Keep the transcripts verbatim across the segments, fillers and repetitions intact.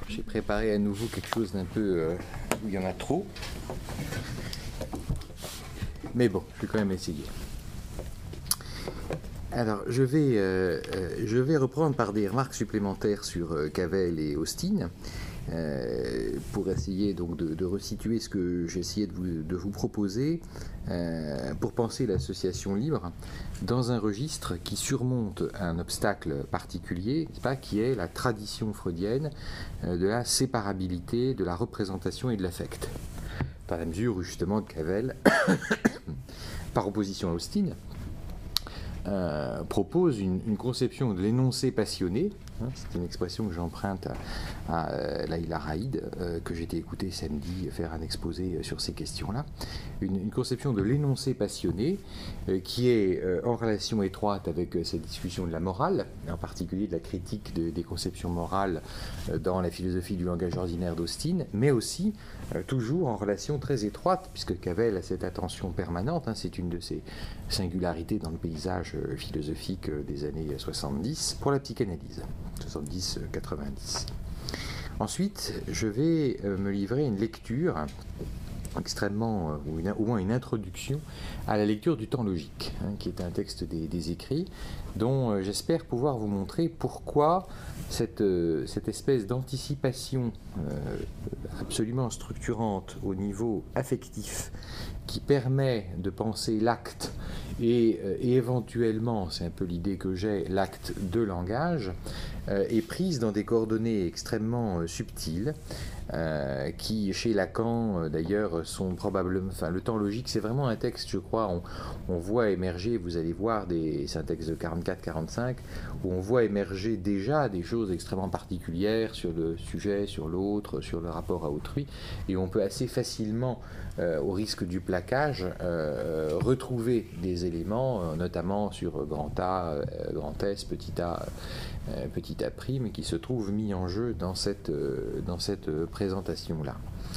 J'ai préparé à nouveau quelque chose d'un peu euh, où il y en a trop. Mais bon, je vais quand même essayer. Alors, je vais, euh, euh, je vais reprendre par des remarques supplémentaires sur euh, Cavell et Austin, euh, pour essayer donc de, de resituer ce que j'ai essayé de vous, de vous proposer euh, pour penser l'association libre dans un registre qui surmonte un obstacle particulier, pas, qui est la tradition freudienne euh, de la séparabilité, de la représentation et de l'affect. Par la mesure où justement Cavell, par opposition à Austin, Euh, propose une, une conception de l'énoncé passionné, hein, c'est une expression que j'emprunte à, à euh, Laïla Raïd, euh, que j'ai été écouter samedi faire un exposé sur ces questions-là, une, une conception de l'énoncé passionné euh, qui est euh, en relation étroite avec euh, cette discussion de la morale, en particulier de la critique de, des conceptions morales euh, dans la philosophie du langage ordinaire d'Austin, mais aussi euh, toujours en relation très étroite, puisque Cavell a cette attention permanente, hein, c'est une de ses singularités dans le paysage philosophique des années soixante-dix pour la psychanalyse, soixante-dix quatre-vingt-dix. Ensuite, je vais me livrer à une lecture extrêmement, ou une, au moins une introduction à la lecture du temps logique, hein, qui est un texte des, des écrits, dont euh, j'espère pouvoir vous montrer pourquoi cette, euh, cette espèce d'anticipation euh, absolument structurante au niveau affectif, qui permet de penser l'acte et, euh, et éventuellement, c'est un peu l'idée que j'ai, l'acte de langage, euh, est prise dans des coordonnées extrêmement euh, subtiles, Euh, qui chez Lacan euh, d'ailleurs sont probablement, enfin le temps logique c'est vraiment un texte, je crois, on, on voit émerger, vous allez voir, des, c'est un texte de quarante-quatre quarante-cinq où on voit émerger déjà des choses extrêmement particulières sur le sujet, sur l'autre, sur le rapport à autrui, et on peut assez facilement, euh, au risque du plaquage, euh, retrouver des éléments, euh, notamment sur grand A, euh, grand S, petit a, euh, petit a prime, qui se trouvent mis en jeu dans cette, euh, dans cette présentation-là.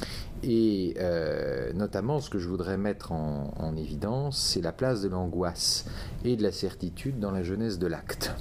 Et euh, notamment, ce que je voudrais mettre en, en évidence, c'est la place de l'angoisse et de la certitude dans la jeunesse de l'acte.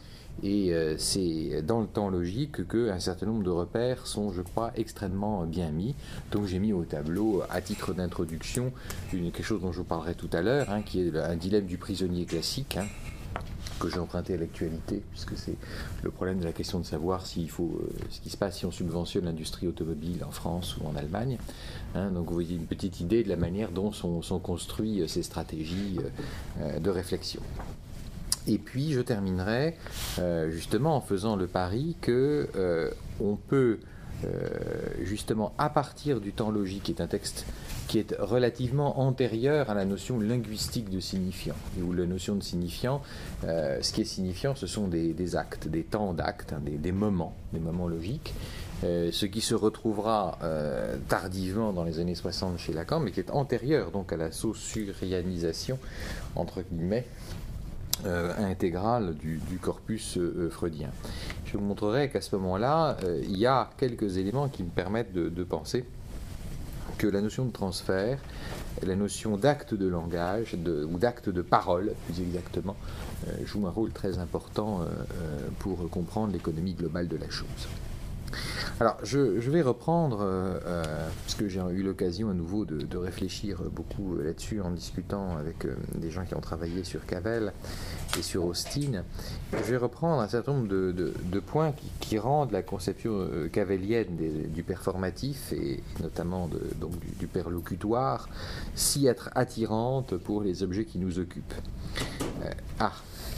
Et euh, c'est dans le temps logique qu'un certain nombre de repères sont, je crois, extrêmement bien mis. Donc j'ai mis au tableau, à titre d'introduction, une, quelque chose dont je vous parlerai tout à l'heure, hein, qui est un dilemme du prisonnier classique, hein, que j'ai emprunté à l'actualité, puisque c'est le problème de la question de savoir s'il faut, euh, ce qui se passe si on subventionne l'industrie automobile en France ou en Allemagne. Hein, donc vous voyez une petite idée de la manière dont sont, sont construites ces stratégies euh, de réflexion. Et puis je terminerai euh, justement en faisant le pari que euh, on peut euh, justement à partir du temps logique, qui est un texte qui est relativement antérieur à la notion linguistique de signifiant, et où la notion de signifiant, euh, ce qui est signifiant, ce sont des, des actes, des temps d'actes, hein, des, des moments, des moments logiques, euh, ce qui se retrouvera euh, tardivement dans les années soixante chez Lacan, mais qui est antérieur donc à la saussurianisation, entre guillemets, Euh, intégrale du, du corpus euh, freudien. Je vous montrerai qu'à ce moment-là, euh, il y a quelques éléments qui me permettent de, de penser que la notion de transfert, la notion d'acte de langage, de, ou d'acte de parole, plus exactement, euh, joue un rôle très important euh, pour comprendre l'économie globale de la chose. Alors, je, je vais reprendre, euh, euh, puisque j'ai eu l'occasion à nouveau de, de réfléchir beaucoup là-dessus en discutant avec euh, des gens qui ont travaillé sur Cavell et sur Austin. Je vais reprendre un certain nombre de, de, de points qui, qui rendent la conception euh, cavellienne des, du performatif et notamment de, donc du, du perlocutoire si être attirante pour les objets qui nous occupent. Euh, ah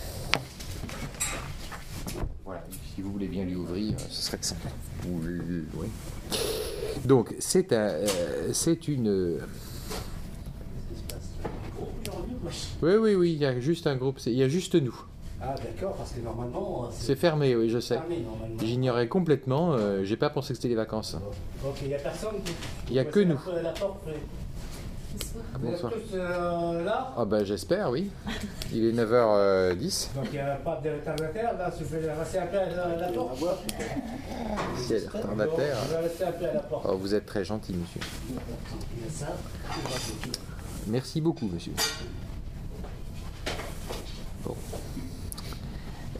Voilà, si vous voulez bien lui ouvrir, ce serait simple. Oui. Donc, c'est un, euh, c'est une. Oui, oui, oui, il y a juste un groupe, il y a juste nous. Ah, d'accord, parce que normalement. C'est fermé, oui, je sais. Fermé, j'ignorais complètement, euh, j'ai pas pensé que c'était les vacances. Donc, il n'y a personne qui. Il n'y a que nous. La porte, Ah, bonsoir. Vous êtes tous euh, là? Ah ben j'espère, oui. Il est neuf heures dix. Donc il n'y a pas de retardataire, là, si je vais rester un peu à la porte. Si elle est retardataire. Je vais rester un peu à la porte. Oh, vous êtes très gentil, monsieur. Merci beaucoup, monsieur. Bon.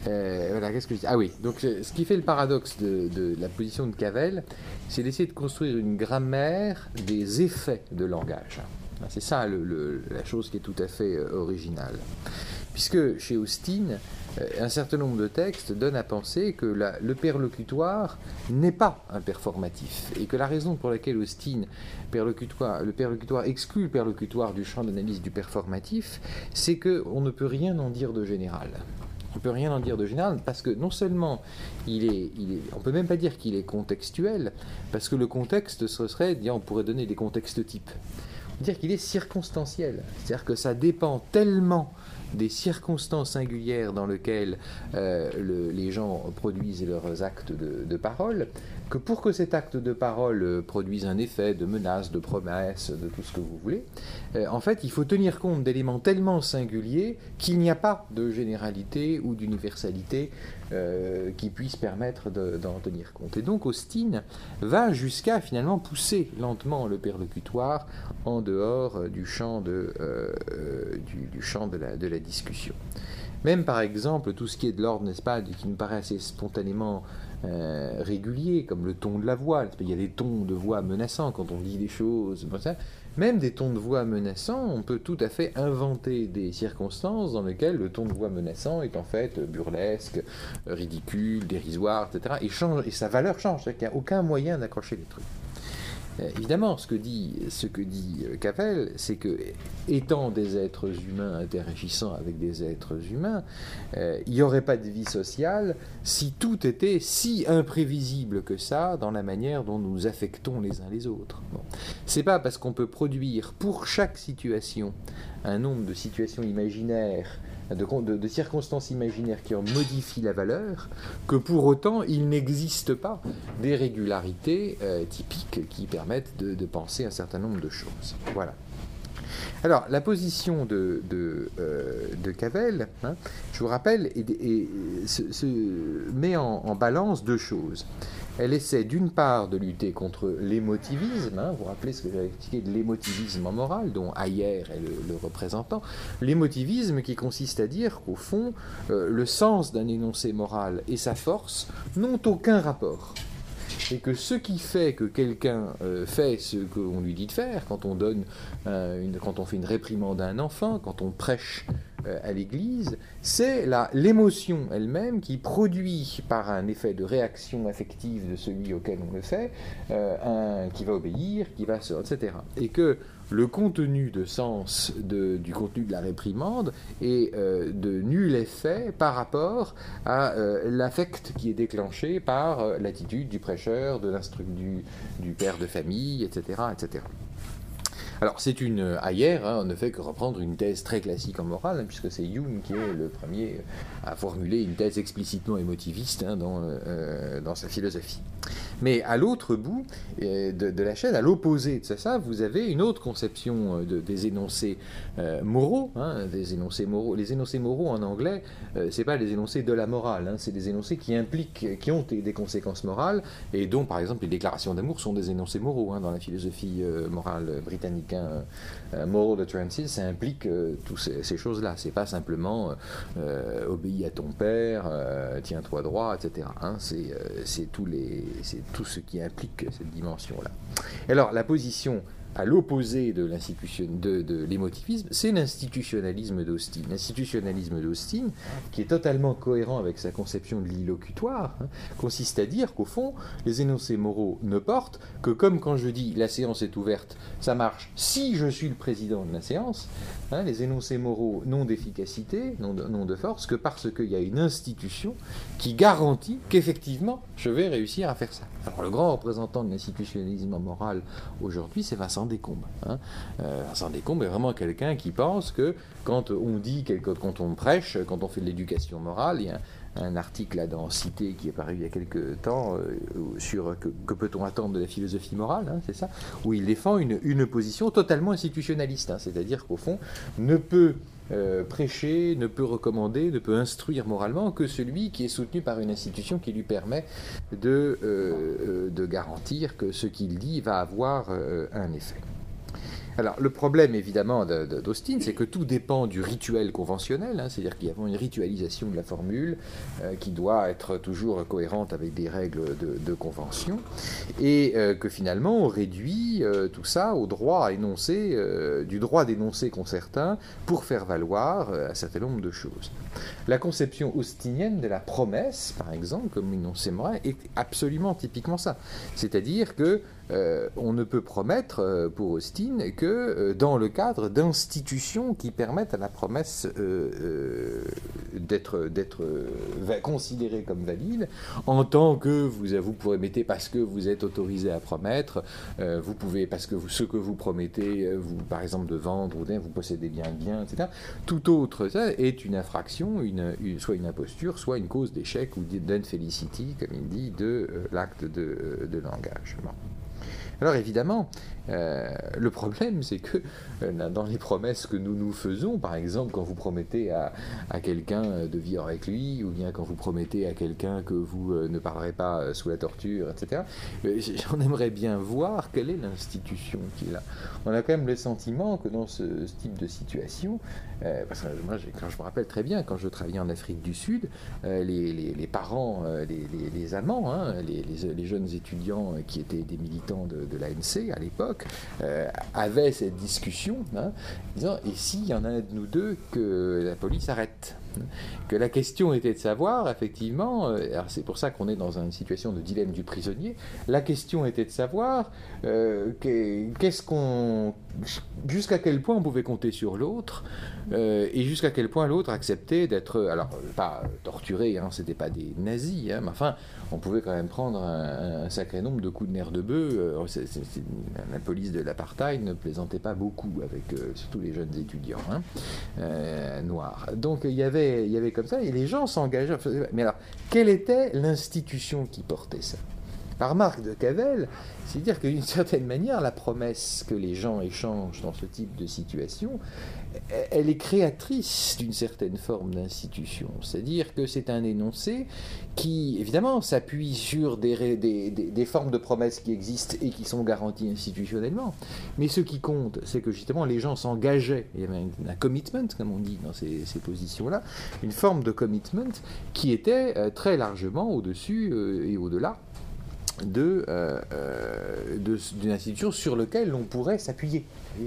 Euh, voilà, qu'est-ce que je dis? Ah oui, donc ce qui fait le paradoxe de, de la position de Cavell, c'est d'essayer de construire une grammaire des effets de langage. C'est ça le, le, la chose qui est tout à fait euh, originale. Puisque chez Austin, euh, un certain nombre de textes donnent à penser que la, le perlocutoire n'est pas un performatif, et que la raison pour laquelle Austin, perlocutoire, le perlocutoire exclut le perlocutoire du champ d'analyse du performatif, c'est qu'on ne peut rien en dire de général. On ne peut rien en dire de général parce que non seulement il est, il est on ne peut même pas dire qu'il est contextuel, parce que le contexte, ce serait, on pourrait donner des contextes types. On peut dire qu'il est circonstanciel, c'est-à-dire que ça dépend tellement des circonstances singulières dans lesquelles euh, le, les gens produisent leurs actes de, de parole, que pour que cet acte de parole produise un effet de menace, de promesse, de tout ce que vous voulez, euh, en fait, il faut tenir compte d'éléments tellement singuliers qu'il n'y a pas de généralité ou d'universalité euh, qui puisse permettre de, d'en tenir compte. Et donc Austin va jusqu'à finalement pousser lentement le perlocutoire en dehors du champ de, euh, du, du champ de la, de la discussion. Même par exemple tout ce qui est de l'ordre, n'est-ce pas, qui nous paraît assez spontanément euh, régulier, comme le ton de la voix. Il y a des tons de voix menaçants quand on dit des choses, ça. Même des tons de voix menaçants, on peut tout à fait inventer des circonstances dans lesquelles le ton de voix menaçant est en fait burlesque, ridicule, dérisoire, et cetera. Et, change, et sa valeur change, c'est-à-dire qu'il n'y a aucun moyen d'accrocher les trucs. Euh, évidemment, ce que dit, ce que dit euh, Cavell, c'est que, étant des êtres humains interagissant avec des êtres humains, euh, il n'y aurait pas de vie sociale si tout était si imprévisible que ça dans la manière dont nous affectons les uns les autres. Bon. C'est pas parce qu'on peut produire pour chaque situation un nombre de situations imaginaires, De, de, de circonstances imaginaires qui en modifient la valeur, que pour autant il n'existe pas des régularités euh, typiques qui permettent de, de penser un certain nombre de choses. Voilà. Alors, la position de, de, euh, de Cavell, hein, je vous rappelle, et, et, se, se met en, en balance deux choses. Elle essaie d'une part de lutter contre l'émotivisme, hein, vous vous rappelez ce que j'avais expliqué de l'émotivisme en morale, dont Ayer est le, le représentant, l'émotivisme qui consiste à dire qu'au fond, euh, le sens d'un énoncé moral et sa force n'ont aucun rapport. Et que ce qui fait que quelqu'un euh, fait ce qu'on lui dit de faire, quand on donne, euh, une, quand on fait une réprimande à un enfant, quand on prêche euh, à l'église, c'est la, l'émotion elle-même qui produit par un effet de réaction affective de celui auquel on le fait, euh, un, qui va obéir, qui va se, et cetera. Et que le contenu de sens de, du contenu de la réprimande est euh, de nul effet par rapport à euh, l'affect qui est déclenché par euh, l'attitude du prêcheur, de l'instru- du, du père de famille, et cetera, et cetera. Alors c'est une Ayer, hein, on ne fait que reprendre une thèse très classique en morale, hein, puisque c'est Hume qui est le premier à formuler une thèse explicitement émotiviste hein, dans, euh, dans sa philosophie. Mais à l'autre bout euh, de, de la chaîne, à l'opposé de ça, vous avez une autre conception de, des énoncés euh, moraux. Hein, des énoncés moraux. Les énoncés moraux en anglais, euh, c'est pas les énoncés de la morale, hein, c'est des énoncés qui impliquent, qui ont des, des conséquences morales, et dont par exemple les déclarations d'amour sont des énoncés moraux hein, dans la philosophie euh, morale britannique. Hein, euh, moral utterances, ça implique euh, toutes ces, ces choses-là. C'est pas simplement euh, obéis à ton père, euh, tiens-toi droit, et cetera. Hein, c'est, euh, c'est, tous les, c'est tout ce qui implique cette dimension-là. Alors, la position à l'opposé de, l'institution, de, de l'émotivisme, c'est l'institutionnalisme d'Austin. L'institutionnalisme d'Austin, qui est totalement cohérent avec sa conception de l'illocutoire, hein, consiste à dire qu'au fond, les énoncés moraux ne portent que comme quand je dis la séance est ouverte, ça marche si je suis le président de la séance, hein, les énoncés moraux n'ont d'efficacité, n'ont de, n'ont de force que parce qu'il y a une institution qui garantit qu'effectivement je vais réussir à faire ça. Alors le grand représentant de l'institutionnalisme moral aujourd'hui, c'est Vincent Descombes. Hein. Euh, Vincent Descombes est vraiment quelqu'un qui pense que quand on dit, quelque, quand on prêche, quand on fait de l'éducation morale, il y a un, un article là dans Cité qui est paru il y a quelques temps euh, sur que, que peut-on attendre de la philosophie morale, hein, c'est ça, où il défend une, une position totalement institutionnaliste, hein, c'est-à-dire qu'au fond ne peut Euh, prêcher, ne peut recommander, ne peut instruire moralement que celui qui est soutenu par une institution qui lui permet de, euh, de garantir que ce qu'il dit va avoir euh, un effet. Alors, le problème, évidemment, d'Austin, c'est que tout dépend du rituel conventionnel, hein, c'est-à-dire qu'il y a une ritualisation de la formule euh, qui doit être toujours cohérente avec des règles de, de convention, et euh, que finalement, on réduit euh, tout ça au droit à énoncer, euh, du droit d'énoncer concertin pour faire valoir euh, un certain nombre de choses. La conception austinienne de la promesse, par exemple, comme énoncé Morin, est absolument typiquement ça. C'est-à-dire que Euh, on ne peut promettre euh, pour Austin que euh, dans le cadre d'institutions qui permettent à la promesse euh, euh, d'être d'être euh, considérée comme valide, en tant que vous vous promettez parce que vous êtes autorisé à promettre, euh, vous pouvez parce que vous, ce que vous promettez, vous par exemple de vendre ou vous possédez bien le bien, et cetera. Tout autre ça est une infraction, une, une, soit une imposture, soit une cause d'échec ou d'infelicity, comme il dit, de euh, l'acte de, de l'engagement. Alors évidemment, euh, le problème, c'est que euh, dans les promesses que nous nous faisons, par exemple, quand vous promettez à, à quelqu'un de vivre avec lui, ou bien quand vous promettez à quelqu'un que vous euh, ne parlerez pas sous la torture, et cetera, euh, j'en aimerais bien voir quelle est l'institution qui est là. On a quand même le sentiment que dans ce, ce type de situation, euh, parce que moi, quand je me rappelle très bien, quand je travaillais en Afrique du Sud, euh, les, les, les parents, euh, les, les, les amants, hein, les, les, les jeunes étudiants qui étaient des militants de, de l'A N C à l'époque, Euh, avait cette discussion, hein, disant et s'il y en a un de nous deux que la police arrête, que la question était de savoir effectivement, euh, alors c'est pour ça qu'on est dans une situation de dilemme du prisonnier, la question était de savoir euh, qu'est-ce qu'on, jusqu'à quel point on pouvait compter sur l'autre euh, et jusqu'à quel point l'autre acceptait d'être, alors pas torturé, hein, c'était pas des nazis, hein, mais enfin on pouvait quand même prendre un, un sacré nombre de coups de nerfs de bœuf. Euh, c'est, c'est, c'est, la police de l'apartheid ne plaisantait pas beaucoup avec euh, surtout les jeunes étudiants hein, euh, noirs. Donc il y avait, il y avait comme ça, et les gens s'engageaient. Mais alors, quelle était l'institution qui portait ça ? Par Marc de Cavelle, c'est-à-dire que d'une certaine manière, la promesse que les gens échangent dans ce type de situation, elle est créatrice d'une certaine forme d'institution. C'est-à-dire que c'est un énoncé qui, évidemment, s'appuie sur des, des, des, des formes de promesses qui existent et qui sont garanties institutionnellement. Mais ce qui compte, c'est que justement, les gens s'engageaient. Il y avait un, un commitment, comme on dit dans ces, ces positions-là, une forme de commitment qui était euh, très largement au-dessus euh, et au-delà de, euh, de, d'une institution sur laquelle l'on pourrait s'appuyer.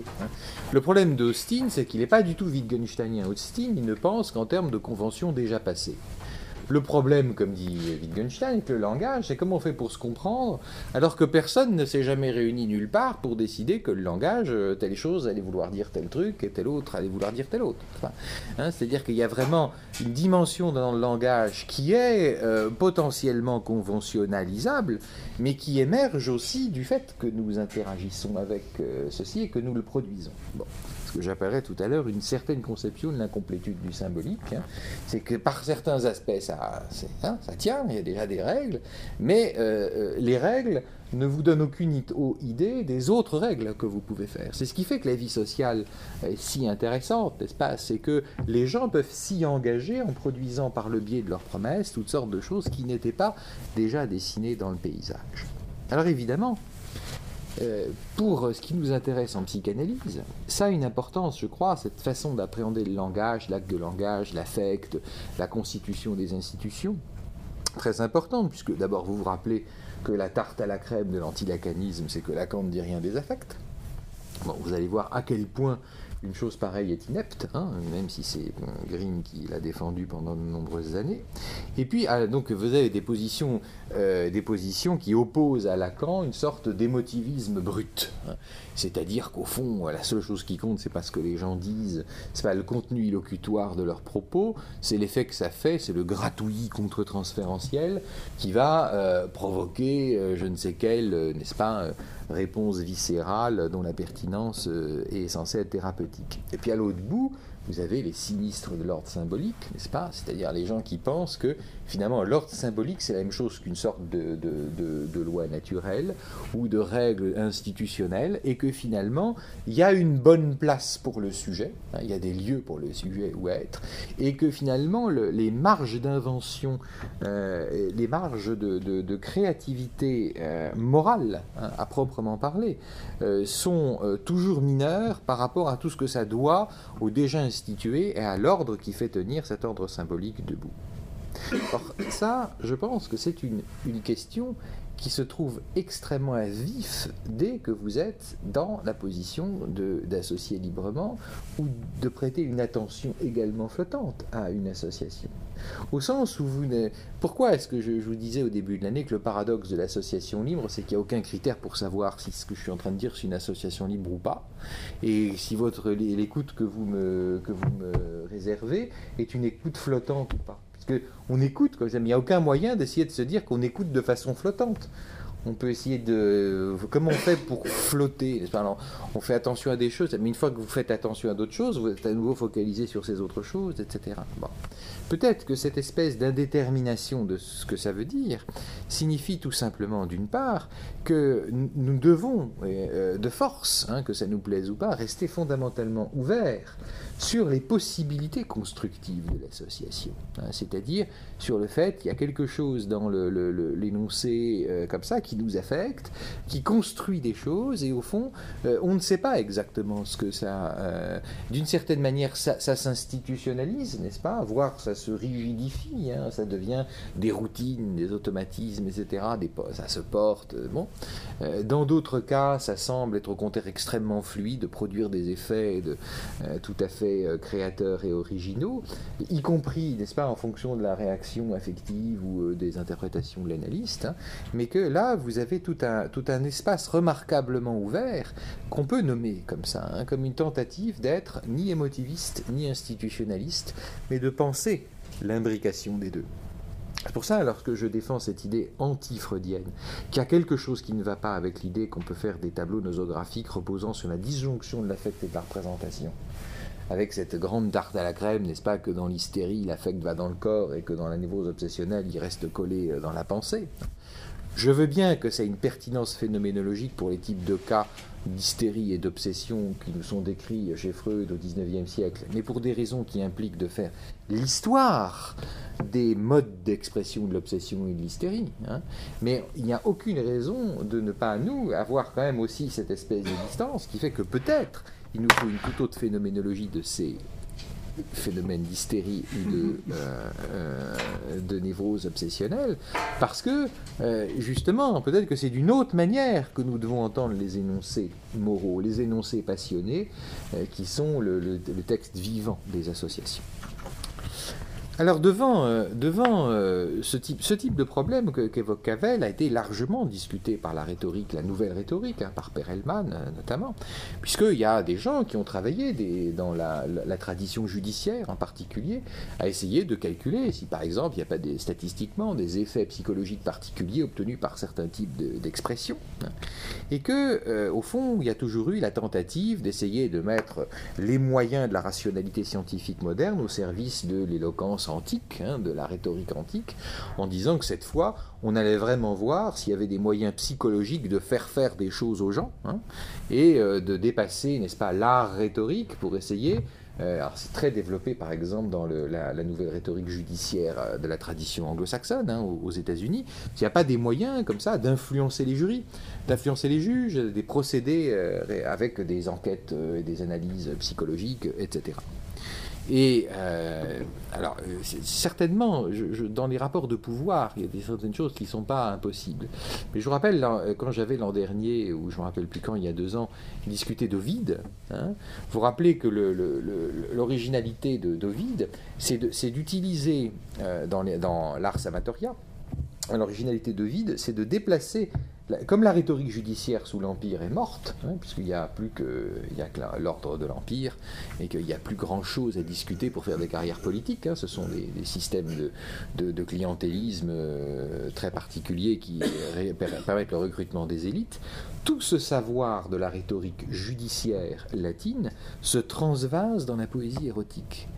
Le problème d'Austin, c'est qu'il n'est pas du tout wittgensteinien. Austin, il ne pense qu'en termes de conventions déjà passées. Le problème, comme dit Wittgenstein, avec le langage, c'est comment on fait pour se comprendre, alors que personne ne s'est jamais réuni nulle part pour décider que le langage, telle chose allait vouloir dire tel truc, et tel autre allait vouloir dire tel autre. Enfin, hein, c'est-à-dire qu'il y a vraiment une dimension dans le langage qui est euh, potentiellement conventionnalisable, mais qui émerge aussi du fait que nous interagissons avec euh, ceci et que nous le produisons. Bon. Ce que j'appellerais tout à l'heure une certaine conception de l'incomplétude du symbolique, hein. C'est que par certains aspects ça, c'est, hein, ça tient, il y a déjà des règles, mais euh, les règles ne vous donnent aucune idée des autres règles que vous pouvez faire. C'est ce qui fait que la vie sociale est si intéressante, n'est-ce pas ? C'est que les gens peuvent s'y engager en produisant par le biais de leurs promesses toutes sortes de choses qui n'étaient pas déjà dessinées dans le paysage. Alors évidemment, Euh, pour ce qui nous intéresse en psychanalyse, ça a une importance, je crois, cette façon d'appréhender le langage, l'acte de langage, l'affect, la constitution des institutions, très importante, puisque d'abord vous vous rappelez que la tarte à la crème de l'antilacanisme, c'est que Lacan ne dit rien des affects. Bon, vous allez voir à quel point une chose pareille est inepte, hein, même si c'est Green qui l'a défendu pendant de nombreuses années. Et puis, ah, donc, vous avez des positions, euh, des positions qui opposent à Lacan une sorte d'émotivisme brut. Hein. C'est-à-dire qu'au fond, la seule chose qui compte, c'est pas ce que les gens disent, c'est pas le contenu illocutoire de leurs propos, c'est l'effet que ça fait, c'est le gratouillis contre-transférentiel qui va euh, provoquer euh, je ne sais quelle, euh, n'est-ce pas, euh, réponse viscérale dont la pertinence euh, est censée être thérapeutique. Et puis à l'autre bout, vous avez les sinistres de l'ordre symbolique, n'est-ce pas ? C'est-à-dire les gens qui pensent que finalement, l'ordre symbolique, c'est la même chose qu'une sorte de, de, de, de loi naturelle ou de règle institutionnelle, et que finalement, il y a une bonne place pour le sujet, hein, il y a des lieux pour le sujet où être, et que finalement, le, les marges d'invention, euh, les marges de, de, de créativité euh, morale, hein, à proprement parler, euh, sont euh, toujours mineures par rapport à tout ce que ça doit au déjà institué et à l'ordre qui fait tenir cet ordre symbolique debout. Or, ça, je pense que c'est une, une question qui se trouve extrêmement à vif dès que vous êtes dans la position de, d'associer librement ou de prêter une attention également flottante à une association. Au sens où vous ne... Pourquoi est-ce que je, je vous disais au début de l'année que le paradoxe de l'association libre, c'est qu'il n'y a aucun critère pour savoir si ce que je suis en train de dire, c'est une association libre ou pas, et si votre, l'écoute que vous me, que vous me réservez est une écoute flottante ou pas. On écoute, comme ça, mais il n'y a aucun moyen d'essayer de se dire qu'on écoute de façon flottante. On peut essayer de... Comment on fait pour flotter, n'est-ce pas ? Alors, on fait attention à des choses, mais une fois que vous faites attention à d'autres choses, vous êtes à nouveau focalisé sur ces autres choses, et cetera. Bon. Peut-être que cette espèce d'indétermination de ce que ça veut dire signifie tout simplement, d'une part, que nous devons, euh, de force, hein, que ça nous plaise ou pas, rester fondamentalement ouverts sur les possibilités constructives de l'association. Hein, c'est-à-dire sur le fait qu'il y a quelque chose dans le, le, le, l'énoncé euh, comme ça qui nous affecte, qui construit des choses, et au fond, euh, on ne sait pas exactement ce que ça... Euh, d'une certaine manière, ça, ça s'institutionnalise, n'est-ce pas ? Voire ça se rigidifie, hein, ça devient des routines, des automatismes, et cetera. Des, ça se porte, bon. Euh, dans d'autres cas, ça semble être au contraire extrêmement fluide, de produire des effets de, euh, tout à fait euh, créateurs et originaux, y compris, n'est-ce pas, en fonction de la réaction affective ou euh, des interprétations de l'analyste, hein, mais que là, vous avez tout un, tout un espace remarquablement ouvert qu'on peut nommer comme ça, hein, comme une tentative d'être ni émotiviste, ni institutionnaliste, mais de penser l'imbrication des deux. C'est pour ça, lorsque je défends cette idée anti-freudienne, qu'il y a quelque chose qui ne va pas avec l'idée qu'on peut faire des tableaux nosographiques reposant sur la disjonction de l'affect et de la représentation, avec cette grande tarte à la crème, n'est-ce pas, que dans l'hystérie, l'affect va dans le corps et que dans la névrose obsessionnelle, il reste collé dans la pensée. Je veux bien que ça ait une pertinence phénoménologique pour les types de cas d'hystérie et d'obsession qui nous sont décrits chez Freud au dix-neuvième siècle, mais pour des raisons qui impliquent de faire l'histoire des modes d'expression de l'obsession et de l'hystérie. Hein. Mais il n'y a aucune raison de ne pas, nous, avoir quand même aussi cette espèce de distance qui fait que peut-être il nous faut une toute autre phénoménologie de ces phénomènes d'hystérie ou de, euh, euh, de névrose obsessionnelle, parce que, euh, justement, peut-être que c'est d'une autre manière que nous devons entendre les énoncés moraux, les énoncés passionnés, euh, qui sont le, le, le texte vivant des associations. Alors devant, euh, devant euh, ce, type, ce type de problème que, qu'évoque Cavell a été largement discuté par la rhétorique, la nouvelle rhétorique, hein, par Perelman euh, notamment, puisqu'il y a des gens qui ont travaillé des, dans la, la, la tradition judiciaire en particulier, à essayer de calculer si par exemple il n'y a pas des, statistiquement des effets psychologiques particuliers obtenus par certains types de, d'expressions, hein, et que euh, au fond il y a toujours eu la tentative d'essayer de mettre les moyens de la rationalité scientifique moderne au service de l'éloquence antique, hein, de la rhétorique antique, en disant que cette fois, on allait vraiment voir s'il y avait des moyens psychologiques de faire faire des choses aux gens, hein, et euh, de dépasser, n'est-ce pas, l'art rhétorique pour essayer. Euh, alors c'est très développé, par exemple, dans le, la, la nouvelle rhétorique judiciaire euh, de la tradition anglo-saxonne, hein, aux, aux États-Unis. Il n'y a pas des moyens comme ça d'influencer les jurys, d'influencer les juges, des procédés euh, avec des enquêtes et euh, des analyses psychologiques, et cetera. Et euh, alors, euh, certainement, je, je, dans les rapports de pouvoir, il y a des, certaines choses qui ne sont pas impossibles. Mais je vous rappelle, là, quand j'avais l'an dernier, ou je ne me rappelle plus quand, il y a deux ans, discuté d'Ovide, hein, vous rappelez que le, le, le, l'originalité de, d'Ovide, c'est, de, c'est d'utiliser euh, dans, les, dans l'Ars Amatoria, l'originalité d'Ovide, c'est de déplacer, comme la rhétorique judiciaire sous l'Empire est morte, hein, puisqu'il n'y a plus que, il y a que la, l'ordre de l'Empire, et qu'il n'y a plus grand-chose à discuter pour faire des carrières politiques, hein, ce sont des, des systèmes de, de, de clientélisme euh, très particuliers qui ré, permettent le recrutement des élites. Tout ce savoir de la rhétorique judiciaire latine se transvase dans la poésie érotique.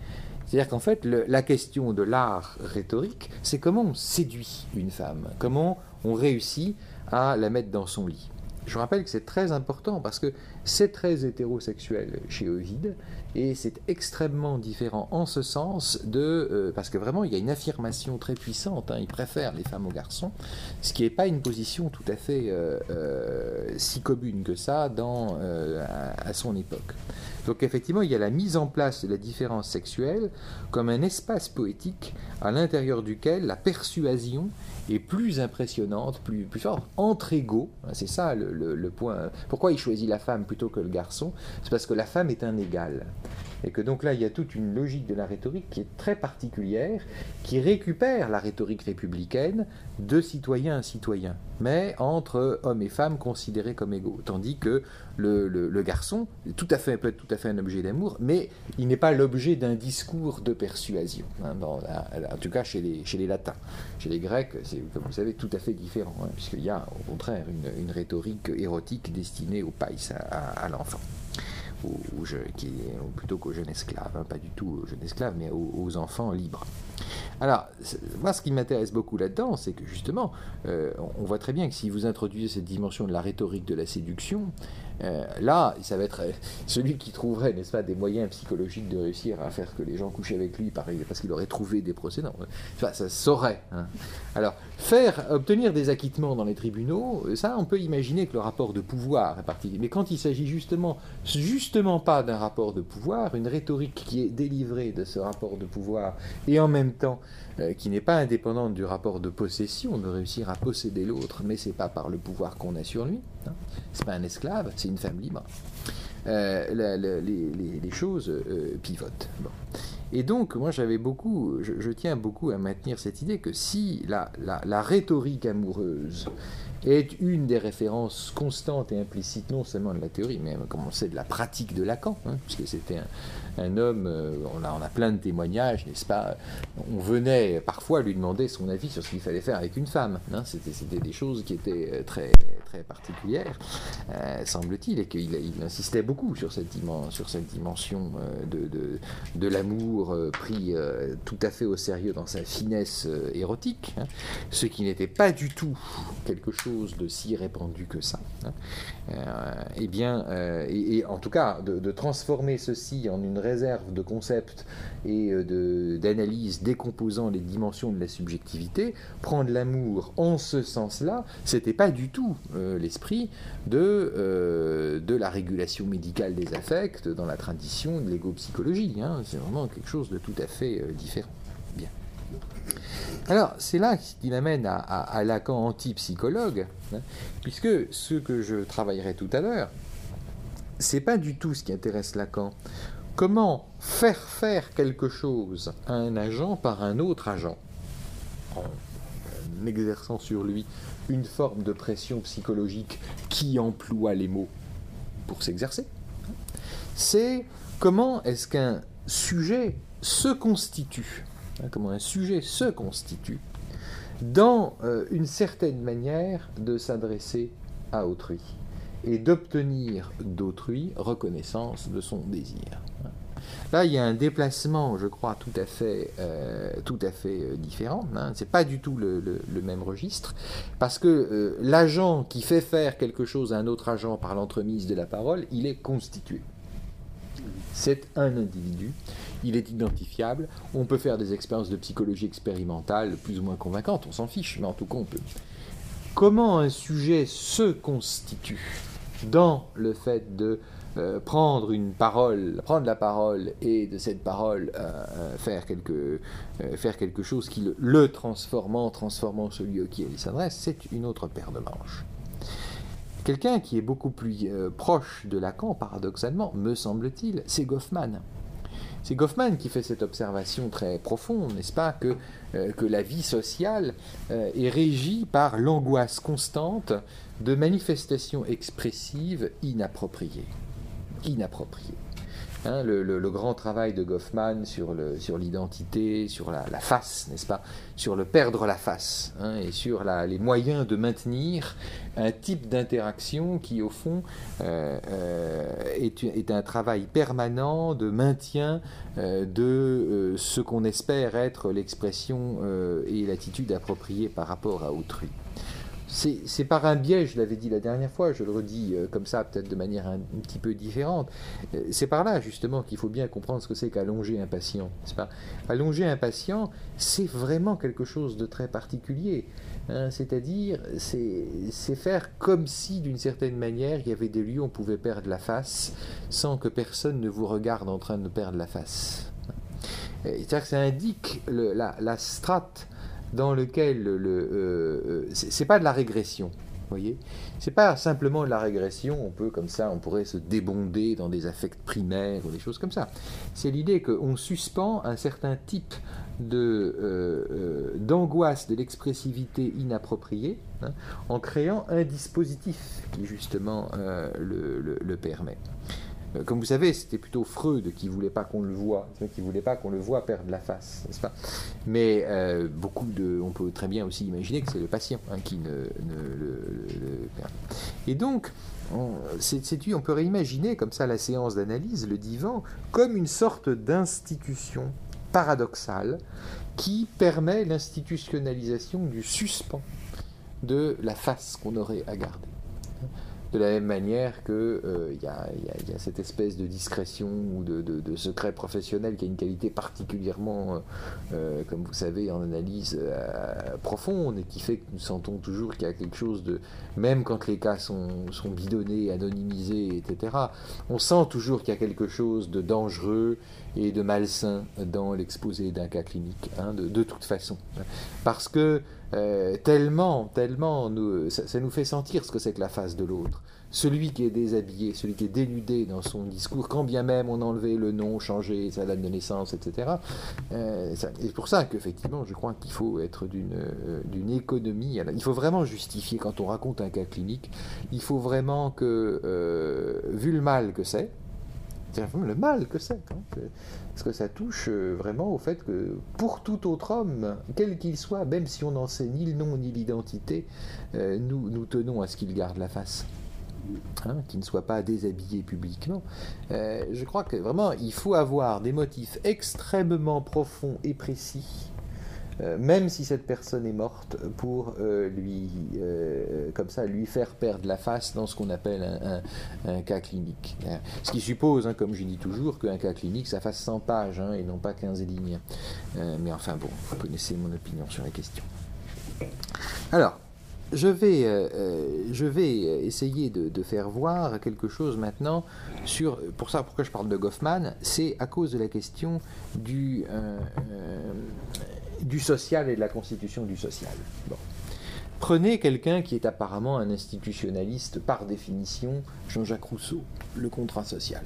C'est-à-dire qu'en fait, le, la question de l'art rhétorique, c'est comment on séduit une femme, comment on réussit à la mettre dans son lit. Je rappelle que c'est très important parce que c'est très hétérosexuel chez Ovide et c'est extrêmement différent en ce sens de... Euh, parce que vraiment, il y a une affirmation très puissante, hein, il préfère les femmes aux garçons, ce qui n'est pas une position tout à fait euh, euh, si commune que ça dans, euh, à, à son époque. Donc effectivement, il y a la mise en place de la différence sexuelle comme un espace poétique à l'intérieur duquel la persuasion est plus impressionnante, plus, plus forte, entre égaux. C'est ça le, le, le point. Pourquoi il choisit la femme plutôt que le garçon? C'est parce que la femme est un égal. Et que donc là, il y a toute une logique de la rhétorique qui est très particulière, qui récupère la rhétorique républicaine de citoyen à citoyen, mais entre hommes et femmes considérés comme égaux. Tandis que le, le, le garçon tout à fait, peut être tout à fait un objet d'amour, mais il n'est pas l'objet d'un discours de persuasion, hein, dans, en tout cas chez les, chez les latins. Chez les grecs, c'est, comme vous savez, tout à fait différent, hein, puisqu'il y a au contraire une, une rhétorique érotique destinée au pais, à, à, à l'enfant. Ou, ou, je, qui, ou plutôt qu'aux jeunes esclaves, hein, pas du tout aux jeunes esclaves, mais aux, aux enfants libres. Alors, moi, ce qui m'intéresse beaucoup là-dedans, c'est que justement, euh, on voit très bien que si vous introduisez cette dimension de la rhétorique de la séduction, euh, là, ça va être euh, celui qui trouverait, n'est-ce pas, des moyens psychologiques de réussir à faire que les gens couchent avec lui, pareil, parce qu'il aurait trouvé des procédants. Enfin, ça se saurait. Hein. Alors, faire obtenir des acquittements dans les tribunaux, ça, on peut imaginer que le rapport de pouvoir est particulier. Mais quand il s'agit justement, justement pas d'un rapport de pouvoir, une rhétorique qui est délivrée de ce rapport de pouvoir et en même temps euh, qui n'est pas indépendante du rapport de possession, de réussir à posséder l'autre, mais c'est pas par le pouvoir qu'on a sur lui. Hein. C'est pas un esclave, c'est une femme libre. Euh, la, la, les, les, les choses euh, pivotent. Bon. Et donc, moi, j'avais beaucoup, je, je tiens beaucoup à maintenir cette idée que si la, la, la rhétorique amoureuse est une des références constantes et implicites, non seulement de la théorie, mais comme on sait, de la pratique de Lacan, hein, puisque c'était un, un homme, euh, on, a, on a plein de témoignages, n'est-ce pas? On venait parfois lui demander son avis sur ce qu'il fallait faire avec une femme. Hein, c'était, c'était des choses qui étaient très, très particulières, euh, semble-t-il, et qu'il il insistait beaucoup sur cette, dimen, sur cette dimension euh, de, de, de l'amour euh, pris euh, tout à fait au sérieux dans sa finesse euh, érotique, hein, ce qui n'était pas du tout quelque chose de si répandu que ça. Hein. Euh, eh bien, euh, et, et en tout cas, de, de transformer ceci en une réserve de concepts et de, d'analyse décomposant les dimensions de la subjectivité, prendre l'amour en ce sens-là, c'était pas du tout euh, l'esprit de, euh, de la régulation médicale des affects dans la tradition de l'égopsychologie. Hein. C'est vraiment quelque chose de tout à fait euh, différent. Bien. Alors, c'est là qui m'amène à, à, à Lacan anti-psychologue, hein, puisque ce que je travaillerai tout à l'heure, c'est pas du tout ce qui intéresse Lacan. Comment faire faire quelque chose à un agent par un autre agent, en exerçant sur lui une forme de pression psychologique qui emploie les mots pour s'exercer. C'est comment est-ce qu'un sujet se constitue, comment un sujet se constitue dans euh, une certaine manière de s'adresser à autrui et d'obtenir d'autrui reconnaissance de son désir. Là, il y a un déplacement, je crois, tout à fait, euh, tout à fait euh, différent. Hein. C'est pas du tout le, le, le même registre, parce que euh, l'agent qui fait faire quelque chose à un autre agent par l'entremise de la parole, il est constitué. C'est un individu, il est identifiable, on peut faire des expériences de psychologie expérimentale plus ou moins convaincantes, on s'en fiche, mais en tout cas on peut. Comment un sujet se constitue dans le fait de euh, prendre une parole, prendre la parole et de cette parole euh, faire, quelque, euh, faire quelque chose qui le, le transformant, transformant celui auquel il s'adresse, c'est une autre paire de manches. Quelqu'un qui est beaucoup plus euh, proche de Lacan, paradoxalement, me semble-t-il, c'est Goffman. C'est Goffman qui fait cette observation très profonde, n'est-ce pas, que, euh, que la vie sociale euh, est régie par l'angoisse constante de manifestations expressives inappropriées. Inappropriées. Hein, le, le, le grand travail de Goffman sur le, sur l'identité, sur la, la face, n'est-ce pas, sur le perdre la face, hein, et sur la, les moyens de maintenir un type d'interaction qui, au fond, euh, euh, est, est un travail permanent de maintien euh, de euh, ce qu'on espère être l'expression euh, et l'attitude appropriée par rapport à autrui. C'est par un biais, je l'avais dit la dernière fois, je le redis euh, comme ça, peut-être de manière un, un petit peu différente. Euh, c'est par là, justement, qu'il faut bien comprendre ce que c'est qu'allonger un patient. Pas allonger un patient, c'est vraiment quelque chose de très particulier. Hein, c'est-à-dire, c'est faire comme si, d'une certaine manière, il y avait des lieux où on pouvait perdre la face sans que personne ne vous regarde en train de perdre la face. C'est-à-dire que ça indique le, la, la strate dans lequel le, le euh, c'est pas de la régression, vous voyez, c'est pas simplement de la régression, on peut comme ça, on pourrait se débonder dans des affects primaires ou des choses comme ça. C'est l'idée qu'on suspend un certain type de euh, euh, d'angoisse de l'expressivité inappropriée, hein, en créant un dispositif qui justement euh, le, le, le permet. Comme vous savez, c'était plutôt Freud qui ne voulait pas qu'on le voie, qui ne voulait pas qu'on le voie perdre la face, n'est-ce pas? Mais euh, beaucoup de, on peut très bien aussi imaginer que c'est le patient hein, qui ne, ne le, le perd. Et donc, on, c'est, on peut réimaginer comme ça la séance d'analyse, le divan, comme une sorte d'institution paradoxale qui permet l'institutionnalisation du suspens de la face qu'on aurait à garder. De la même manière qu'il euh, y, y, y a cette espèce de discrétion ou de, de, de secret professionnel qui a une qualité particulièrement, euh, comme vous savez, en analyse euh, profonde et qui fait que nous sentons toujours qu'il y a quelque chose de, même quand les cas sont, sont bidonnés, anonymisés, et cetera, on sent toujours qu'il y a quelque chose de dangereux et de malsain dans l'exposé d'un cas clinique, hein, de, de toute façon. Parce que Euh, tellement, tellement, nous, ça, ça nous fait sentir ce que c'est que la face de l'autre. Celui qui est déshabillé, celui qui est dénudé dans son discours, quand bien même on enlevait le nom, changé sa date de naissance, et cetera. Euh, c'est pour ça qu'effectivement, je crois qu'il faut être d'une euh, d'une économie. Il faut vraiment justifier, quand on raconte un cas clinique, il faut vraiment que, euh, vu le mal que c'est, c'est le mal que c'est, hein, parce que ça touche vraiment au fait que pour tout autre homme, quel qu'il soit, même si on n'en sait ni le nom ni l'identité, euh, nous, nous tenons à ce qu'il garde la face, hein, qu'il ne soit pas déshabillé publiquement. Euh, je crois que vraiment il faut avoir des motifs extrêmement profonds et précis, Euh, même si cette personne est morte, pour euh, lui, euh, comme ça, lui faire perdre la face dans ce qu'on appelle un, un, un cas clinique. Ce qui suppose, hein, comme je dis toujours, qu'un cas clinique, ça fasse cent pages, hein, et non pas quinze lignes. Euh, mais enfin bon, vous connaissez mon opinion sur la question. Alors, je vais, euh, je vais essayer de, de faire voir quelque chose maintenant sur, pour ça, pourquoi je parle de Goffman, c'est à cause de la question du... Euh, euh, du social et de la constitution du social. Bon. Prenez quelqu'un qui est apparemment un institutionnaliste par définition, Jean-Jacques Rousseau, le contrat social.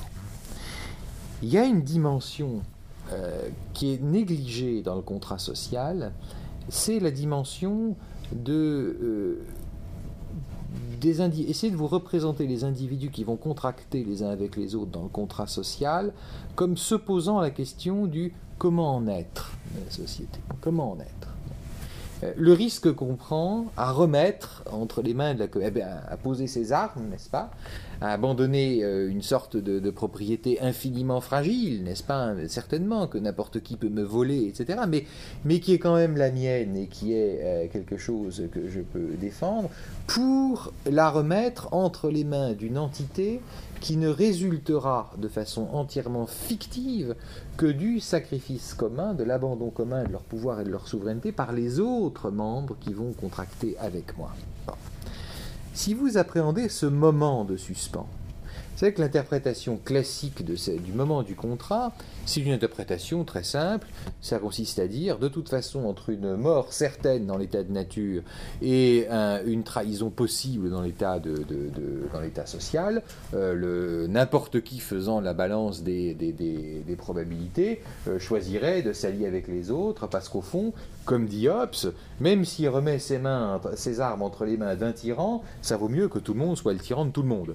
Il y a une dimension euh, qui est négligée dans le contrat social, c'est la dimension de... Euh, des indi- essayez de vous représenter les individus qui vont contracter les uns avec les autres dans le contrat social comme se posant la question du comment en être dans la société, comment en être. Le risque qu'on prend à remettre entre les mains de la eh bien, à poser ses armes, n'est-ce pas, à abandonner euh, une sorte de, de propriété infiniment fragile, n'est-ce pas, certainement que n'importe qui peut me voler, et cetera, mais, mais qui est quand même la mienne et qui est euh, quelque chose que je peux défendre, pour la remettre entre les mains d'une entité qui ne résultera de façon entièrement fictive que du sacrifice commun, de l'abandon commun de leur pouvoir et de leur souveraineté par les autres membres qui vont contracter avec moi. Bon. Si vous appréhendez ce moment de suspens, c'est que l'interprétation classique de ce, du moment du contrat, c'est une interprétation très simple. Ça consiste à dire, de toute façon, entre une mort certaine dans l'état de nature et un, une trahison possible dans l'état de, de, de, dans l'état social, euh, le, n'importe qui faisant la balance des, des, des, des probabilités euh, choisirait de s'allier avec les autres, parce qu'au fond, comme dit Hobbes, même s'il remet ses, mains, ses armes entre les mains d'un tyran, ça vaut mieux que tout le monde soit le tyran de tout le monde.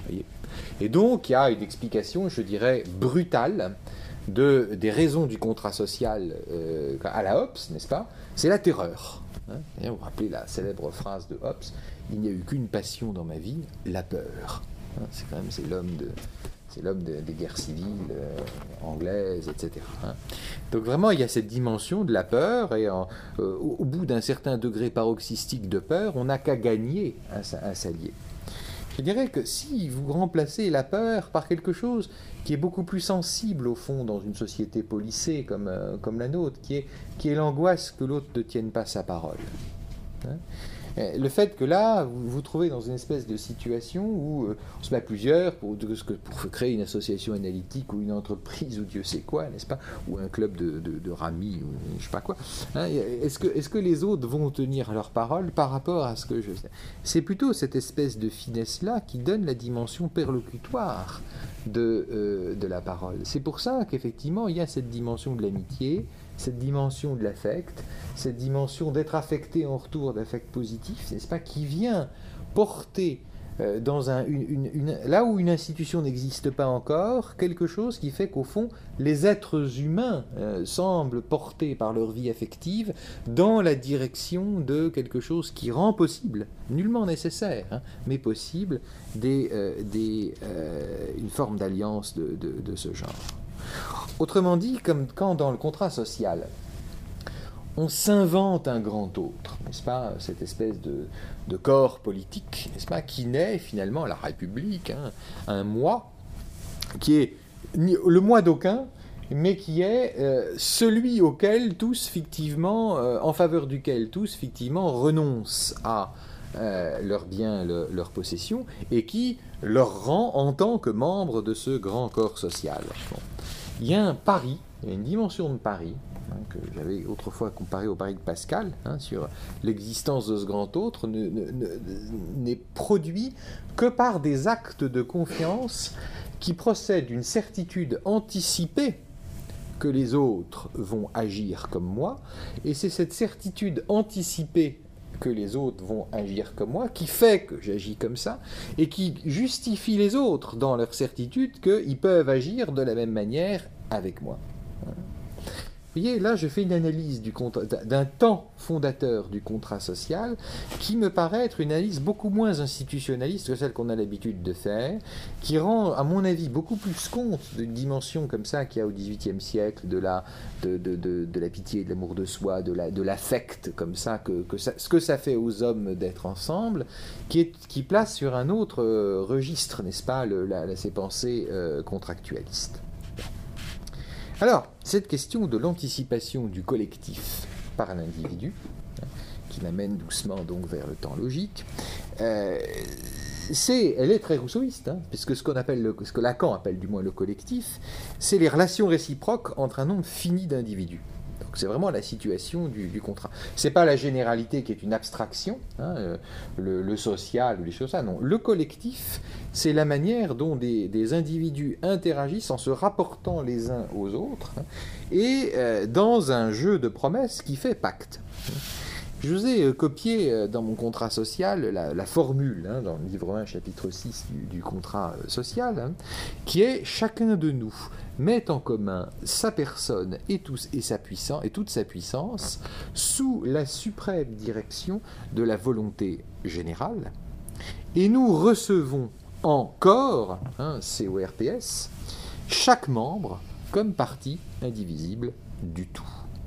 Voyez. Et donc, il y a une explication, je dirais, brutale de, des raisons du contrat social euh, à la Hobbes, n'est-ce pas? C'est la terreur. Hein. Vous vous rappelez la célèbre phrase de Hobbes, il n'y a eu qu'une passion dans ma vie, la peur. Hein, c'est quand même c'est l'homme de, c'est l'homme de, des guerres civiles euh, anglaises, et cetera. Hein. Donc vraiment, il y a cette dimension de la peur, et en, euh, au, au bout d'un certain degré paroxystique de peur, on n'a qu'à gagner un, un s'allier. Je dirais que si vous remplacez la peur par quelque chose qui est beaucoup plus sensible au fond dans une société policée comme, euh, comme la nôtre, qui est, qui est l'angoisse que l'autre ne tienne pas sa parole. Hein, le fait que là, vous vous trouvez dans une espèce de situation où euh, on se met à plusieurs pour, pour créer une association analytique ou une entreprise ou Dieu sait quoi, n'est-ce pas, ou un club de, de, de ramis ou je sais pas quoi. Hein, est-ce que, est-ce que les autres vont tenir leur parole par rapport à ce que je sais? C'est plutôt cette espèce de finesse-là qui donne la dimension perlocutoire de, euh, de la parole. C'est pour ça qu'effectivement, il y a cette dimension de l'amitié, cette dimension de l'affect, cette dimension d'être affecté en retour d'affect positif, n'est-ce pas, qui vient porter euh, dans un, une, une, une, là où une institution n'existe pas encore, quelque chose qui fait qu'au fond, les êtres humains euh, semblent portés par leur vie affective dans la direction de quelque chose qui rend possible, nullement nécessaire, hein, mais possible, des, euh, des, euh, une forme d'alliance de, de, de ce genre. Autrement dit, comme quand dans le contrat social, on s'invente un grand autre, n'est-ce pas, cette espèce de, de corps politique, n'est-ce pas, qui naît finalement à la République, hein, un moi, qui est le moi d'aucun, mais qui est euh, celui auquel tous fictivement, euh, en faveur duquel tous fictivement renoncent à euh, leurs biens, le, leur possession, et qui leur rend en tant que membre de ce grand corps social. Bon. Il y a un pari, il y a une dimension de pari, hein, que j'avais autrefois comparé au pari de Pascal, hein, sur l'existence de ce grand autre, ne, ne, ne, n'est produit que par des actes de confiance qui procèdent d'une certitude anticipée que les autres vont agir comme moi, et c'est cette certitude anticipée que les autres vont agir comme moi, qui fait que j'agis comme ça, et qui justifie les autres dans leur certitude qu'ils peuvent agir de la même manière avec moi. Vous voyez, là, je fais une analyse du contrat, d'un temps fondateur du contrat social qui me paraît être une analyse beaucoup moins institutionnaliste que celle qu'on a l'habitude de faire, qui rend, à mon avis, beaucoup plus compte d'une dimension comme ça qu'il y a au dix-huitième siècle, de la, de, de, de, de la pitié, de l'amour de soi, de, la, de l'affect, comme ça, que, que ça, ce que ça fait aux hommes d'être ensemble, qui, est, qui place sur un autre euh, registre, n'est-ce pas, le, la, la, ces pensées euh, contractualistes. Alors, cette question de l'anticipation du collectif par l'individu, hein, qui m'amène doucement donc vers le temps logique, euh, c'est, elle est très rousseauiste, hein, puisque ce qu'on appelle, le, ce que Lacan appelle du moins le collectif, c'est les relations réciproques entre un nombre fini d'individus. Donc c'est vraiment la situation du, du contrat. C'est pas la généralité qui est une abstraction, hein, euh, le, le social ou les choses ça. Non, le collectif, c'est la manière dont des, des individus interagissent en se rapportant les uns aux autres, hein, et euh, dans un jeu de promesses qui fait pacte. Je vous ai euh, copié euh, dans mon contrat social la, la formule, hein, dans le livre un, chapitre six du, du contrat euh, social, hein, qui est « Chacun de nous met en commun sa personne et, tous, et, sa puissance, et toute sa puissance sous la suprême direction de la volonté générale, et nous recevons en corps, hein, C O R P S, chaque membre comme partie indivisible du tout. »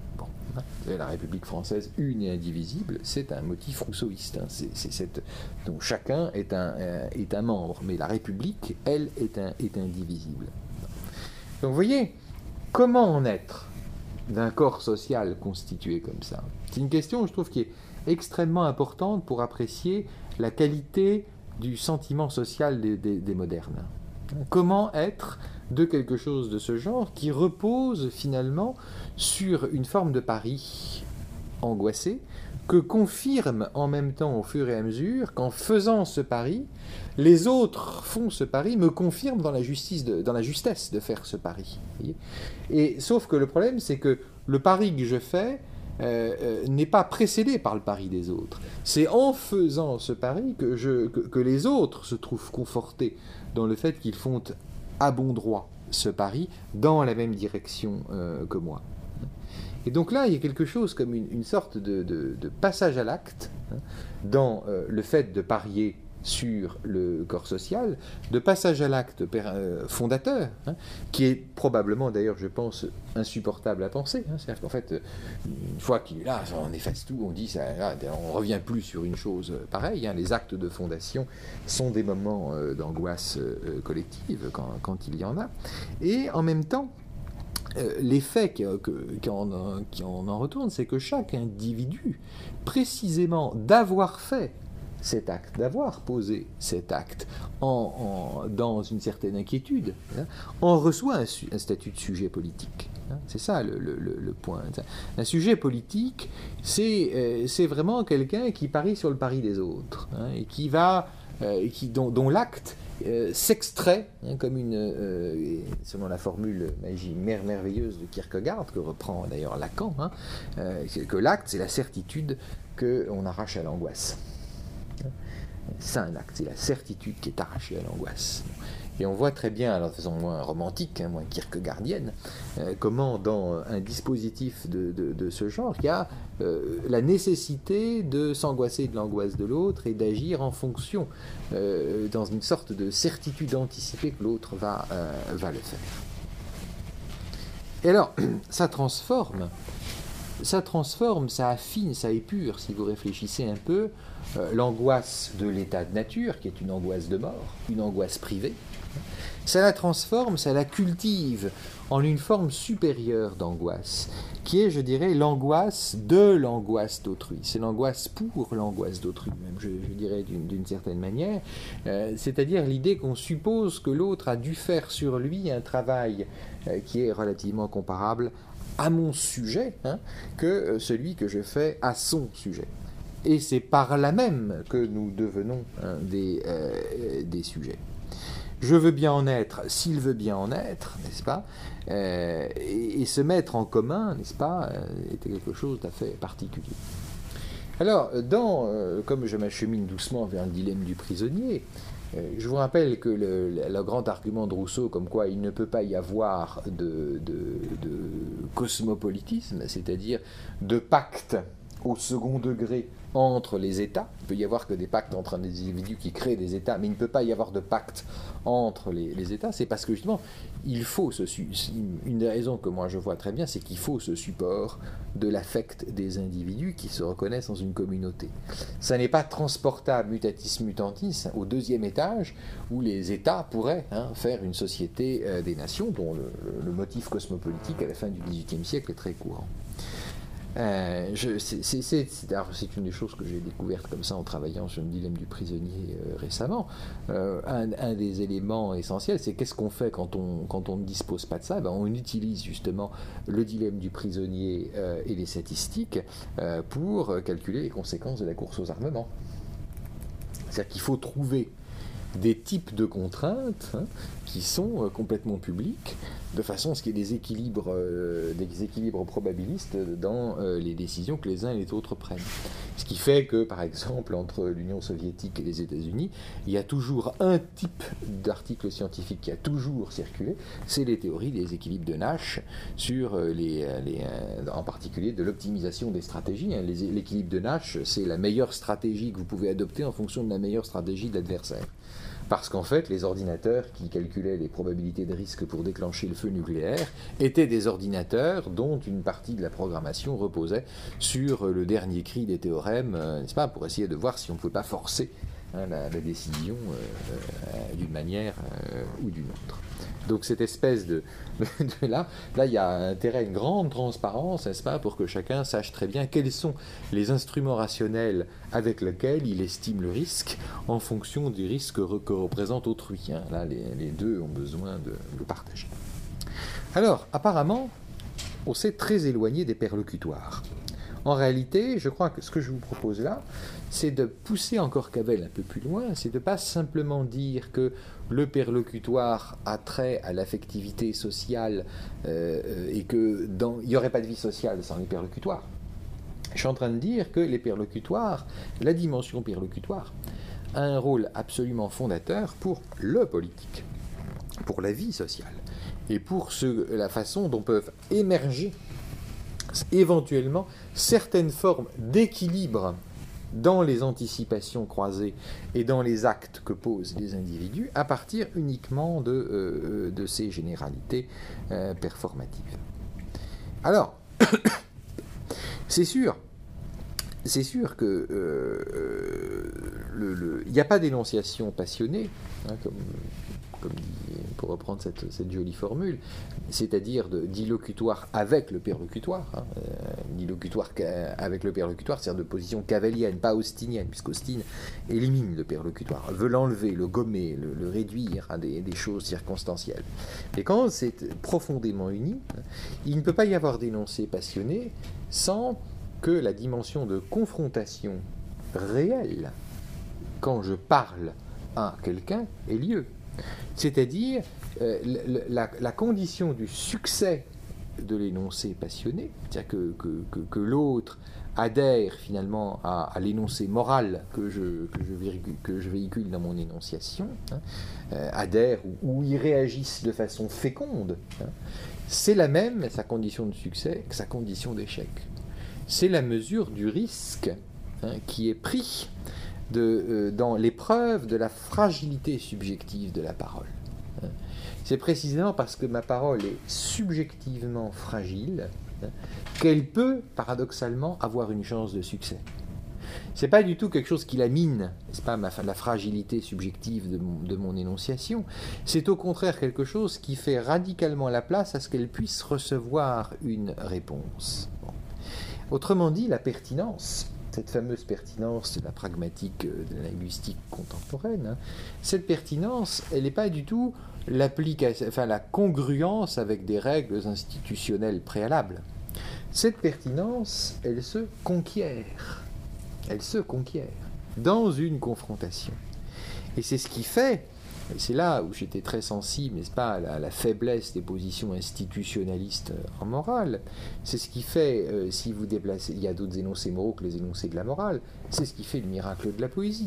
La République française une et indivisible, c'est un motif rousseauiste. Hein. C'est, c'est cette... Donc chacun est un, euh, est un membre, mais la République, elle, est, un, est indivisible. Donc vous voyez, comment en être d'un corps social constitué comme ça? C'est une question, je trouve, qui est extrêmement importante pour apprécier la qualité du sentiment social des, des, des modernes. Comment être de quelque chose de ce genre qui repose finalement sur une forme de pari angoissé que confirme en même temps au fur et à mesure qu'en faisant ce pari, les autres font ce pari, me confirment dans la, justice de, dans la justesse de faire ce pari. Et sauf que le problème, c'est que le pari que je fais euh, euh, n'est pas précédé par le pari des autres. C'est en faisant ce pari que, je, que, que les autres se trouvent confortés dans le fait qu'ils font à bon droit ce pari dans la même direction euh, que moi. Et donc là, il y a quelque chose comme une, une sorte de, de, de passage à l'acte hein, dans euh, le fait de parier sur le corps social, de passage à l'acte euh, fondateur, hein, qui est probablement d'ailleurs, je pense, insupportable à penser. Hein, c'est-à-dire qu'en fait, une fois qu'il est là, on efface tout, on dit, ça, là, on ne revient plus sur une chose pareille. Hein, les actes de fondation sont des moments euh, d'angoisse euh, collective quand, quand il y en a. Et en même temps, Euh, l'effet qui, qui, en, qui en, en retourne, c'est que chaque individu, précisément d'avoir fait cet acte, d'avoir posé cet acte en, en, dans une certaine inquiétude, hein, en reçoit un, un statut de sujet politique. Hein, c'est ça le, le, le point. Un sujet politique, c'est euh, vraiment quelqu'un qui parie sur le pari des autres, hein, et qui va, euh, qui, dont, dont l'acte Euh, s'extrait, hein, comme une, euh, selon la formule magie mer merveilleuse de Kierkegaard, que reprend d'ailleurs Lacan, hein, euh, que l'acte, c'est la certitude qu'on arrache à l'angoisse. C'est un acte, c'est la certitude qui est arrachée à l'angoisse. Et on voit très bien, alors de façon moins romantique, hein, moins kierkegaardienne, euh, comment dans un dispositif de, de, de ce genre, il y a euh, la nécessité de s'angoisser de l'angoisse de l'autre et d'agir en fonction, euh, dans une sorte de certitude anticipée que l'autre va, euh, va le faire. Et alors, ça transforme, ça transforme, ça affine, ça épure, si vous réfléchissez un peu, euh, l'angoisse de l'état de nature, qui est une angoisse de mort, une angoisse privée. Ça la transforme, ça la cultive en une forme supérieure d'angoisse, qui est, je dirais, l'angoisse de l'angoisse d'autrui. C'est l'angoisse pour l'angoisse d'autrui, même, je, je dirais d'une certaine manière. Euh, C'est-à-dire l'idée qu'on suppose que l'autre a dû faire sur lui un travail euh, qui est relativement comparable à mon sujet, hein, que euh, celui que je fais à son sujet. Et c'est par là même que nous devenons hein, des, euh, des sujets. Je veux bien en être, s'il veut bien en être, n'est-ce pas, euh, et, et se mettre en commun, n'est-ce pas, euh, était quelque chose d'assez particulier. Alors, dans, euh, comme je m'achemine doucement vers le dilemme du prisonnier, euh, je vous rappelle que le, le, le grand argument de Rousseau, comme quoi il ne peut pas y avoir de, de, de cosmopolitisme, c'est-à-dire de pacte au second degré entre les États. Il peut y avoir que des pactes entre des individus qui créent des États, mais il ne peut pas y avoir de pacte entre les, les États. C'est parce que justement, il faut ce une des raisons que moi je vois très bien, c'est qu'il faut ce support de l'affect des individus qui se reconnaissent dans une communauté. Ça n'est pas transportable mutatis mutantis au deuxième étage où les États pourraient hein, faire une société euh, des nations dont le, le motif cosmopolitique à la fin du dix-huitième siècle est très courant. Euh, c'est une des choses que j'ai découvertes comme ça en travaillant sur le dilemme du prisonnier euh, récemment. Euh, un, un des éléments essentiels, c'est qu'est-ce qu'on fait quand on, quand on ne dispose pas de ça? Ben, on utilise justement le dilemme du prisonnier euh, et les statistiques euh, pour calculer les conséquences de la course aux armements. C'est-à-dire qu'il faut trouver des types de contraintes hein, qui sont euh, complètement publiques, de façon à ce qu'il y ait des équilibres, euh, des équilibres probabilistes dans euh, les décisions que les uns et les autres prennent. Ce qui fait que, par exemple, entre l'Union soviétique et les États-Unis, il y a toujours un type d'article scientifique qui a toujours circulé, c'est les théories des équilibres de Nash, sur les, les, en particulier de l'optimisation des stratégies. Hein. L'équilibre de Nash, c'est la meilleure stratégie que vous pouvez adopter en fonction de la meilleure stratégie de l'adversaire. Parce qu'en fait, les ordinateurs qui calculaient les probabilités de risque pour déclencher le feu nucléaire étaient des ordinateurs dont une partie de la programmation reposait sur le dernier cri des théorèmes, euh, n'est-ce pas, pour essayer de voir si on ne pouvait pas forcer hein, la, la décision euh, euh, d'une manière euh, ou d'une autre. Donc cette espèce de, de, de là, là il y a intérêt à une grande transparence, n'est-ce pas, pour que chacun sache très bien quels sont les instruments rationnels avec lesquels il estime le risque en fonction du risque que représente autrui. Hein. Là, les, les deux ont besoin de le partager. Alors, apparemment, on s'est très éloigné des perlocutoires. En réalité, je crois que ce que je vous propose là, c'est de pousser encore Cavell un peu plus loin, c'est de ne pas simplement dire que le perlocutoire a trait à l'affectivité sociale euh, et qu'il n'y aurait pas de vie sociale sans les perlocutoires. Je suis en train de dire que les perlocutoires, la dimension perlocutoire, a un rôle absolument fondateur pour le politique, pour la vie sociale, et pour ce, la façon dont peuvent émerger éventuellement certaines formes d'équilibre dans les anticipations croisées et dans les actes que posent les individus à partir uniquement de, euh, de ces généralités euh, performatives. Alors, c'est sûr, c'est sûr que euh, le, le, il n'y a pas d'énonciation passionnée, hein, comme, comme dit, pour reprendre cette, cette jolie formule, c'est-à-dire d'illocutoire avec le perlocutoire, hein, euh, d'illocutoire avec le perlocutoire, c'est-à-dire de position cavalienne, pas austinienne, puisqu'Austin élimine le perlocutoire, veut l'enlever, le gommer, le, le réduire à des, des choses circonstancielles. Mais quand c'est profondément uni, il ne peut pas y avoir d'énoncé passionné sans que la dimension de confrontation réelle, quand je parle à quelqu'un, ait lieu. C'est-à-dire euh, la, la condition du succès de l'énoncé passionné, c'est-à-dire que, que, que, que l'autre adhère finalement à, à l'énoncé moral que je, que, je véhicule, que je véhicule dans mon énonciation, hein, euh, adhère ou, ou y réagisse de façon féconde, hein, c'est la même, sa condition de succès, que sa condition d'échec. C'est la mesure du risque, hein, qui est pris de, euh, dans l'épreuve de la fragilité subjective de la parole. Hein. C'est précisément parce que ma parole est subjectivement fragile, hein, qu'elle peut, paradoxalement, avoir une chance de succès. C'est pas du tout quelque chose qui la mine, c'est pas ma, la fragilité subjective de mon, de mon énonciation, c'est au contraire quelque chose qui fait radicalement la place à ce qu'elle puisse recevoir une réponse. Bon. Autrement dit, la pertinence, cette fameuse pertinence de la pragmatique, de la linguistique contemporaine, hein, cette pertinence, elle n'est pas du tout l'application, enfin la congruence avec des règles institutionnelles préalables. Cette pertinence, elle se conquiert. Elle se conquiert dans une confrontation. Et c'est ce qui fait, et c'est là où j'étais très sensible, n'est-ce pas, à la, à la faiblesse des positions institutionnalistes en morale, c'est ce qui fait, euh, si vous déplacez, il y a d'autres énoncés moraux que les énoncés de la morale, c'est ce qui fait le miracle de la poésie.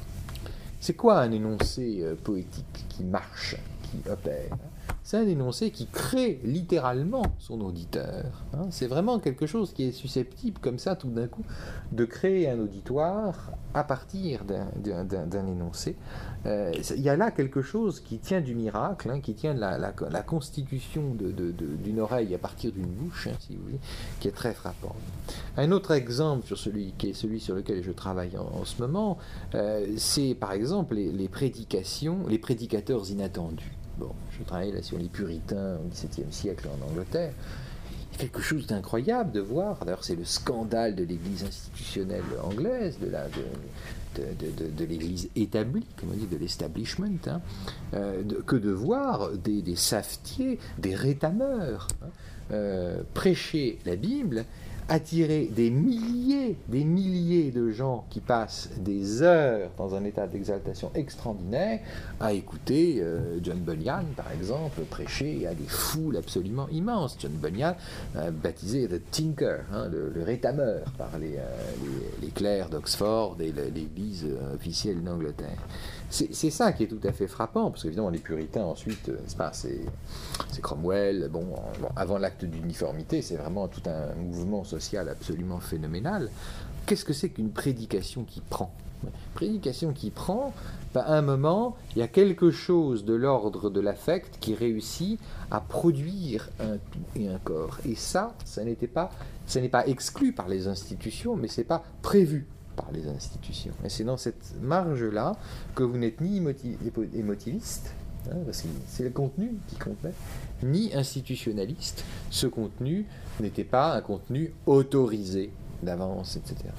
C'est quoi un énoncé euh, poétique qui marche, qui opère ? C'est un énoncé qui crée littéralement son auditeur. Hein. C'est vraiment quelque chose qui est susceptible, comme ça, tout d'un coup, de créer un auditoire à partir d'un, d'un, d'un énoncé. Euh, il y a là quelque chose qui tient du miracle, hein, qui tient de la, la, la constitution de, de, de, d'une oreille à partir d'une bouche, hein, si vous voulez, qui est très frappant. Un autre exemple, sur celui, qui est celui sur lequel je travaille en, en ce moment, euh, c'est par exemple les, les prédications, les prédicateurs inattendus. Bon, je travaille là sur les puritains au dix-septième siècle en Angleterre. Il y a quelque chose d'incroyable de voir, d'ailleurs c'est le scandale de l'église institutionnelle anglaise, de, la, de, de, de, de l'église établie, comme on dit, de l'establishment, hein, euh, de, que de voir des, des savetiers, des rétameurs, hein, euh, prêcher la Bible, attirer des milliers, des milliers de gens qui passent des heures dans un état d'exaltation extraordinaire à écouter euh, John Bunyan, par exemple, prêcher à des foules absolument immenses. John Bunyan, euh, baptisé The Tinker, hein, le, le rétameur par les, euh, les, les clercs d'Oxford et l'église officielle d'Angleterre. C'est, c'est ça qui est tout à fait frappant, parce qu'évidemment les puritains ensuite, n'est-ce pas, c'est, c'est Cromwell, bon, bon, avant l'acte d'uniformité, c'est vraiment tout un mouvement social absolument phénoménal. Qu'est-ce que c'est qu'une prédication qui prend ? Prédication qui prend, ben, à un moment, il y a quelque chose de l'ordre de l'affect qui réussit à produire un tout et un corps. Et ça, ça n'était pas, ça n'est pas exclu par les institutions, mais c'est pas prévu par les institutions. Et c'est dans cette marge-là que vous n'êtes ni émotiviste, hein, parce que c'est le contenu qui comptait, ni institutionnaliste. Ce contenu n'était pas un contenu autorisé d'avance, et cetera.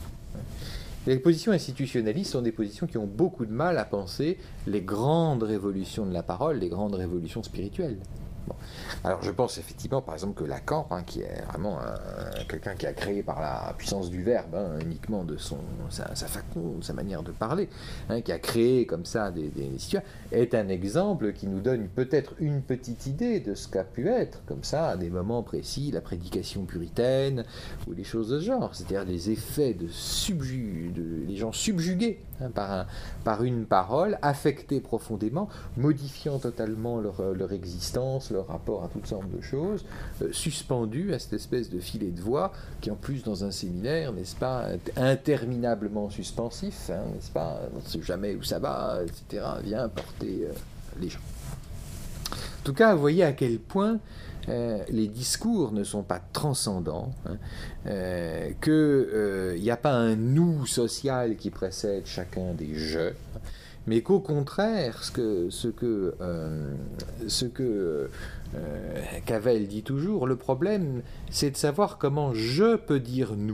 Les positions institutionnalistes sont des positions qui ont beaucoup de mal à penser les grandes révolutions de la parole, les grandes révolutions spirituelles. Bon. Alors je pense effectivement par exemple que Lacan, hein, qui est vraiment quelqu'un qui a créé par la puissance du verbe, hein, uniquement de son, sa, sa faconde, sa manière de parler, hein, qui a créé comme ça des, des situations, est un exemple qui nous donne peut-être une petite idée de ce qu'a pu être, comme ça, à des moments précis, la prédication puritaine, ou des choses de ce genre, c'est-à-dire des effets de subju, de, les gens subjugués hein, par, un, par une parole, affectés profondément, modifiant totalement leur, leur existence, leur rapport à toutes sortes de choses, euh, suspendus à cette espèce de filet de voix qui en plus dans un séminaire, n'est-ce pas, interminablement suspensif, hein, n'est-ce pas, on ne sait jamais où ça va, et cetera, vient porter euh, les gens. En tout cas, vous voyez à quel point euh, les discours ne sont pas transcendants, hein, euh, qu'il n'y euh, a pas un « nous » social qui précède chacun des « je », mais qu'au contraire, ce que, ce que, euh, ce que euh, Cavell dit toujours, le problème, c'est de savoir comment je peux dire « nous ».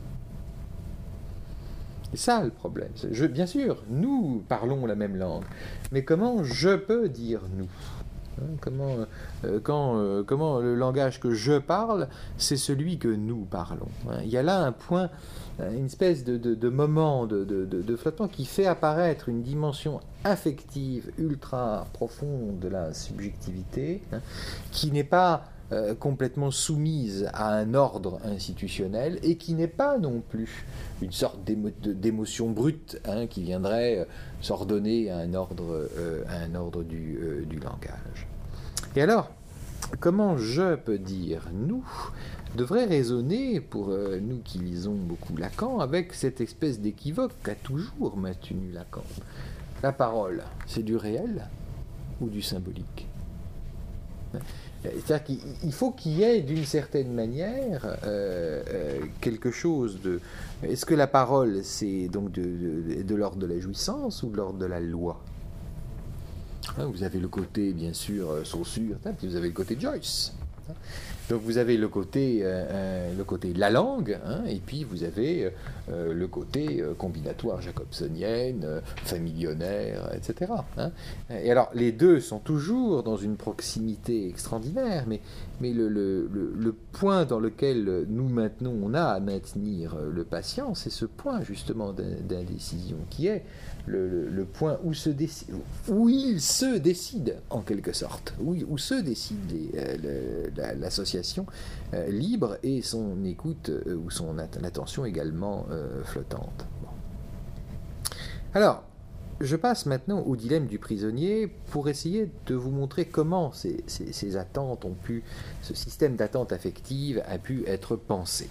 C'est ça le problème. Je, bien sûr, nous parlons la même langue, mais comment je peux dire « nous » ? Comment, euh, quand, euh, comment le langage que je parle, c'est celui que nous parlons. Il y a là un point, une espèce de, de, de moment de, de, de, de flottement qui fait apparaître une dimension affective ultra profonde de la subjectivité, hein, qui n'est pas euh, complètement soumise à un ordre institutionnel et qui n'est pas non plus une sorte d'émo d'émotion brute hein, qui viendrait euh, s'ordonner à un ordre, euh, à un ordre du, euh, du langage. Et alors, comment je peux dire « nous » devrait résonner, pour euh, nous qui lisons beaucoup Lacan, avec cette espèce d'équivoque qu'a toujours maintenu Lacan. La parole, c'est du réel ou du symbolique ? C'est-à-dire qu'il faut qu'il y ait d'une certaine manière euh, euh, quelque chose de... Est-ce que la parole, c'est donc de, de, de l'ordre de la jouissance ou de l'ordre de la loi ? Hein, vous avez le côté, bien sûr, euh, Saussure, hein, puis vous avez le côté Joyce. Hein. Donc vous avez le côté, euh, le côté de la langue, hein, et puis vous avez euh, le côté euh, combinatoire jacobsonienne, euh, familionnaire, et cetera. Hein. Et alors les deux sont toujours dans une proximité extraordinaire, mais, mais le, le, le, le point dans lequel nous maintenons, on a à maintenir le patient, c'est ce point justement d'indécision qui est le, le, le point où, se décide, où il se décide en quelque sorte, où, où se décide l'association euh, libre et son écoute euh, ou son attention également euh, flottante. Bon. Alors, je passe maintenant au dilemme du prisonnier pour essayer de vous montrer comment ces, ces, ces attentes ont pu, ce système d'attente affective a pu être pensé.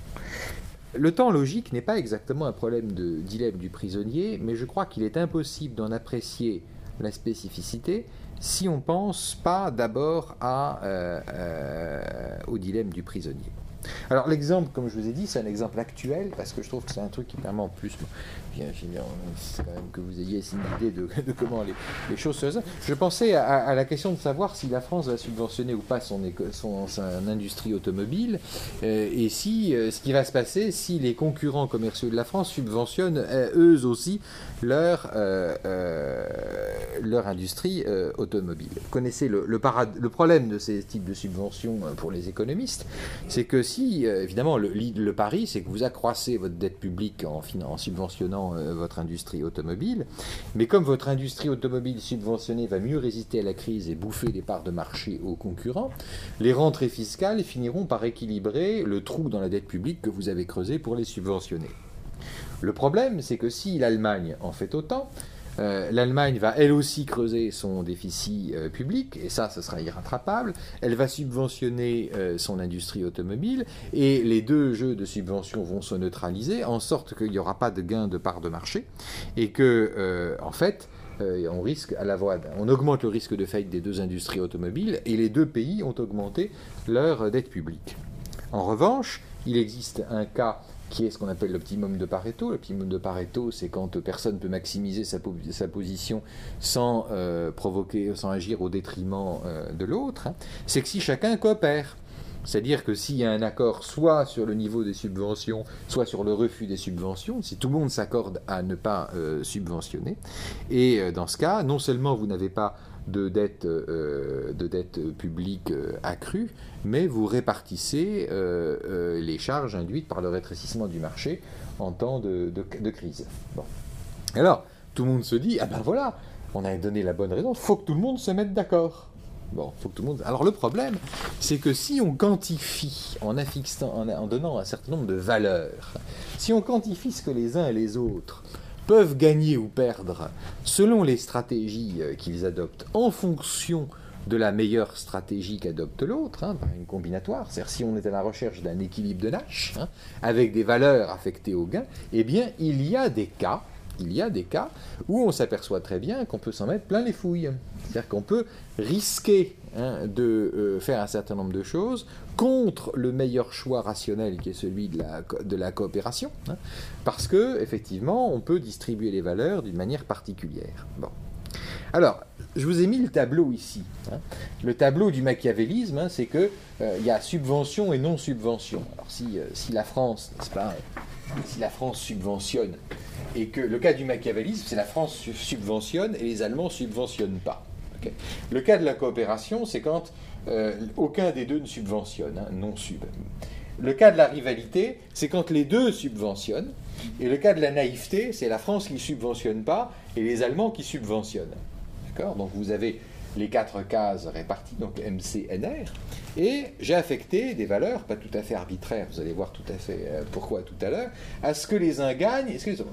Le temps logique n'est pas exactement un problème de dilemme du prisonnier, mais je crois qu'il est impossible d'en apprécier la spécificité si on ne pense pas d'abord à, euh, euh, au dilemme du prisonnier. Alors l'exemple, comme je vous ai dit, c'est un exemple actuel, parce que je trouve que c'est un truc qui permet en plus, bien, c'est quand même que vous ayez une idée de, de comment les, les choses se font. Je pensais à, à la question de savoir si la France va subventionner ou pas son, son, son industrie automobile, euh, et si euh, ce qui va se passer si les concurrents commerciaux de la France subventionnent euh, eux aussi leur, euh, euh, leur industrie euh, automobile. Vous connaissez le, le, parad le problème de ces types de subventions pour les économistes, c'est que si, euh, évidemment, le, le pari, c'est que vous accroissez votre dette publique en, en subventionnant euh, votre industrie automobile, mais comme votre industrie automobile subventionnée va mieux résister à la crise et bouffer des parts de marché aux concurrents, les rentrées fiscales finiront par équilibrer le trou dans la dette publique que vous avez creusé pour les subventionner. Le problème, c'est que si l'Allemagne en fait autant, Euh, l'Allemagne va elle aussi creuser son déficit euh, public, et ça, ce sera irrattrapable. Elle va subventionner euh, son industrie automobile, et les deux jeux de subvention vont se neutraliser, en sorte qu'il n'y aura pas de gain de part de marché, et que, euh, en fait, euh, on risque à la voie, on augmente le risque de faillite des deux industries automobiles, et les deux pays ont augmenté leur dette publique. En revanche, il existe un cas qui est ce qu'on appelle l'optimum de Pareto. L'optimum de Pareto, c'est quand personne ne peut maximiser sa, po sa position sans euh, provoquer, sans agir au détriment euh, de l'autre. Hein. C'est que si chacun coopère, c'est-à-dire que s'il y a un accord soit sur le niveau des subventions, soit sur le refus des subventions, si tout le monde s'accorde à ne pas euh, subventionner, et euh, dans ce cas, non seulement vous n'avez pas de dette, euh, de dette publique euh, accrue, mais vous répartissez euh, euh, les charges induites par le rétrécissement du marché en temps de, de, de crise. Bon. Alors, tout le monde se dit, ah ben voilà, on a donné la bonne raison, il faut que tout le monde se mette d'accord. Bon, faut que tout le monde... Alors le problème, c'est que si on quantifie, en, affixant, en, en donnant un certain nombre de valeurs, si on quantifie ce que les uns et les autres peuvent gagner ou perdre selon les stratégies qu'ils adoptent en fonction de la meilleure stratégie qu'adopte l'autre, hein, par une combinatoire, c'est-à-dire si on est à la recherche d'un équilibre de Nash, hein, avec des valeurs affectées au gain, eh bien il y a des cas, il y a des cas où on s'aperçoit très bien qu'on peut s'en mettre plein les fouilles. C'est-à-dire qu'on peut risquer hein, de euh, faire un certain nombre de choses contre le meilleur choix rationnel qui est celui de la, de la coopération, hein, parce que effectivement on peut distribuer les valeurs d'une manière particulière. Bon. Alors, je vous ai mis le tableau ici. Hein. Le tableau du machiavélisme, hein, c'est qu'il euh, y a subvention et non-subvention. Alors si, euh, si la France, n'est-ce pas, si la France subventionne, et que le cas du machiavélisme, c'est la France subventionne et les Allemands ne subventionnent pas. Okay. Le cas de la coopération, c'est quand euh, aucun des deux ne subventionne, hein, non-sub. Le cas de la rivalité, c'est quand les deux subventionnent. Et le cas de la naïveté, c'est la France qui ne subventionne pas et les Allemands qui subventionnent. D'accord ? Donc vous avez les quatre cases réparties, donc M, C, N, R, et j'ai affecté des valeurs, pas tout à fait arbitraires, vous allez voir tout à fait euh, pourquoi tout à l'heure, à ce que les uns gagnent et ce que les autres.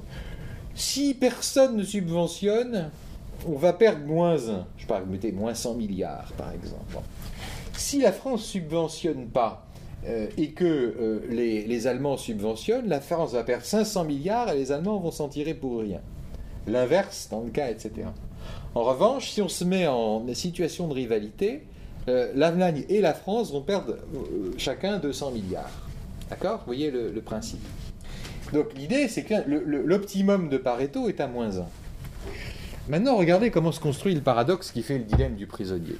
Si personne ne subventionne, on va perdre moins un. Je parle, mettez moins cent milliards, par exemple. Si la France ne subventionne pas euh, et que euh, les, les Allemands subventionnent, la France va perdre cinq cents milliards et les Allemands vont s'en tirer pour rien. L'inverse dans le cas, et cetera. En revanche, si on se met en situation de rivalité, euh, l'Allemagne et la France vont perdre euh, chacun deux cents milliards. D'accord ? Vous voyez le, le principe. Donc l'idée, c'est que le, le, l'optimum de Pareto est à moins un. Maintenant, regardez comment se construit le paradoxe qui fait le dilemme du prisonnier.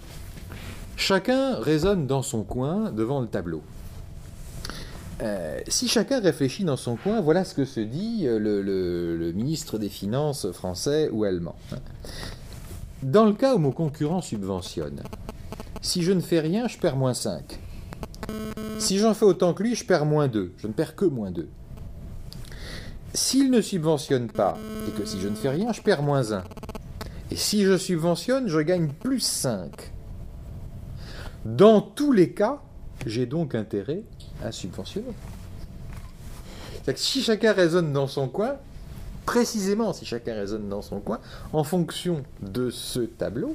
Chacun raisonne dans son coin devant le tableau. Euh, si chacun réfléchit dans son coin, voilà ce que se dit le, le, le ministre des Finances français ou allemand. Dans le cas où mon concurrent subventionne, si je ne fais rien, je perds moins cinq. Si j'en fais autant que lui, je perds moins deux. Je ne perds que moins deux. S'il ne subventionne pas, et que si je ne fais rien, je perds moins un. Et si je subventionne, je gagne plus cinq. Dans tous les cas, j'ai donc intérêt à subventionner. C'est-à-dire que si chacun raisonne dans son coin, précisément si chacun raisonne dans son coin, en fonction de ce tableau,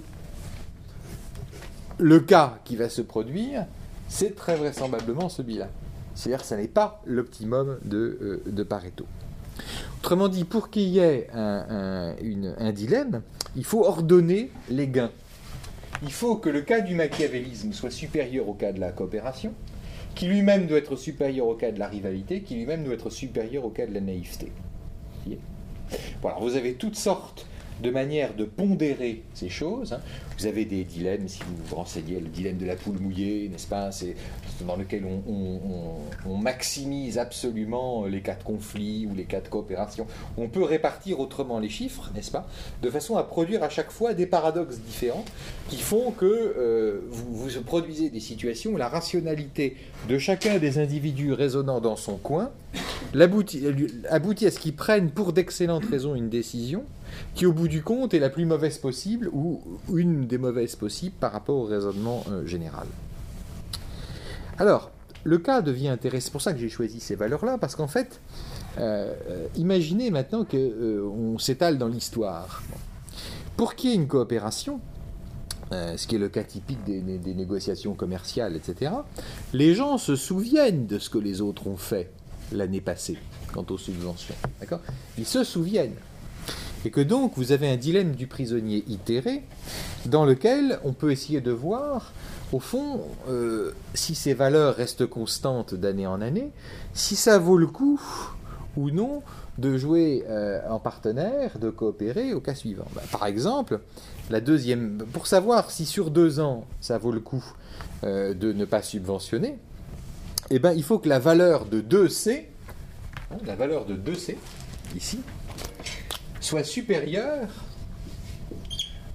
le cas qui va se produire, c'est très vraisemblablement celui-là. C'est-à-dire que ce n'est pas l'optimum de, euh, de Pareto. Autrement dit, pour qu'il y ait un, un, une, un dilemme, il faut ordonner les gains. Il faut que le cas du machiavélisme soit supérieur au cas de la coopération, qui lui-même doit être supérieur au cas de la rivalité, qui lui-même doit être supérieur au cas de la naïveté. Bon, alors vous avez toutes sortes de manières de pondérer ces choses. Hein. Vous avez des dilemmes, si vous vous renseignez, le dilemme de la poule mouillée, n'est-ce pas ? C'est dans lequel on, on, on, on maximise absolument les cas de conflit ou les cas de coopération. On peut répartir autrement les chiffres, n'est-ce pas ? De façon à produire à chaque fois des paradoxes différents qui font que euh, vous, vous produisez des situations où la rationalité de chacun des individus raisonnant dans son coin aboutit, aboutit à ce qu'ils prennent pour d'excellentes raisons une décision qui, au bout du compte, est la plus mauvaise possible ou une des mauvaises possibles par rapport au raisonnement euh, général. Alors, le cas devient intéressant. C'est pour ça que j'ai choisi ces valeurs-là, parce qu'en fait, euh, imaginez maintenant qu'on euh, s'étale dans l'histoire. Pour qu'il y ait une coopération, euh, ce qui est le cas typique des, des, des négociations commerciales, et cetera, les gens se souviennent de ce que les autres ont fait l'année passée, quant aux subventions. D'accord ? Ils se souviennent. Et que donc, vous avez un dilemme du prisonnier itéré, dans lequel on peut essayer de voir, au fond, euh, si ces valeurs restent constantes d'année en année, si ça vaut le coup ou non de jouer euh, en partenaire, de coopérer au cas suivant. Ben, par exemple, la deuxième, pour savoir si sur deux ans, ça vaut le coup euh, de ne pas subventionner, eh ben, il faut que la valeur de deux C, hein, la valeur de deux C, ici, soit supérieure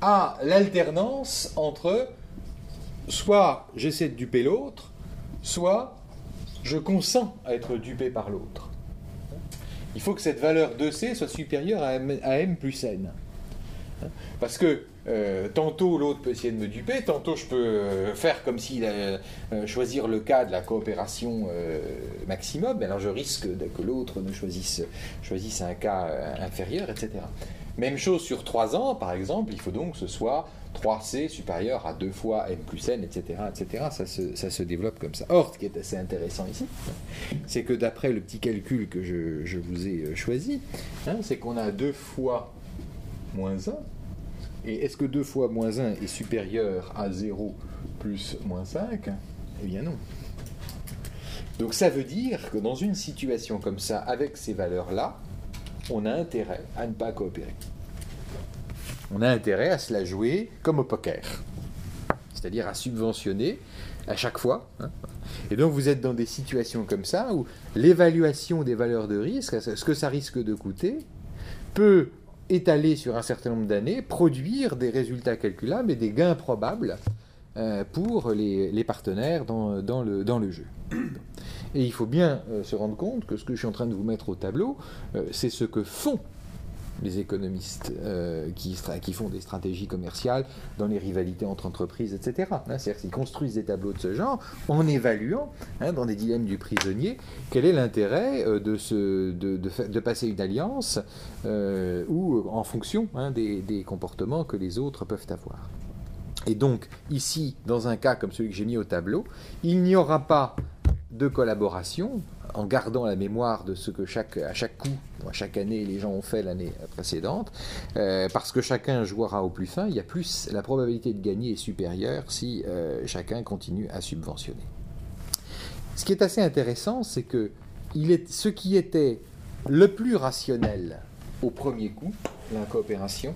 à l'alternance entre soit j'essaie de duper l'autre, soit je consens à être dupé par l'autre. Il faut que cette valeur deux C soit supérieure à M, à M plus N. Parce que euh, tantôt l'autre peut essayer de me duper, tantôt je peux euh, faire comme s'il allait euh, choisir le cas de la coopération euh, maximum, mais alors je risque de, que l'autre ne choisisse, choisisse un cas euh, inférieur, et cetera. Même chose sur trois ans, par exemple, il faut donc que ce soit trois C supérieur à deux fois M plus N, et cetera, et cetera. Ça se, ça se développe comme ça. Or, ce qui est assez intéressant ici, c'est que d'après le petit calcul que je, je vous ai choisi, hein, c'est qu'on a deux fois moins un. Et est-ce que deux fois moins un est supérieur à zéro plus moins cinq? Eh bien non. Donc ça veut dire que dans une situation comme ça, avec ces valeurs-là, on a intérêt à ne pas coopérer. On a intérêt à se la jouer comme au poker. C'est-à-dire à subventionner à chaque fois. Hein. Et donc vous êtes dans des situations comme ça où l'évaluation des valeurs de risque, ce que ça risque de coûter, peut étalé sur un certain nombre d'années, produire des résultats calculables et des gains probables euh, pour les, les partenaires dans, dans, le, dans le jeu. Et il faut bien euh, se rendre compte que ce que je suis en train de vous mettre au tableau, euh, c'est ce que font les économistes euh, qui, qui font des stratégies commerciales dans les rivalités entre entreprises, et cetera. Hein, c'est-à-dire qu'ils construisent des tableaux de ce genre en évaluant, hein, dans des dilemmes du prisonnier, quel est l'intérêt euh, de, se, de, de, de passer une alliance euh, ou en fonction hein, des, des comportements que les autres peuvent avoir. Et donc, ici, dans un cas comme celui que j'ai mis au tableau, il n'y aura pas de collaboration, en gardant la mémoire de ce que chaque, à chaque coup, à chaque année, les gens ont fait l'année précédente, euh, parce que chacun jouera au plus fin, il y a plus, la probabilité de gagner est supérieure si euh, chacun continue à subventionner. Ce qui est assez intéressant, c'est que il est, ce qui était le plus rationnel au premier coup, la coopération,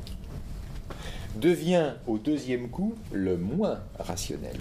devient au deuxième coup le moins rationnel.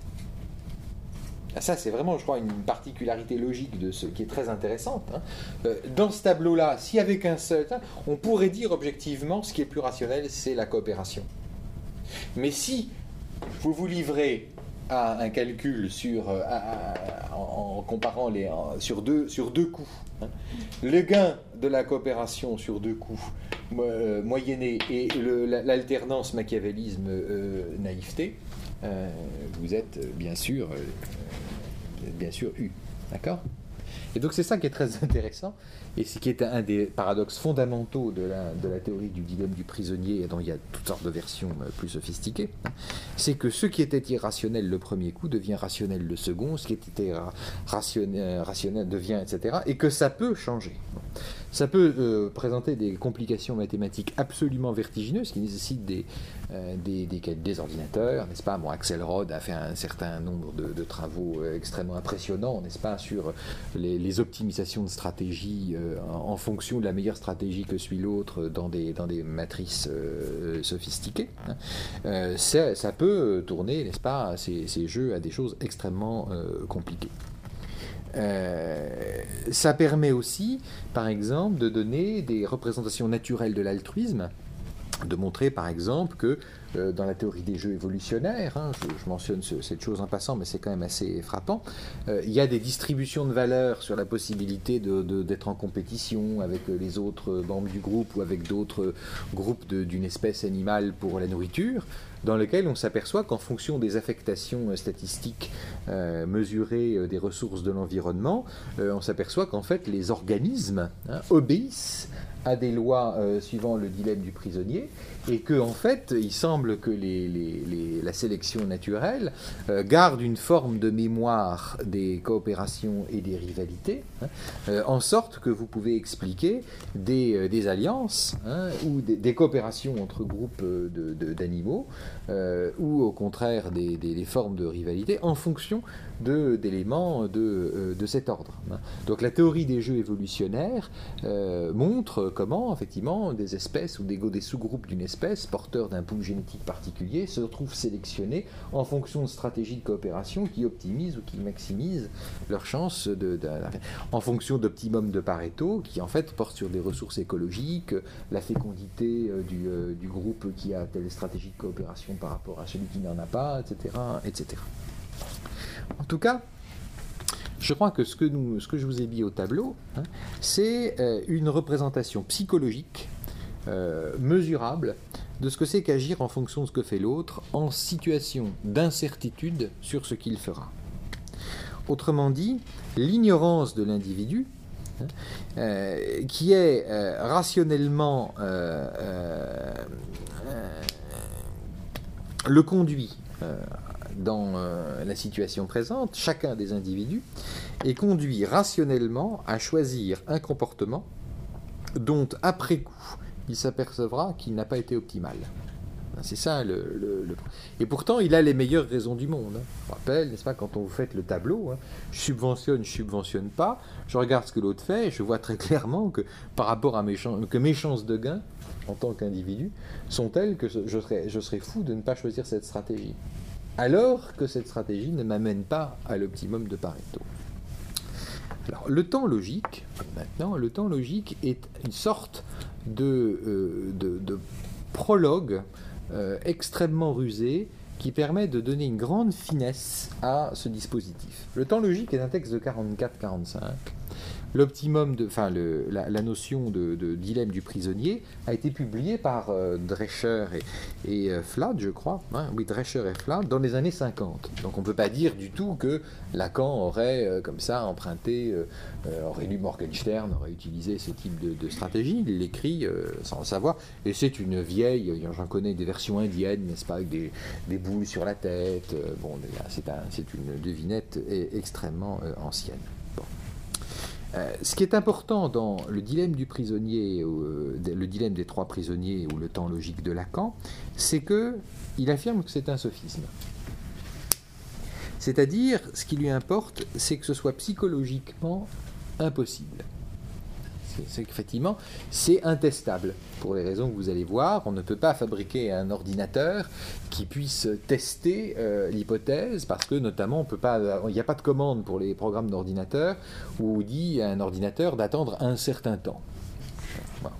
Ça, c'est vraiment, je crois, une particularité logique de ce qui est très intéressante. Hein. Euh, dans ce tableau-là, s'il n'y avait qu'un seul, hein, on pourrait dire objectivement ce qui est plus rationnel, c'est la coopération. Mais si vous vous livrez à un calcul sur, à, à, en, en comparant les, en, sur, deux, sur deux coups, hein, le gain de la coopération sur deux coups euh, moyenné et le, la, l'alternance machiavélisme euh, naïveté, euh, vous êtes euh, bien sûr euh, bien sûr U, d'accord? Et donc c'est ça qui est très intéressant, et ce qui est un des paradoxes fondamentaux de la, de la théorie du dilemme du prisonnier, dont il y a toutes sortes de versions plus sophistiquées, c'est que ce qui était irrationnel le premier coup devient rationnel le second, ce qui était rationnel, rationnel devient, et cetera, et que ça peut changer. Ça peut euh, présenter des complications mathématiques absolument vertigineuses qui nécessitent des, euh, des, des, des ordinateurs, n'est-ce pas? Bon, Axelrod a fait un certain nombre de, de travaux euh, extrêmement impressionnants, n'est-ce pas, sur les, les optimisations de stratégies euh, en, en fonction de la meilleure stratégie que suit l'autre dans des, dans des matrices euh, sophistiquées. Hein. Euh, ça, ça peut tourner, n'est-ce pas, ces, ces jeux à des choses extrêmement euh, compliquées. Euh, ça permet aussi, par exemple, de donner des représentations naturelles de l'altruisme, de montrer, par exemple, que euh, dans la théorie des jeux évolutionnaires, hein, je, je mentionne ce, cette chose en passant, mais c'est quand même assez frappant, euh, il y a des distributions de valeurs sur la possibilité de, de, d'être en compétition avec les autres membres du groupe ou avec d'autres groupes de, d'une espèce animale pour la nourriture, dans lequel on s'aperçoit qu'en fonction des affectations statistiques euh, mesurées euh, des ressources de l'environnement, euh, on s'aperçoit qu'en fait les organismes hein, obéissent à des lois euh, suivant le dilemme du prisonnier, et que en fait il semble que les, les, les, la sélection naturelle euh, garde une forme de mémoire des coopérations et des rivalités, hein, euh, en sorte que vous pouvez expliquer des, euh, des alliances hein, ou des, des coopérations entre groupes de, de, d'animaux, euh, ou au contraire des, des, des formes de rivalité en fonction de, d'éléments de, euh, de cet ordre. Hein. Donc la théorie des jeux évolutionnaires euh, montre comment effectivement des espèces ou des, des sous-groupes d'une espèce porteurs d'un pool génétique politique particulier se trouvent sélectionnés en fonction de stratégies de coopération qui optimisent ou qui maximisent leurs chances de, de, de, en fonction d'optimum de Pareto, qui en fait porte sur des ressources écologiques, la fécondité euh, du, euh, du groupe qui a telle stratégie de coopération par rapport à celui qui n'en a pas, et cetera, et cetera. En tout cas, je crois que ce que, nous, ce que je vous ai mis au tableau, hein, c'est euh, une représentation psychologique euh, mesurable de ce que c'est qu'agir en fonction de ce que fait l'autre en situation d'incertitude sur ce qu'il fera. Autrement dit, l'ignorance de l'individu, hein, euh, qui est euh, rationnellement euh, euh, euh, le conduit euh, dans euh, la situation présente, chacun des individus est conduit rationnellement à choisir un comportement dont, après coup, il s'apercevra qu'il n'a pas été optimal. C'est ça le, le, le... Et pourtant, il a les meilleures raisons du monde. Hein. Je vous rappelle, n'est-ce pas, quand on vous fait le tableau, hein, je subventionne, je subventionne pas, je regarde ce que l'autre fait, et je vois très clairement que par rapport à mes chances, que mes chances de gain, en tant qu'individu, sont telles que je serais, je serais fou de ne pas choisir cette stratégie. Alors que cette stratégie ne m'amène pas à l'optimum de Pareto. Alors, le temps logique, maintenant, le temps logique est une sorte de, euh, de, de prologue euh, extrêmement rusé qui permet de donner une grande finesse à ce dispositif. Le temps logique est un texte de quarante-quatre quarante-cinq. L'optimum, de, enfin le, la, la notion de, de dilemme du prisonnier a été publiée par euh, Drescher et, et euh, Flad, je crois, hein, oui, Drescher et Flad, dans les années cinquante. Donc on ne peut pas dire du tout que Lacan aurait, euh, comme ça, emprunté, euh, euh, aurait lu Morgenstern, aurait utilisé ce type de, de stratégie. Il l'écrit euh, sans le savoir. Et c'est une vieille, j'en connais des versions indiennes, n'est-ce pas, avec des, des boules sur la tête. Euh, bon, c'est, un, c'est une devinette extrêmement euh, ancienne. Euh, ce qui est important dans le dilemme du prisonnier, euh, le dilemme des trois prisonniers ou le temps logique de Lacan, c'est qu'il affirme que c'est un sophisme. C'est-à-dire, ce qui lui importe, c'est que ce soit psychologiquement impossible. C'est qu'effectivement, c'est intestable. Pour les raisons que vous allez voir, on ne peut pas fabriquer un ordinateur qui puisse tester euh, l'hypothèse, parce que notamment, on peut pas, il n'y a pas de commande pour les programmes d'ordinateur où on dit à un ordinateur d'attendre un certain temps. Bon.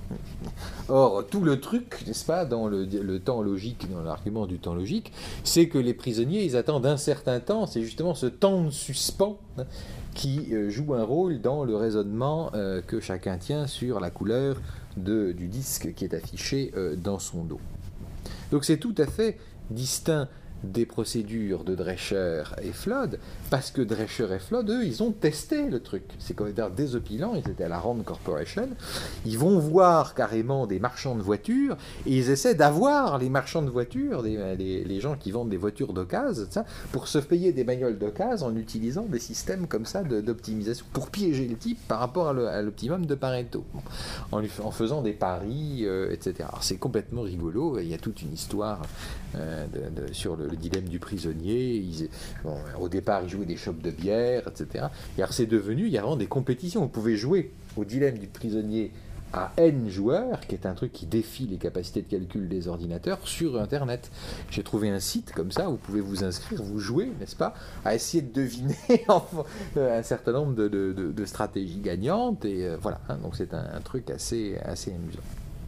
Or, tout le truc, n'est-ce pas, dans le, le temps logique, dans l'argument du temps logique, c'est que les prisonniers, ils attendent un certain temps, c'est justement ce temps de suspens, hein, qui euh, joue un rôle dans le raisonnement euh, que chacun tient sur la couleur de, du disque qui est affiché euh, dans son dos. Donc c'est tout à fait distinct des procédures de Drescher et Flod, parce que Drescher et Flod, eux, ils ont testé le truc. C'est quand même désopilant, ils étaient à la Rand Corporation, ils vont voir carrément des marchands de voitures, et ils essaient d'avoir les marchands de voitures, les, les, les gens qui vendent des voitures d'occasion, pour se payer des bagnoles d'occasion en utilisant des systèmes comme ça de, d'optimisation, pour piéger le type par rapport à, le, à l'optimum de Pareto, bon, en, lui, en faisant des paris, euh, et cetera. Alors, c'est complètement rigolo, il y a toute une histoire euh, de, de, sur le le dilemme du prisonnier. Ils, bon, au départ, ils jouaient des chopes de bière, et cetera. Et alors, c'est devenu, il y a vraiment des compétitions. Vous pouvez jouer au dilemme du prisonnier à N joueurs, qui est un truc qui défie les capacités de calcul des ordinateurs, sur Internet. J'ai trouvé un site comme ça où vous pouvez vous inscrire, vous jouer, n'est-ce pas, à essayer de deviner un certain nombre de, de, de, de stratégies gagnantes. Et euh, voilà, hein, donc c'est un, un truc assez, assez amusant.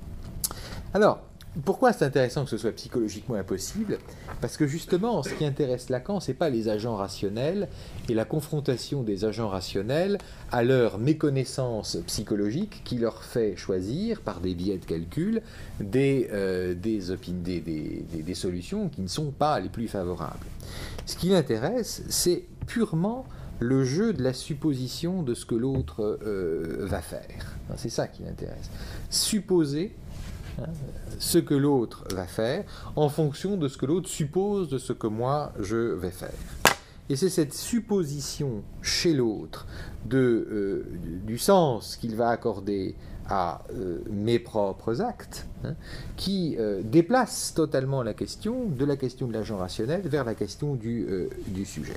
Alors, pourquoi c'est intéressant que ce soit psychologiquement impossible ? Parce que justement, ce qui intéresse Lacan, ce n'est pas les agents rationnels et la confrontation des agents rationnels à leur méconnaissance psychologique qui leur fait choisir, par des biais de calcul, des, euh, des, opin- des, des, des, des solutions qui ne sont pas les plus favorables. Ce qui l'intéresse, c'est purement le jeu de la supposition de ce que l'autre euh, va faire. C'est ça qui l'intéresse. Supposer ce que l'autre va faire en fonction de ce que l'autre suppose de ce que moi je vais faire. Et c'est cette supposition chez l'autre de, euh, du sens qu'il va accorder à euh, mes propres actes, hein, qui euh, déplace totalement la question de la question de l'agent rationnel vers la question du, euh, du sujet.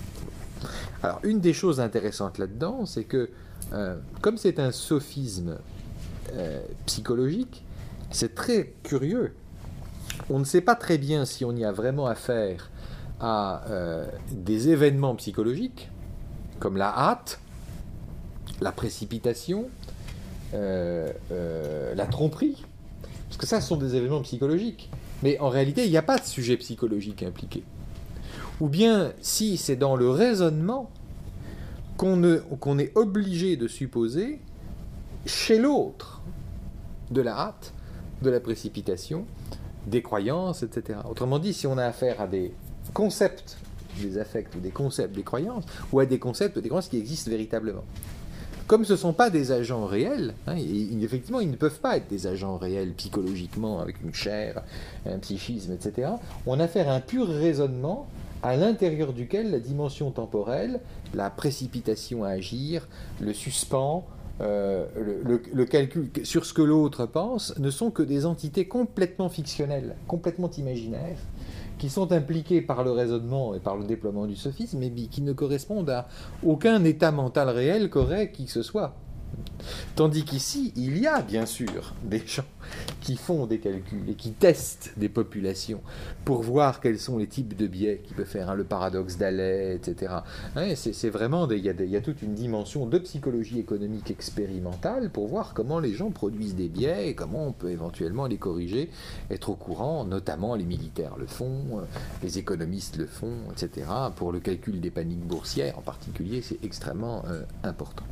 Alors, une des choses intéressantes là-dedans, c'est que, euh, comme c'est un sophisme euh, psychologique, c'est très curieux on ne sait pas très bien si on y a vraiment affaire à euh, des événements psychologiques, comme la hâte, la précipitation, euh, euh, la tromperie, parce que ça, ce sont des événements psychologiques. Mais en réalité, il n'y a pas de sujet psychologique impliqué. Ou bien, si c'est dans le raisonnement qu'on ne, qu'on est obligé de supposer chez l'autre de la hâte, de la précipitation, des croyances, et cetera. Autrement dit, si on a affaire à des concepts, des affects ou des concepts, des croyances, ou à des concepts ou des croyances qui existent véritablement. Comme ce ne sont pas des agents réels, hein, et, effectivement, ils ne peuvent pas être des agents réels psychologiquement, avec une chair, un psychisme, et cetera, on a affaire à un pur raisonnement à l'intérieur duquel la dimension temporelle, la précipitation à agir, le suspens, euh, le, le, le calcul sur ce que l'autre pense, ne sont que des entités complètement fictionnelles, complètement imaginaires, qui sont impliquées par le raisonnement et par le déploiement du sophisme, mais qui ne correspondent à aucun état mental réel qu'aurait qui que ce soit. Tandis qu'ici, il y a bien sûr des gens qui font des calculs et qui testent des populations pour voir quels sont les types de biais qui peuvent faire, hein, le paradoxe d'Halley, et cetera. Hein, c'est, c'est vraiment, des, il, y a des, il y a toute une dimension de psychologie économique expérimentale pour voir comment les gens produisent des biais et comment on peut éventuellement les corriger, être au courant, notamment les militaires le font, les économistes le font, et cetera. Pour le calcul des paniques boursières en particulier, c'est extrêmement euh, important.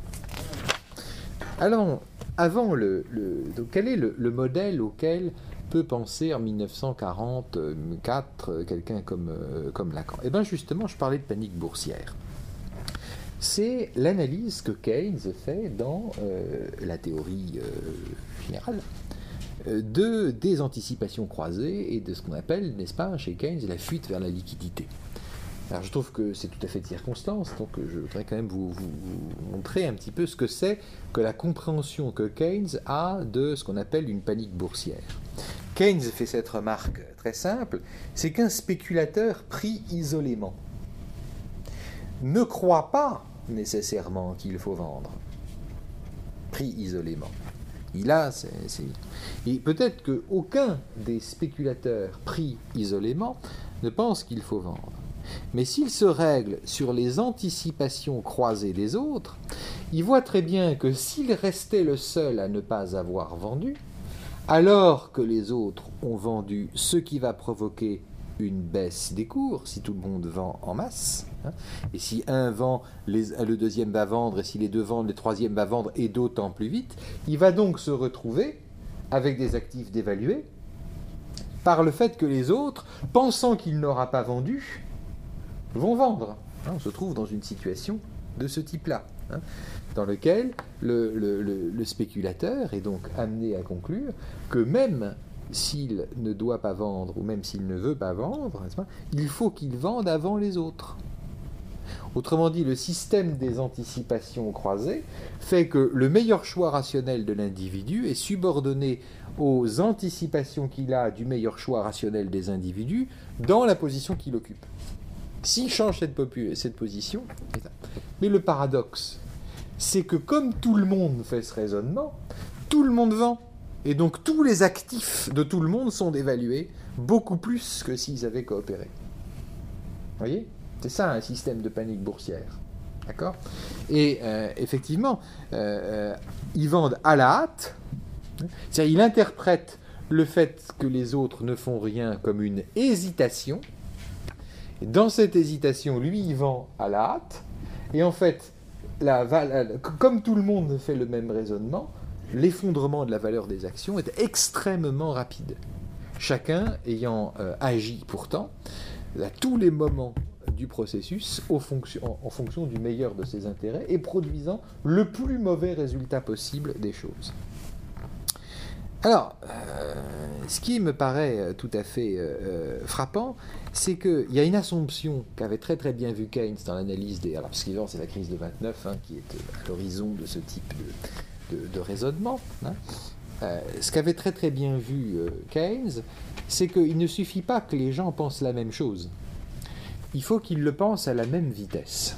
Alors, avant le, le donc quel est le, le modèle auquel peut penser en mille neuf cent quarante-quatre quelqu'un comme, euh, comme Lacan? Eh bien, justement, je parlais de panique boursière. C'est l'analyse que Keynes fait dans euh, la théorie euh, générale euh, de, des anticipations croisées et de ce qu'on appelle, n'est-ce pas, chez Keynes, la fuite vers la liquidité. Alors je trouve que c'est tout à fait de circonstance, donc je voudrais quand même vous, vous, vous montrer un petit peu ce que c'est que la compréhension que Keynes a de ce qu'on appelle une panique boursière. Keynes fait cette remarque très simple, c'est qu'un spéculateur pris isolément ne croit pas nécessairement qu'il faut vendre. Pris isolément. Il a, c'est, c'est... Et peut-être qu'aucun des spéculateurs pris isolément ne pense qu'il faut vendre. Mais s'il se règle sur les anticipations croisées des autres, il voit très bien que s'il restait le seul à ne pas avoir vendu, alors que les autres ont vendu, ce qui va provoquer une baisse des cours, si tout le monde vend en masse, hein, et si un vend, les, le deuxième va vendre, et si les deux vendent, le troisième va vendre, et d'autant plus vite, il va donc se retrouver avec des actifs dévalués, par le fait que les autres, pensant qu'il n'aura pas vendu, vont vendre. Hein, on se trouve dans une situation de ce type-là, hein, dans lequel le, le, le, le spéculateur est donc amené à conclure que même s'il ne doit pas vendre, ou même s'il ne veut pas vendre, n'est-ce pas, il faut qu'il vende avant les autres. Autrement dit, le système des anticipations croisées fait que le meilleur choix rationnel de l'individu est subordonné aux anticipations qu'il a du meilleur choix rationnel des individus dans la position qu'il occupe. S'il change cette, popu- cette position, c'est ça. Mais le paradoxe, c'est que comme tout le monde fait ce raisonnement, tout le monde vend. Et donc tous les actifs de tout le monde sont dévalués beaucoup plus que s'ils avaient coopéré. Vous voyez ? C'est ça un système de panique boursière. D'accord ? Et euh, effectivement, euh, euh, ils vendent à la hâte, c'est-à-dire ils interprètent le fait que les autres ne font rien comme une hésitation. Et dans cette hésitation, lui, il vend à la hâte. Et en fait, la, la, comme tout le monde fait le même raisonnement, l'effondrement de la valeur des actions est extrêmement rapide. Chacun ayant euh, agi pourtant à tous les moments du processus au fonction, en, en fonction du meilleur de ses intérêts et produisant le plus mauvais résultat possible des choses. Alors, euh, ce qui me paraît tout à fait euh, frappant, c'est qu'il y a une assumption qu'avait très très bien vu Keynes dans l'analyse des... Alors, parce qu'évidemment, c'est la crise de vingt-neuf hein, qui est à l'horizon de ce type de, de, de raisonnement. Hein. Euh, ce qu'avait très très bien vu euh, Keynes, c'est qu'il ne suffit pas que les gens pensent la même chose. Il faut qu'ils le pensent à la même vitesse.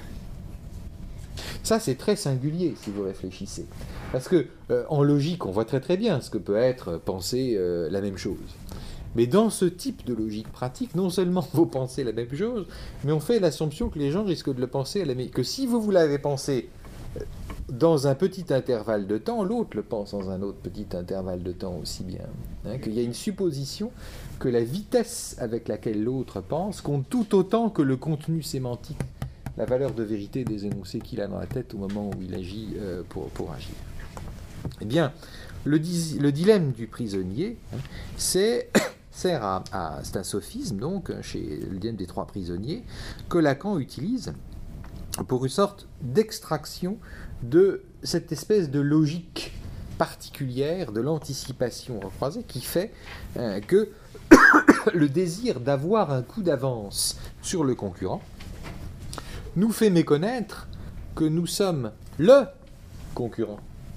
Ça, c'est très singulier, si vous réfléchissez. Parce que, euh, en logique, on voit très très bien ce que peut être penser euh, la même chose. Mais dans ce type de logique pratique, non seulement vous pensez la même chose, mais on fait l'assumption que les gens risquent de le penser à la même... que si vous, vous l'avez pensé dans un petit intervalle de temps, l'autre le pense dans un autre petit intervalle de temps aussi bien. Hein, qu'il y a une supposition que la vitesse avec laquelle l'autre pense compte tout autant que le contenu sémantique, la valeur de vérité des énoncés qu'il a dans la tête au moment où il agit euh, pour, pour agir. Eh bien, le, di- le dilemme du prisonnier, hein, c'est... sert à, à, c'est un sophisme, donc, chez le dilemme des trois prisonniers, que Lacan utilise pour une sorte d'extraction de cette espèce de logique particulière de l'anticipation recroisée qui fait euh, que le désir d'avoir un coup d'avance sur le concurrent nous fait méconnaître que nous sommes le concurrent.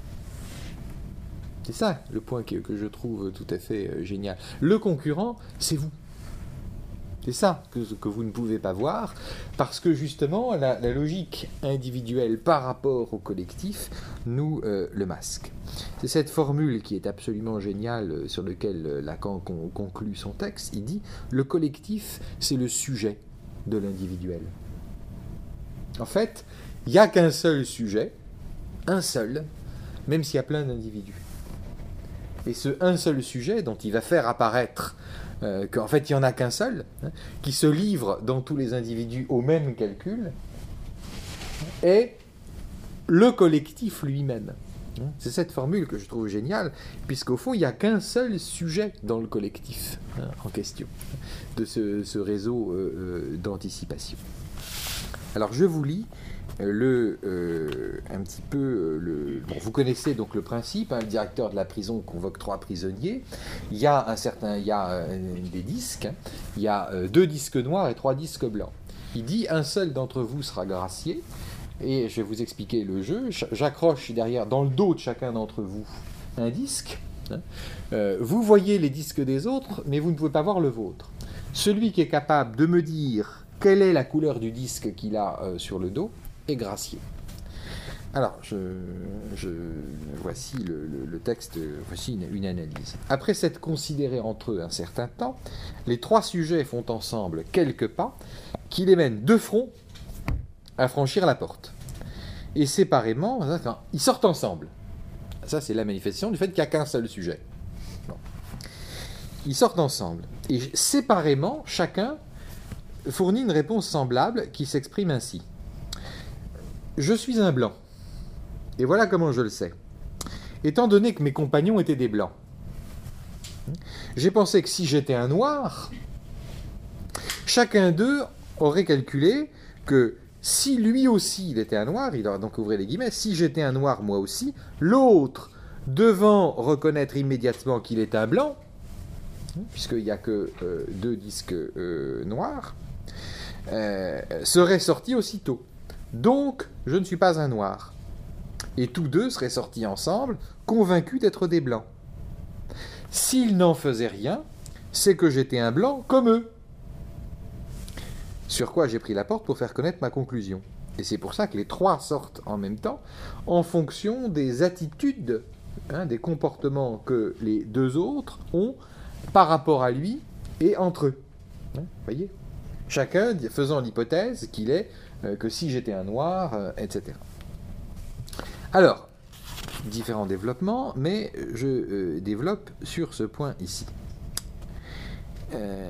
C'est ça le point que, que je trouve tout à fait euh, génial. Le concurrent, c'est vous. C'est ça que, que vous ne pouvez pas voir, parce que justement, la, la logique individuelle par rapport au collectif nous euh, le masque. C'est cette formule qui est absolument géniale, euh, sur laquelle euh, Lacan con, conclut son texte. Il dit « Le collectif, c'est le sujet de l'individuel ». En fait, il n'y a qu'un seul sujet, un seul, même s'il y a plein d'individus. Et ce un seul sujet dont il va faire apparaître euh, qu'en fait il n'y en a qu'un seul, hein, qui se livre dans tous les individus au même calcul, est le collectif lui-même. C'est cette formule que je trouve géniale, puisqu'au fond il n'y a qu'un seul sujet dans le collectif hein, en question, de ce, ce réseau euh, euh, d'anticipation. Alors je vous lis le, euh, un petit peu euh, le... Bon, vous connaissez donc le principe, hein, le directeur de la prison convoque trois prisonniers, il y a un certain, il y a euh, des disques, hein, il y a euh, deux disques noirs et trois disques blancs. Il dit un seul d'entre vous sera gracié, et je vais vous expliquer le jeu. J'accroche derrière, dans le dos de chacun d'entre vous, un disque. Hein. Euh, vous voyez les disques des autres, mais vous ne pouvez pas voir le vôtre. Celui qui est capable de me dire quelle est la couleur du disque qu'il a euh, sur le dos est gracié. Alors, je, je, voici le, le, le texte, voici une, une analyse. Après s'être considérés entre eux un certain temps, les trois sujets font ensemble quelques pas qui les mènent de front à franchir la porte. Et séparément, ils sortent ensemble. Ça, c'est la manifestation du fait qu'il n'y a qu'un seul sujet. Bon. Ils sortent ensemble. Et séparément, chacun fournit une réponse semblable qui s'exprime ainsi. Je suis un blanc. Et voilà comment je le sais. Étant donné que mes compagnons étaient des blancs, j'ai pensé que si j'étais un noir, chacun d'eux aurait calculé que si lui aussi il était un noir, il aurait donc ouvert les guillemets, si j'étais un noir moi aussi, l'autre, devant reconnaître immédiatement qu'il est un blanc, puisqu'il n'y a que euh, deux disques euh, noirs, euh, serait sorti aussitôt. Donc, je ne suis pas un noir. Et tous deux seraient sortis ensemble, convaincus d'être des blancs. S'ils n'en faisaient rien, c'est que j'étais un blanc comme eux. Sur quoi j'ai pris la porte pour faire connaître ma conclusion. Et c'est pour ça que les trois sortent en même temps, en fonction des attitudes, hein, des comportements que les deux autres ont par rapport à lui et entre eux. Hein, voyez ? Chacun faisant l'hypothèse qu'il est, euh, que si j'étais un noir, euh, et cetera. Alors, différents développements, mais je euh, développe sur ce point ici. Euh...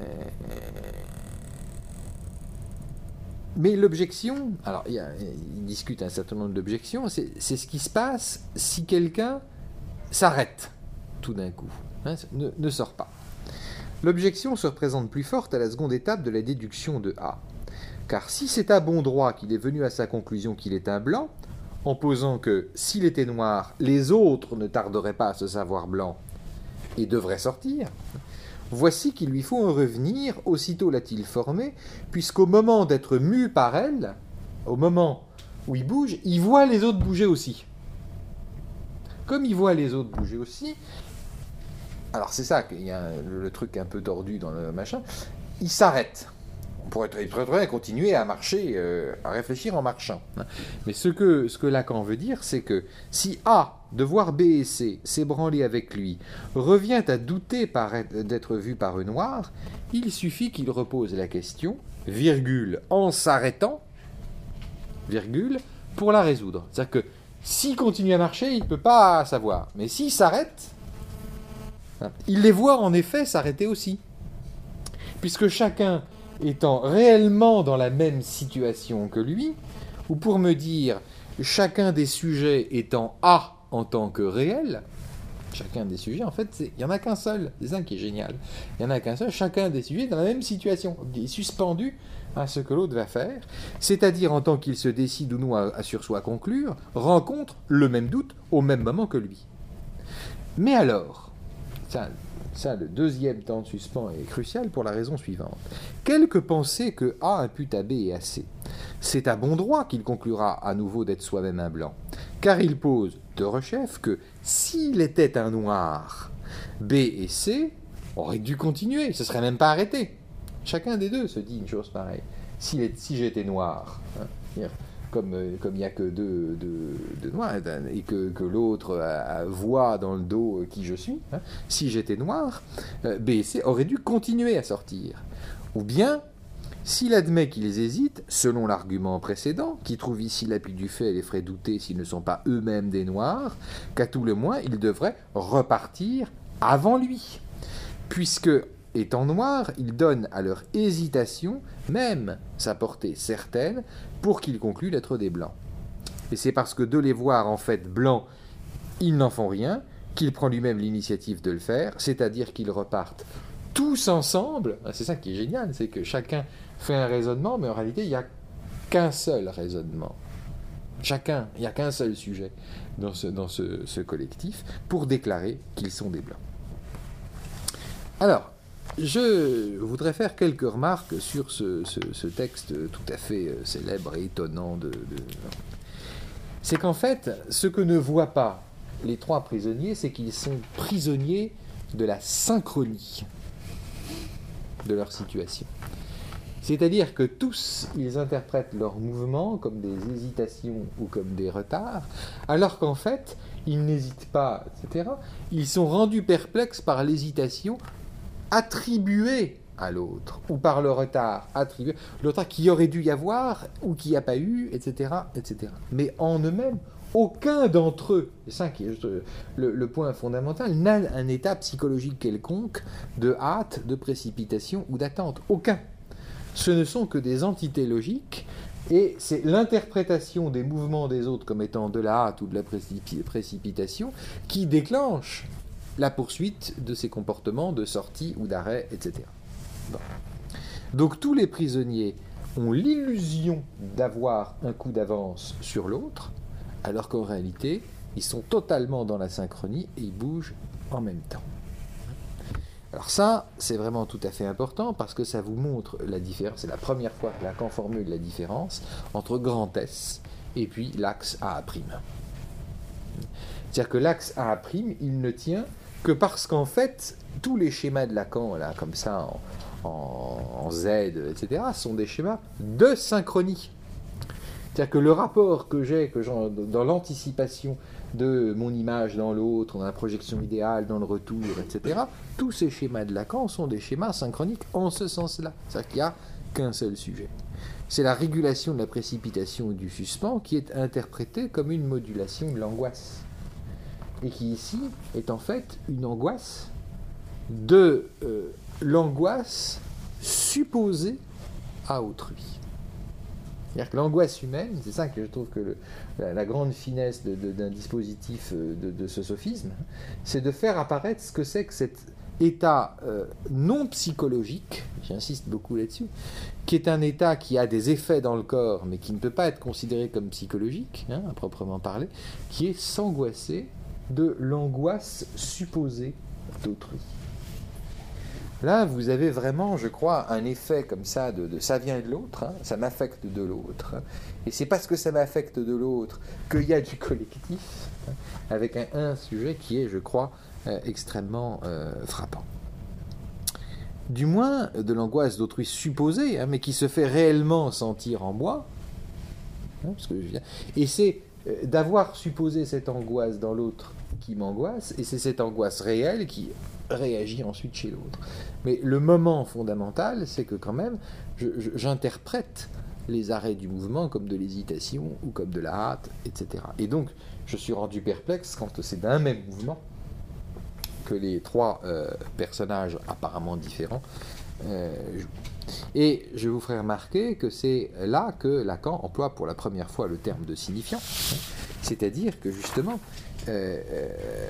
Mais l'objection, alors il, y a, il discute un certain nombre d'objections, c'est, c'est ce qui se passe si quelqu'un s'arrête tout d'un coup, hein, ne, ne sort pas. L'objection se représente plus forte à la seconde étape de la déduction de A. Car si c'est à bon droit qu'il est venu à sa conclusion qu'il est un blanc, en posant que s'il était noir, les autres ne tarderaient pas à se savoir blanc et devraient sortir, voici qu'il lui faut en revenir, aussitôt l'a-t-il formé, puisqu'au moment d'être mu par elle, au moment où il bouge, il voit les autres bouger aussi. Comme il voit les autres bouger aussi, alors c'est ça qu'il y a le, le truc un peu tordu dans le machin, il s'arrête. On pourrait très, très, très continuer à marcher, euh, à réfléchir en marchant. Mais ce que, ce que Lacan veut dire, c'est que si A, de voir B et C s'ébranler avec lui, revient à douter d'être vu par eux noirs, il suffit qu'il repose la question, virgule, en s'arrêtant, virgule, pour la résoudre. C'est-à-dire que s'il continue à marcher, il ne peut pas savoir. Mais s'il s'arrête, il les voit en effet s'arrêter aussi. Puisque chacun étant réellement dans la même situation que lui, ou pour me dire, chacun des sujets étant A en tant que réel, chacun des sujets, en fait, il n'y en a qu'un seul, c'est ça qui est génial. Il n'y en a qu'un seul, chacun des sujets est dans la même situation, il est suspendu à ce que l'autre va faire, c'est-à-dire en tant qu'il se décide ou non à, à sur soi conclure, rencontre le même doute au même moment que lui. Mais alors, ça... Ça, le deuxième temps de suspens est crucial pour la raison suivante. Quelque pensée que A impute à B et à C, c'est à bon droit qu'il conclura à nouveau d'être soi-même un blanc, car il pose de rechef que s'il était un noir, B et C auraient dû continuer, ce ne serait même pas arrêté. Chacun des deux se dit une chose pareille. Si, si j'étais noir, hein, comme il comme n'y a que deux, deux, deux noirs, et que, que l'autre voit dans le dos qui je suis, hein, si j'étais noir, euh, B et C auraient dû continuer à sortir. Ou bien, s'il admet qu'ils hésitent, selon l'argument précédent, qui trouve ici l'appui du fait et les ferait douter s'ils ne sont pas eux-mêmes des noirs, qu'à tout le moins, ils devraient repartir avant lui, puisque, étant noirs, ils donnent à leur hésitation même sa portée certaine pour qu'ils concluent d'être des blancs. Et c'est parce que de les voir en fait blancs, ils n'en font rien, qu'il prend lui-même l'initiative de le faire, c'est-à-dire qu'ils repartent tous ensemble. C'est ça qui est génial, c'est que chacun fait un raisonnement, mais en réalité, il n'y a qu'un seul raisonnement. Chacun, il n'y a qu'un seul sujet dans ce, dans ce, ce collectif pour déclarer qu'ils sont des blancs. Alors, je voudrais faire quelques remarques sur ce, ce, ce texte tout à fait célèbre et étonnant de... de... C'est qu'en fait, ce que ne voient pas les trois prisonniers, c'est qu'ils sont prisonniers de la synchronie de leur situation. C'est-à-dire que tous, ils interprètent leurs mouvements comme des hésitations ou comme des retards, alors qu'en fait, ils n'hésitent pas, et cetera. Ils sont rendus perplexes par l'hésitation attribuée à l'autre, ou par le retard attribué, le retard qui aurait dû y avoir, ou qui n'y a pas eu, et cetera, et cetera. Mais en eux-mêmes, aucun d'entre eux, c'est ça qui est le, le point fondamental, n'a un état psychologique quelconque de hâte, de précipitation ou d'attente. Aucun. Ce ne sont que des entités logiques, et c'est l'interprétation des mouvements des autres comme étant de la hâte ou de la précip- précipitation qui déclenche la poursuite de ces comportements de sortie ou d'arrêt, et cetera. Bon. Donc tous les prisonniers ont l'illusion d'avoir un coup d'avance sur l'autre, alors qu'en réalité, ils sont totalement dans la synchronie et ils bougent en même temps. Alors ça, c'est vraiment tout à fait important parce que ça vous montre la différence. C'est la première fois que Lacan formule la différence entre grand S et puis l'axe A'. C'est-à-dire que l'axe A', il ne tient que parce qu'en fait, tous les schémas de Lacan, là, comme ça, en, en, en Z, et cetera, sont des schémas de synchronie. C'est-à-dire que le rapport que j'ai que dans l'anticipation de mon image dans l'autre, dans la projection idéale, dans le retour, et cetera, tous ces schémas de Lacan sont des schémas synchroniques en ce sens-là. C'est-à-dire qu'il n'y a qu'un seul sujet. C'est la régulation de la précipitation et du suspens qui est interprétée comme une modulation de l'angoisse. Et qui ici est en fait une angoisse de euh, l'angoisse supposée à autrui. C'est-à-dire que l'angoisse humaine, c'est ça que je trouve que le, la, la grande finesse de, de, d'un dispositif de, de ce sophisme, c'est de faire apparaître ce que c'est que cet état euh, non psychologique, j'insiste beaucoup là-dessus, qui est un état qui a des effets dans le corps, mais qui ne peut pas être considéré comme psychologique, hein, à proprement parler, qui est s'angoisser de l'angoisse supposée d'autrui. Là, vous avez vraiment, je crois, un effet comme ça, de, de ça vient de l'autre, hein, ça m'affecte de l'autre. Hein, et c'est parce que ça m'affecte de l'autre qu'il y a du collectif, hein, avec un, un sujet qui est, je crois, euh, extrêmement euh, frappant. du moins de l'angoisse d'autrui supposée, hein, mais qui se fait réellement sentir en moi. Hein, parce que je viens... Et c'est euh, d'avoir supposé cette angoisse dans l'autre qui m'angoisse, et c'est cette angoisse réelle qui réagit ensuite chez l'autre. Mais le moment fondamental, c'est que quand même, je, je, j'interprète les arrêts du mouvement comme de l'hésitation ou comme de la hâte, et cetera. Et donc, je suis rendu perplexe quand c'est d'un même mouvement que les trois euh, personnages apparemment différents euh, jouent. Et je vous ferai remarquer que c'est là que Lacan emploie pour la première fois le terme de signifiant, hein, c'est-à-dire que justement, euh, euh,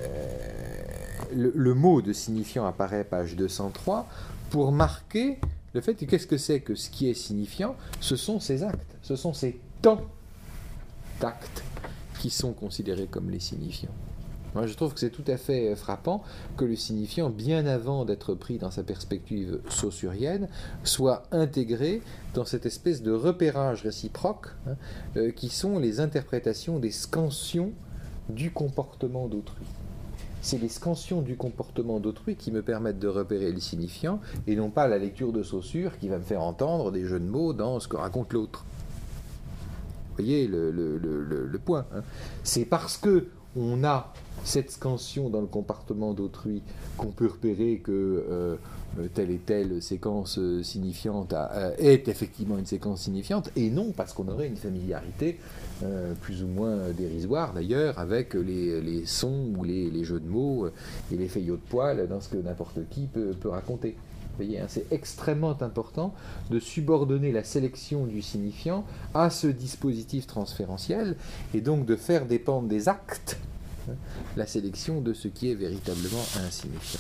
le, le mot de signifiant apparaît page deux cent trois pour marquer le fait que qu'est-ce que c'est que ce qui est signifiant, ce sont ces actes, ce sont ces temps d'actes qui sont considérés comme les signifiants. Moi, je trouve que c'est tout à fait frappant que le signifiant, bien avant d'être pris dans sa perspective saussurienne, soit intégré dans cette espèce de repérage réciproque, hein, euh, qui sont les interprétations des scansions du comportement d'autrui. C'est les scansions du comportement d'autrui qui me permettent de repérer le signifiant, et non pas la lecture de Saussure qui va me faire entendre des jeux de mots dans ce que raconte l'autre. Vous voyez le, le, le, le point, hein. C'est parce que on a cette scansion dans le comportement d'autrui qu'on peut repérer que euh, telle et telle séquence signifiante a, a, est effectivement une séquence signifiante, et non parce qu'on aurait une familiarité euh, plus ou moins dérisoire d'ailleurs avec les, les sons ou les, les jeux de mots et les faillots de poils dans ce que n'importe qui peut, peut raconter. Vous voyez, hein, c'est extrêmement important de subordonner la sélection du signifiant à ce dispositif transférentiel, et donc de faire dépendre des actes hein, la sélection de ce qui est véritablement un signifiant.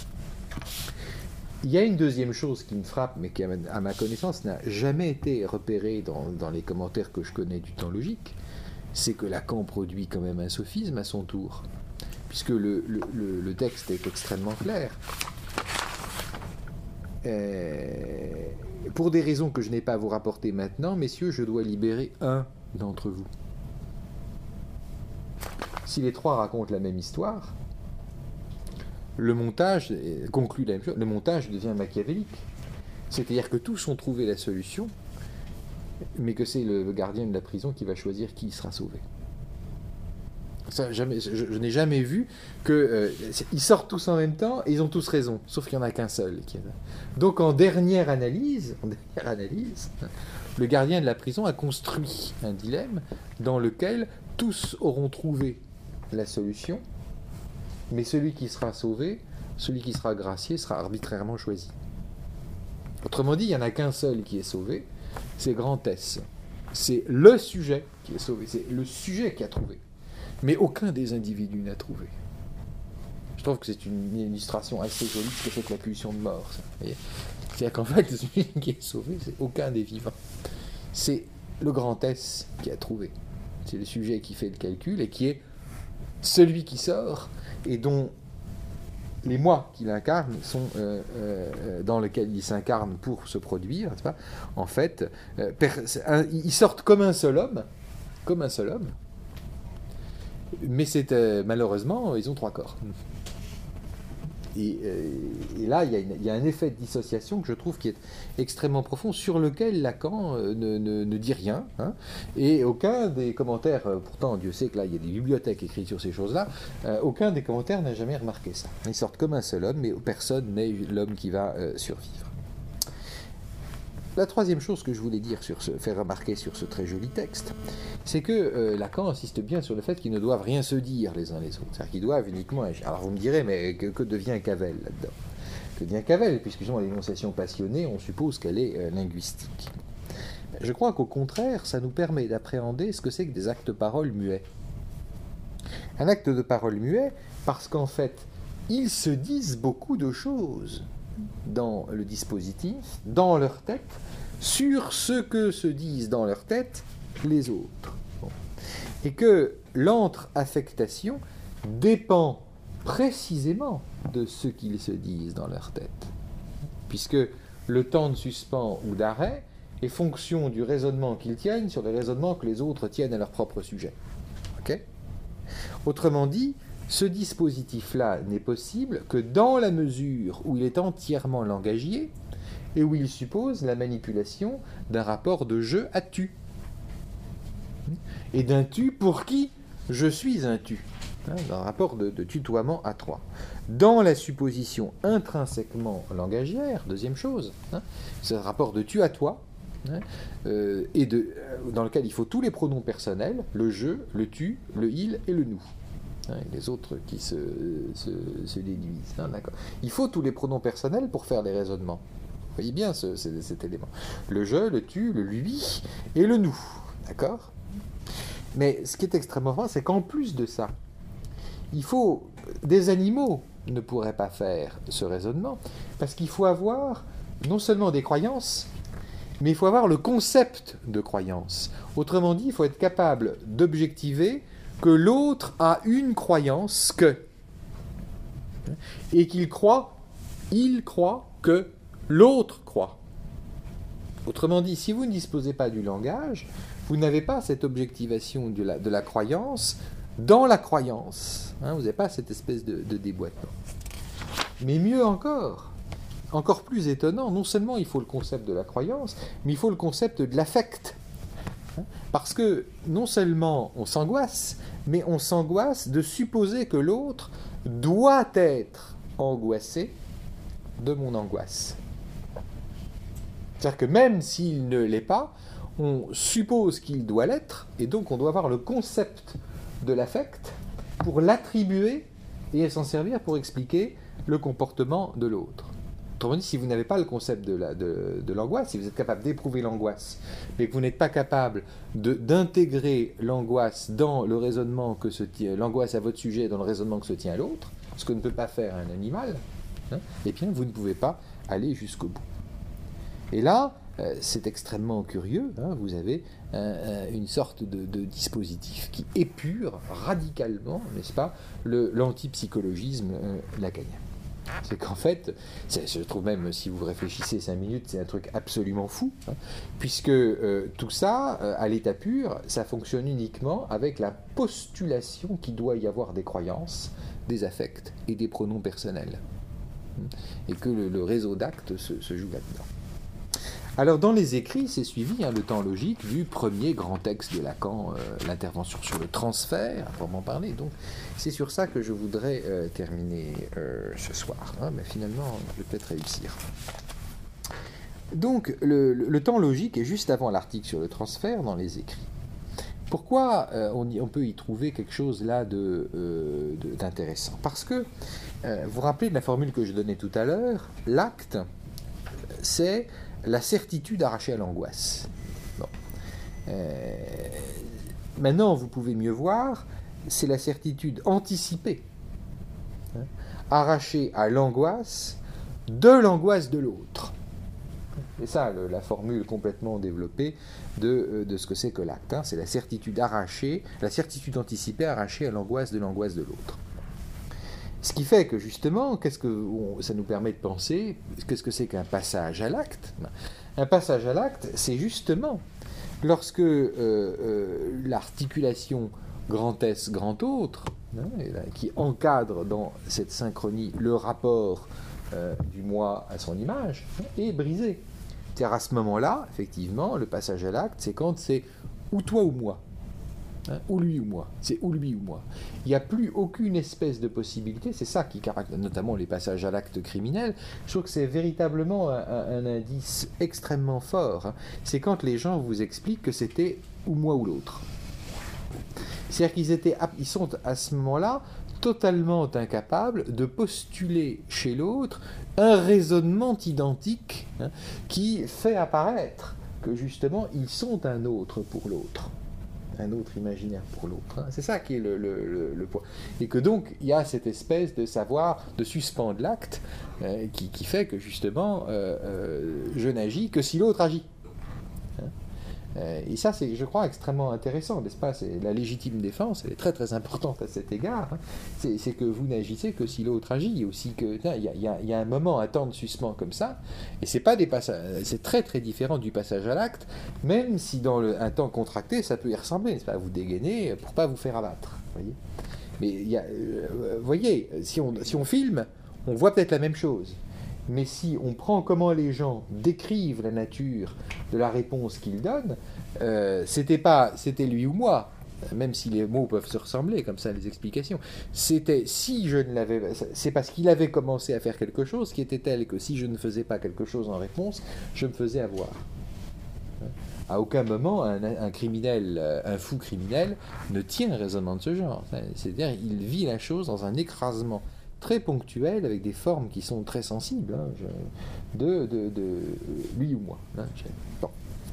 Il y a une deuxième chose qui me frappe, mais qui, à ma connaissance, n'a jamais été repérée dans, dans les commentaires que je connais du temps logique, c'est que Lacan produit quand même un sophisme à son tour, puisque le, le, le, le texte est extrêmement clair. Euh, pour des raisons que je n'ai pas à vous rapporter maintenant, messieurs, je dois libérer un d'entre vous. Si les trois racontent la même histoire, le montage conclut la même chose, le montage devient machiavélique. C'est-à-dire que tous ont trouvé la solution, mais que c'est le gardien de la prison qui va choisir qui sera sauvé. Ça, jamais, je, je n'ai jamais vu que euh, ils sortent tous en même temps et ils ont tous raison, sauf qu'il n'y en a qu'un seul. Qui est là. Donc en dernière analyse, en dernière analyse, le gardien de la prison a construit un dilemme dans lequel tous auront trouvé la solution, mais celui qui sera sauvé, celui qui sera gracié, sera arbitrairement choisi. Autrement dit, il n'y en a qu'un seul qui est sauvé, c'est Grand S. C'est le sujet qui est sauvé, c'est le sujet qui a trouvé. Mais aucun des individus n'a trouvé. Je trouve que c'est une illustration assez jolie de ce que c'est que la pulsion de mort. Ça. C'est-à-dire qu'en fait, celui qui est sauvé, c'est aucun des vivants. C'est le grand S qui a trouvé. C'est le sujet qui fait le calcul et qui est celui qui sort et dont les moi qu'il incarne sont euh, euh, dans lesquels il s'incarne pour se produire. N'est-ce pas ? En fait, euh, un, ils sortent comme un seul homme, comme un seul homme. Mais c'est euh, malheureusement, ils ont trois corps. Et, euh, et là, il y, a une, il y a un effet de dissociation que je trouve qui est extrêmement profond, sur lequel Lacan euh, ne, ne, ne dit rien. Hein, et aucun des commentaires, euh, pourtant Dieu sait que là, il y a des bibliothèques écrites sur ces choses-là, euh, aucun des commentaires n'a jamais remarqué ça. Ils sortent comme un seul homme, mais personne n'est l'homme qui va euh, survivre. La troisième chose que je voulais dire sur ce, faire remarquer sur ce très joli texte, c'est que euh, Lacan insiste bien sur le fait qu'ils ne doivent rien se dire les uns les autres. C'est-à-dire qu'ils doivent uniquement agir. Alors vous me direz, mais que, que devient Cavell là-dedans ? Que devient Cavell ? Puisque justement l'énonciation passionnée, on suppose qu'elle est euh, linguistique. Je crois qu'au contraire, ça nous permet d'appréhender ce que c'est que des actes de parole muets. Un acte de parole muet, parce qu'en fait, ils se disent beaucoup de choses dans le dispositif, dans leur tête, sur ce que se disent dans leur tête les autres. Bon. Et que l'entre-affectation dépend précisément de ce qu'ils se disent dans leur tête. Puisque le temps de suspens ou d'arrêt est fonction du raisonnement qu'ils tiennent sur le raisonnement que les autres tiennent à leur propre sujet. Okay ? Autrement dit, ce dispositif-là n'est possible que dans la mesure où il est entièrement langagier et où il suppose la manipulation d'un rapport de je à tu. Et d'un tu pour qui je suis un tu. Hein, d'un rapport de, de tutoiement à trois. Dans la supposition intrinsèquement langagière, deuxième chose, hein, c'est un rapport de tu à toi, hein, euh, et de, euh, dans lequel il faut tous les pronoms personnels, le je, le tu, le il et le nous. Hein, et les autres qui se, se, se déduisent. Hein, d'accord. Il faut tous les pronoms personnels pour faire les raisonnements. Vous voyez bien ce, ce, cet élément. Le je, le tu, le lui et le nous. D'accord ? Mais ce qui est extrêmement vrai, c'est qu'en plus de ça, il faut... Des animaux ne pourraient pas faire ce raisonnement, parce qu'il faut avoir non seulement des croyances, mais il faut avoir le concept de croyance. Autrement dit, il faut être capable d'objectiver que l'autre a une croyance que, et qu'il croit, il croit que l'autre croit. Autrement dit, si vous ne disposez pas du langage, vous n'avez pas cette objectivation de la, de la croyance dans la croyance. Hein, vous n'avez pas cette espèce de, de déboîtement. Mais mieux encore, encore plus étonnant, non seulement il faut le concept de la croyance, mais il faut le concept de l'affect. Hein, parce que non seulement on s'angoisse, mais on s'angoisse de supposer que l'autre doit être angoissé de mon angoisse. C'est-à-dire que même s'il ne l'est pas, on suppose qu'il doit l'être, et donc on doit avoir le concept de l'affect pour l'attribuer et s'en servir pour expliquer le comportement de l'autre. Autrement dit, si vous n'avez pas le concept de, la, de, de l'angoisse, si vous êtes capable d'éprouver l'angoisse, mais que vous n'êtes pas capable de, d'intégrer l'angoisse dans le raisonnement que se tient, l'angoisse à votre sujet dans le raisonnement que se tient à l'autre, ce que ne peut pas faire un animal, hein, eh bien vous ne pouvez pas aller jusqu'au bout. Et là, euh, c'est extrêmement curieux, hein, vous avez un, un, une sorte de, de dispositif qui épure radicalement, n'est-ce pas, le, l'antipsychologisme euh, lacanien. C'est qu'en fait, c'est, je trouve même, si vous réfléchissez cinq minutes, c'est un truc absolument fou, hein, puisque euh, tout ça, euh, à l'état pur, ça fonctionne uniquement avec la postulation qu'il doit y avoir des croyances, des affects et des pronoms personnels. Et que le, le réseau d'actes se, se joue là-dedans. Alors, dans les écrits, c'est suivi hein, le temps logique du premier grand texte de Lacan, euh, l'intervention sur le transfert, à proprement parler. Donc, c'est sur ça que je voudrais euh, terminer euh, ce soir. Hein, mais finalement, je vais peut-être réussir. Donc, le, le, le temps logique est juste avant l'article sur le transfert dans les écrits. Pourquoi euh, on, y, on peut y trouver quelque chose là de, euh, de, d'intéressant ? Parce que, euh, vous vous rappelez de la formule que je donnais tout à l'heure, l'acte, c'est la certitude arrachée à l'angoisse. Bon. Euh, maintenant, vous pouvez mieux voir, c'est la certitude anticipée, hein, arrachée à l'angoisse de l'angoisse de l'autre. C'est ça le, la formule complètement développée de, de ce que c'est que l'acte. Hein. C'est la certitude arrachée, la certitude anticipée arrachée à l'angoisse de l'angoisse de l'autre. Ce qui fait que justement, qu'est-ce que on, ça nous permet de penser, qu'est-ce que c'est qu'un passage à l'acte ? Un passage à l'acte, c'est justement lorsque euh, euh, l'articulation grand S, grand autre, hein, qui encadre dans cette synchronie le rapport euh, du moi à son image, hein, est brisée. C'est-à-dire à ce moment-là, effectivement, le passage à l'acte, c'est quand c'est ou toi ou moi. Hein, ou lui ou moi, c'est ou lui ou moi. Il n'y a plus aucune espèce de possibilité, c'est ça qui caractérise notamment les passages à l'acte criminel. Je trouve que c'est véritablement un, un, un indice extrêmement fort. Hein. C'est quand les gens vous expliquent que c'était ou moi ou l'autre. C'est-à-dire qu'ils étaient, ils sont à ce moment-là totalement incapables de postuler chez l'autre un raisonnement identique, hein, qui fait apparaître que justement ils sont un autre pour l'autre. Un autre imaginaire pour l'autre. Hein. C'est ça qui est le, le, le, le point. Et que donc, il y a cette espèce de savoir, de suspendre l'acte, euh, qui, qui fait que justement, euh, euh, je n'agis que si l'autre agit. Hein. Euh, et ça, c'est, je crois, extrêmement intéressant, n'est-ce pas ? C'est la légitime défense, elle est très très importante à cet égard. Hein. C'est, c'est que vous n'agissez que si l'autre agit, aussi que il y, y, y a un moment, un temps de suspens comme ça, et c'est pas des passages, c'est très très différent du passage à l'acte, même si dans le, un temps contracté, ça peut y ressembler, n'est-ce pas ? Vous dégainez pour pas vous faire abattre, voyez. Mais il y a, euh, voyez, si on si on filme, on voit peut-être la même chose. mais si on prend comment les gens décrivent la nature de la réponse qu'ils donnent, euh, c'était pas, c'était lui ou moi, même si les mots peuvent se ressembler, comme ça, les explications. C'était, si je ne l'avais, c'est parce qu'il avait commencé à faire quelque chose qui était tel que si je ne faisais pas quelque chose en réponse, je me faisais avoir. À aucun moment, un, un criminel, un fou criminel, ne tient un raisonnement de ce genre. C'est-à-dire, il vit la chose dans un écrasement très ponctuel, avec des formes qui sont très sensibles, hein, je, de, de, de lui ou moi. Hein, je, bon.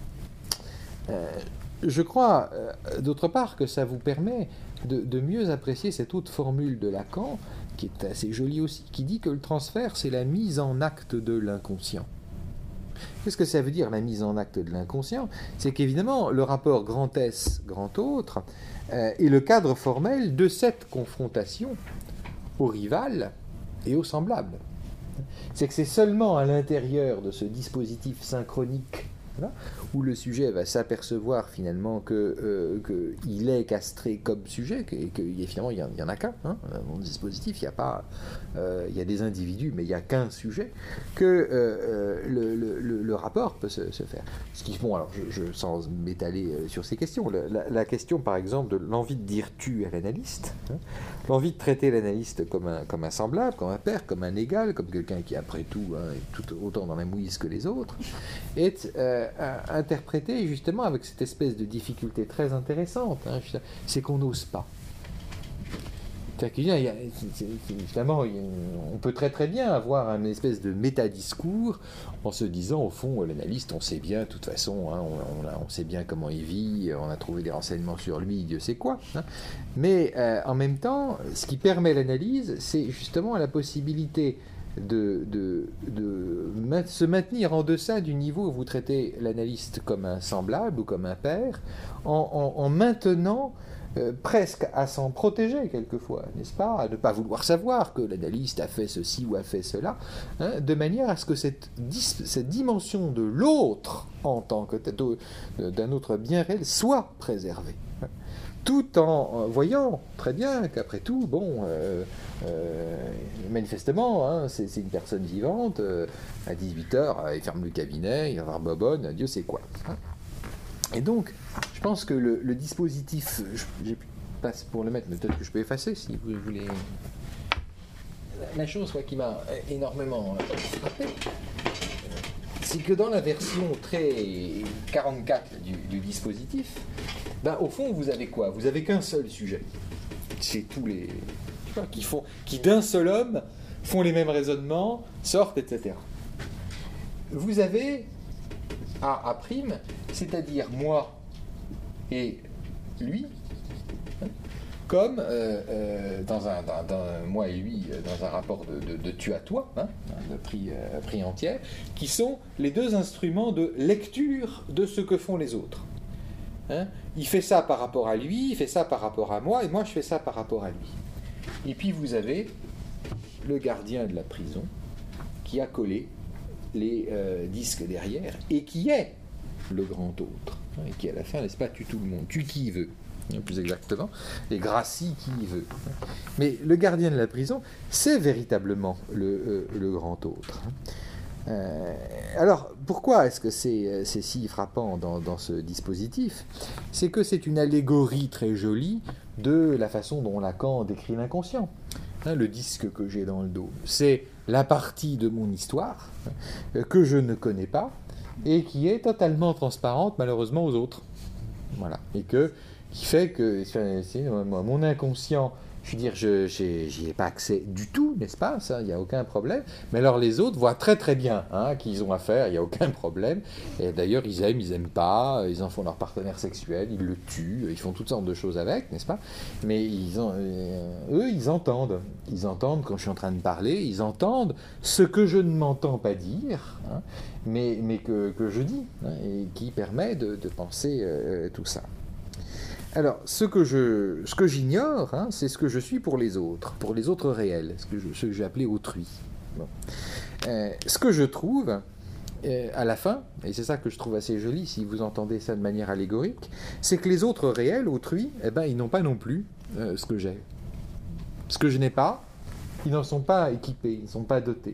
euh, je crois, euh, d'autre part, que ça vous permet de, de mieux apprécier cette autre formule de Lacan, qui est assez jolie aussi, qui dit que le transfert, c'est la mise en acte de l'inconscient. Qu'est-ce que ça veut dire, la mise en acte de l'inconscient? C'est qu'évidemment, le rapport grand S, grand autre, euh, est le cadre formel de cette confrontation au rival et au semblable. C'est que c'est seulement à l'intérieur de ce dispositif synchronique, là, où le sujet va s'apercevoir finalement que, euh, que il est castré comme sujet, et que finalement il n'y en a qu'un, hein, dans le dispositif, il y a pas, euh, il y a des individus, mais il n'y a qu'un sujet, que euh, le, le, le rapport peut se, se faire. Ce qui, bon, alors, je, je, sans m'étaler sur ces questions, la, la question par exemple de l'envie de dire tu à l'analyste, hein, l'envie de traiter l'analyste comme un, comme un semblable, comme un père, comme un égal, comme quelqu'un qui après tout hein, est tout autant dans la mouise que les autres, est euh, interprété justement avec cette espèce de difficulté très intéressante, hein, c'est qu'on n'ose pas. C'est-à-dire qu'il y a, c'est, c'est, finalement, il y a, on peut très très bien avoir une espèce de métadiscours en se disant, au fond, l'analyste, on sait bien, de toute façon, hein, on, on, on sait bien comment il vit, on a trouvé des renseignements sur lui, Dieu sait quoi. Hein. Mais euh, en même temps, ce qui permet l'analyse, c'est justement la possibilité de, de, de ma- se maintenir en deçà du niveau où vous traitez l'analyste comme un semblable ou comme un père, en, en, en maintenant Euh, presque à s'en protéger quelquefois, n'est-ce pas, à ne pas vouloir savoir que l'analyste a fait ceci ou a fait cela, hein, de manière à ce que cette, dis- cette dimension de l'autre en tant que d'un autre bien réel soit préservée, hein, tout en voyant très bien qu'après tout, bon, euh, euh, manifestement, hein, c'est, c'est une personne vivante, euh, à dix-huit heures, il ferme le cabinet, il va voir Bobonne, Dieu sait quoi. Hein. Et donc, je pense que le, le dispositif, je, j'ai passe pour le mettre, mais peut-être que je peux effacer si vous voulez. La chose quoi, qui m'a énormément frappé, c'est que dans la version très quarante-quatre du, du dispositif, ben, au fond, vous avez quoi? Vous avez qu'un seul sujet. C'est tous les... Tu vois, qui, font, qui d'un seul homme font les mêmes raisonnements, sortent, et cetera. Vous avez A, A', c'est-à-dire moi et lui, hein, comme euh, euh, dans, un, dans, dans moi et lui, dans un rapport de, de, de tu à toi, hein, de prix, euh, prix entier, qui sont les deux instruments de lecture de ce que font les autres. Hein. Il fait ça par rapport à lui, il fait ça par rapport à moi, et moi je fais ça par rapport à lui. Et puis vous avez le gardien de la prison qui a collé les euh, disques derrière, et qui est le grand autre, hein, et qui à la fin, n'est-ce pas, tue tout le monde, tue qui veut, hein, plus exactement, et gracie qui veut. Mais le gardien de la prison, c'est véritablement le, euh, le grand autre. Euh, alors, pourquoi est-ce que c'est, c'est si frappant dans, dans ce dispositif? C'est que c'est une allégorie très jolie de la façon dont Lacan décrit l'inconscient. Hein, le disque que j'ai dans le dos, c'est la partie de mon histoire euh, que je ne connais pas et qui est totalement transparente malheureusement aux autres. Voilà. Et que, qui fait que c'est, c'est, moi, mon inconscient, je veux dire, je j'y ai pas accès du tout, n'est-ce pas? Ça, il n'y a aucun problème. Mais alors les autres voient très très bien hein, qu'ils ont affaire, il n'y a aucun problème. Et d'ailleurs, ils aiment, ils n'aiment pas, ils en font leur partenaire sexuel, ils le tuent, ils font toutes sortes de choses avec, n'est-ce pas? Mais ils ont, euh, eux, ils entendent. Ils entendent quand je suis en train de parler, ils entendent ce que je ne m'entends pas dire, hein, mais, mais que, que je dis, hein, et qui permet de, de penser euh, tout ça. Alors, ce que, je, ce que j'ignore, hein, c'est ce que je suis pour les autres, pour les autres réels, ce que, je, ce que j'ai appelé autrui. Bon. Euh, ce que je trouve, euh, à la fin, et c'est ça que je trouve assez joli, si vous entendez ça de manière allégorique, c'est que les autres réels, autrui, eh ben, ils n'ont pas non plus euh, ce que j'ai. Ce que je n'ai pas, ils n'en sont pas équipés, ils ne sont pas dotés.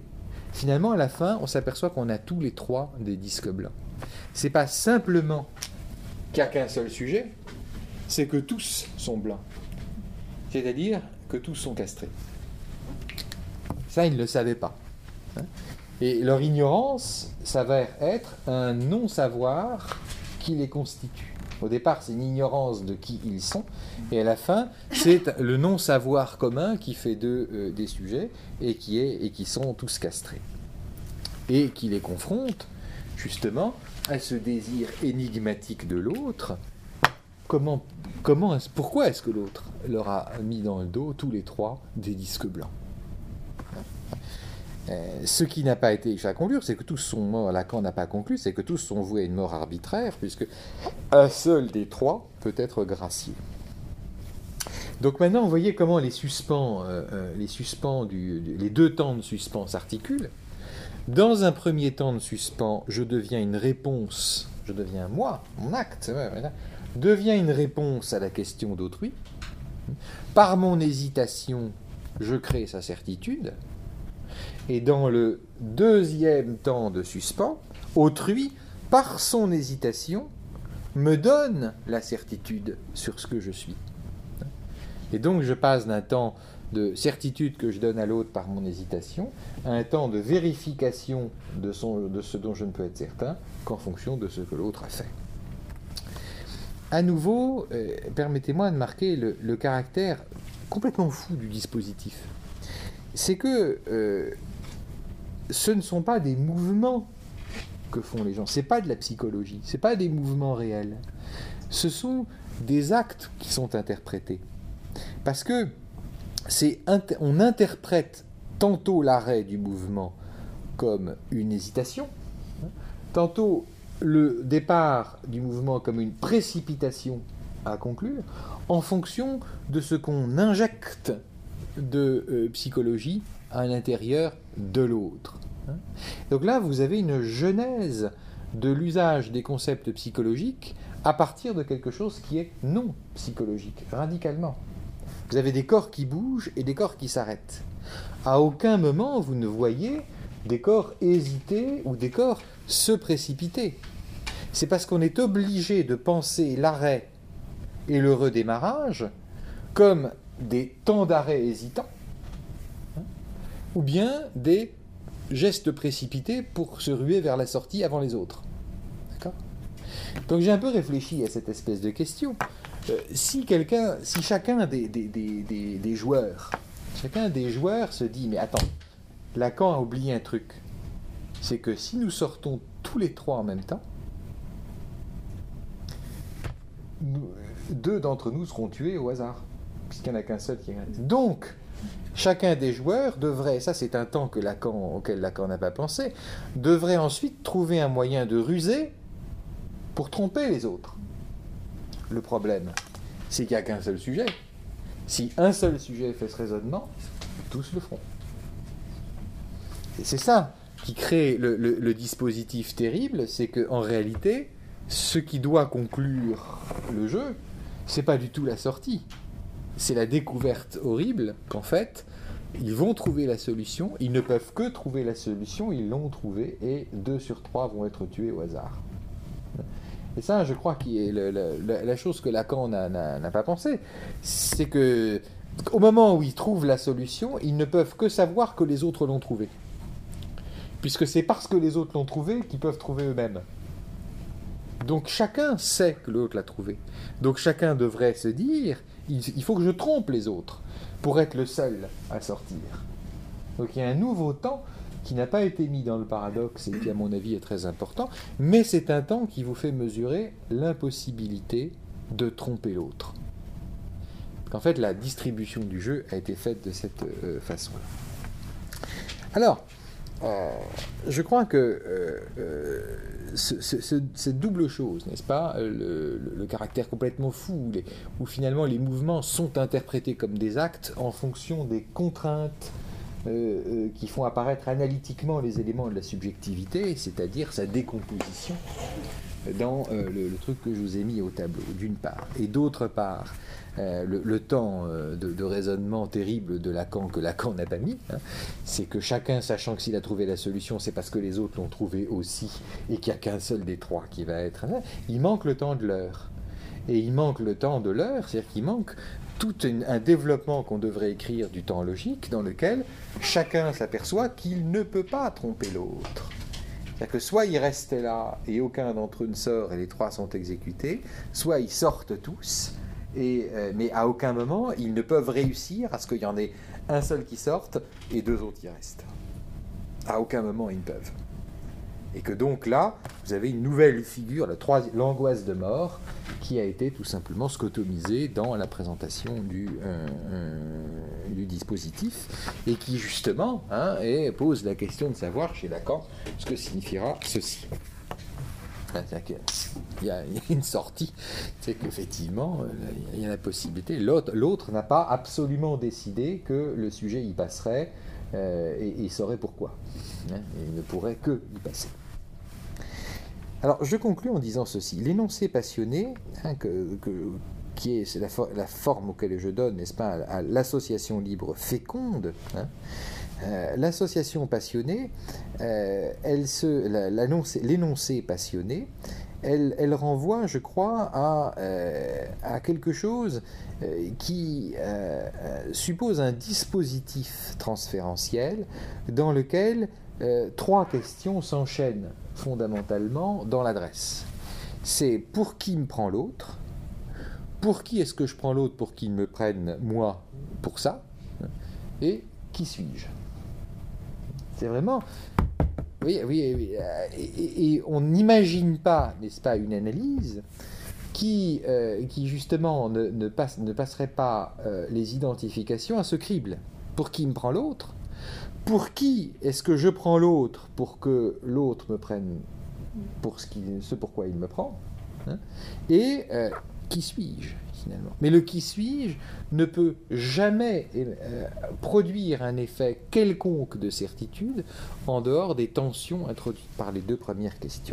finalement, à la fin, on s'aperçoit qu'on a tous les trois des disques blancs. C'est pas simplement qu'il n'y a qu'un seul sujet, c'est que tous sont blancs. C'est-à-dire que tous sont castrés. Ça, ils ne le savaient pas. Hein. Et leur ignorance s'avère être un non-savoir qui les constitue. Au départ, c'est une ignorance de qui ils sont, et à la fin, c'est le non-savoir commun qui fait d'eux euh, des sujets et qui, est, et qui sont tous castrés. Et qui les confronte, justement, à ce désir énigmatique de l'autre. Comment, comment est-ce, pourquoi est-ce que l'autre leur a mis dans le dos, tous les trois, des disques blancs ? Euh, ce qui n'a pas été à conclure, c'est que tous sont morts. Lacan n'a pas conclu, c'est que tous sont voués à une mort arbitraire, puisque un seul des trois peut être gracié. Donc maintenant, vous voyez comment les suspens, euh, euh, les suspens du, du, les deux temps de suspens s'articulent. Dans un premier temps de suspens, je deviens une réponse, je deviens moi, mon acte, ouais, voilà, devient une réponse à la question d'autrui. Par mon hésitation, je crée sa certitude. Et dans le deuxième temps de suspens, autrui, par son hésitation, me donne la certitude sur ce que je suis. Et donc je passe d'un temps de certitude que je donne à l'autre par mon hésitation à un temps de vérification de, son, de ce dont je ne peux être certain qu'en fonction de ce que l'autre a fait. À nouveau, euh, permettez-moi de marquer le, le caractère complètement fou du dispositif. C'est que euh, ce ne sont pas des mouvements que font les gens, c'est pas de la psychologie, c'est pas des mouvements réels. Ce sont des actes qui sont interprétés. Parce que c'est, on interprète tantôt l'arrêt du mouvement comme une hésitation, tantôt le départ du mouvement comme une précipitation à conclure, en fonction de ce qu'on injecte de euh, psychologie à l'intérieur de l'autre. Donc là, vous avez une genèse de l'usage des concepts psychologiques à partir de quelque chose qui est non psychologique, radicalement. Vous avez des corps qui bougent et des corps qui s'arrêtent. À aucun moment, vous ne voyez des corps hésiter ou des corps se précipiter. C'est parce qu'on est obligé de penser l'arrêt et le redémarrage comme des temps d'arrêt hésitants, hein, ou bien des gestes précipités pour se ruer vers la sortie avant les autres. D'accord ? Donc j'ai un peu réfléchi à cette espèce de question. Euh, si quelqu'un, si chacun des, des, des, des, des joueurs, chacun des joueurs se dit, mais attends, Lacan a oublié un truc, c'est que si nous sortons tous les trois en même temps, nous, deux d'entre nous seront tués au hasard, puisqu'il n'y en a qu'un seul qui reste. Donc, chacun des joueurs devrait, ça c'est un temps que Lacan, auquel Lacan n'a pas pensé, devrait ensuite trouver un moyen de ruser pour tromper les autres. Le problème, c'est qu'il n'y a qu'un seul sujet. Si un seul sujet fait ce raisonnement, tous le feront. Et c'est ça qui crée le, le, le dispositif terrible, c'est qu'en réalité, ce qui doit conclure le jeu, c'est pas du tout la sortie. C'est la découverte horrible qu'en fait, ils vont trouver la solution, ils ne peuvent que trouver la solution, ils l'ont trouvée, et deux sur trois vont être tués au hasard. Et ça, je crois, qui est le, le, la, la chose que Lacan n'a, n'a, n'a pas pensé, c'est que au moment où ils trouvent la solution, ils ne peuvent que savoir que les autres l'ont trouvée. Puisque c'est parce que les autres l'ont trouvée qu'ils peuvent trouver eux-mêmes. Donc chacun sait que l'autre l'a trouvé. Donc chacun devrait se dire, il, il faut que je trompe les autres pour être le seul à sortir. Donc il y a un nouveau temps qui n'a pas été mis dans le paradoxe et qui à mon avis est très important, mais c'est un temps qui vous fait mesurer l'impossibilité de tromper l'autre. En fait, la distribution du jeu a été faite de cette euh, façon-là. Alors, euh, je crois que euh, euh, ce, ce, ce, cette double chose, n'est-ce pas, le, le, le caractère complètement fou, où, les, où finalement les mouvements sont interprétés comme des actes en fonction des contraintes euh, euh, qui font apparaître analytiquement les éléments de la subjectivité, c'est-à-dire sa décomposition dans euh, le, le truc que je vous ai mis au tableau, d'une part. Et d'autre part, euh, le, le temps euh, de, de raisonnement terrible de Lacan que Lacan n'a pas mis, hein, c'est que chacun, sachant que s'il a trouvé la solution, c'est parce que les autres l'ont trouvé aussi, et qu'il n'y a qu'un seul des trois qui va être là, il manque le temps de l'heure. Et il manque le temps de l'heure, c'est-à-dire qu'il manque tout un, un développement qu'on devrait écrire du temps logique dans lequel chacun s'aperçoit qu'il ne peut pas tromper l'autre. C'est-à-dire que soit ils restent là et aucun d'entre eux ne sort et les trois sont exécutés, soit ils sortent tous, et, euh, mais à aucun moment ils ne peuvent réussir à ce qu'il y en ait un seul qui sorte et deux autres qui restent. À aucun moment ils ne peuvent. Et que donc là, vous avez une nouvelle figure, la troisième, l'angoisse de mort, qui a été tout simplement scotomisée dans la présentation du, euh, euh, du dispositif, et qui justement hein, et pose la question de savoir chez Lacan ce que signifiera ceci. C'est-à-dire qu'il y a une sortie, c'est qu'effectivement, il y a la possibilité, l'autre, l'autre n'a pas absolument décidé que le sujet y passerait, euh, et, et saurait pourquoi. Hein, il ne pourrait que y passer. Alors, je conclus en disant ceci. L'énoncé passionné, hein, que, que, qui est, c'est la, for- la forme auquel je donne, n'est-ce pas, à, à l'association libre féconde, hein, euh, l'association passionnée, euh, elle se, la, l'énoncé passionné, elle, elle renvoie, je crois, à, euh, à quelque chose euh, qui euh, suppose un dispositif transférentiel dans lequel euh, trois questions s'enchaînent fondamentalement dans l'adresse. C'est pour qui me prend l'autre, pour qui est-ce que je prends l'autre pour qu'il me prenne moi pour ça, et qui suis-je. C'est vraiment... Oui, oui, oui. Et, et on n'imagine pas, n'est-ce pas, une analyse qui, euh, qui justement ne, ne, passe, ne passerait pas euh, les identifications à ce crible. Pour qui me prend l'autre ? Pour qui est-ce que je prends l'autre pour que l'autre me prenne pour ce, qui, ce pourquoi il me prend, hein ? Et euh, qui suis-je finalement ? Mais le qui suis-je ne peut jamais euh, produire un effet quelconque de certitude en dehors des tensions introduites par les deux premières questions.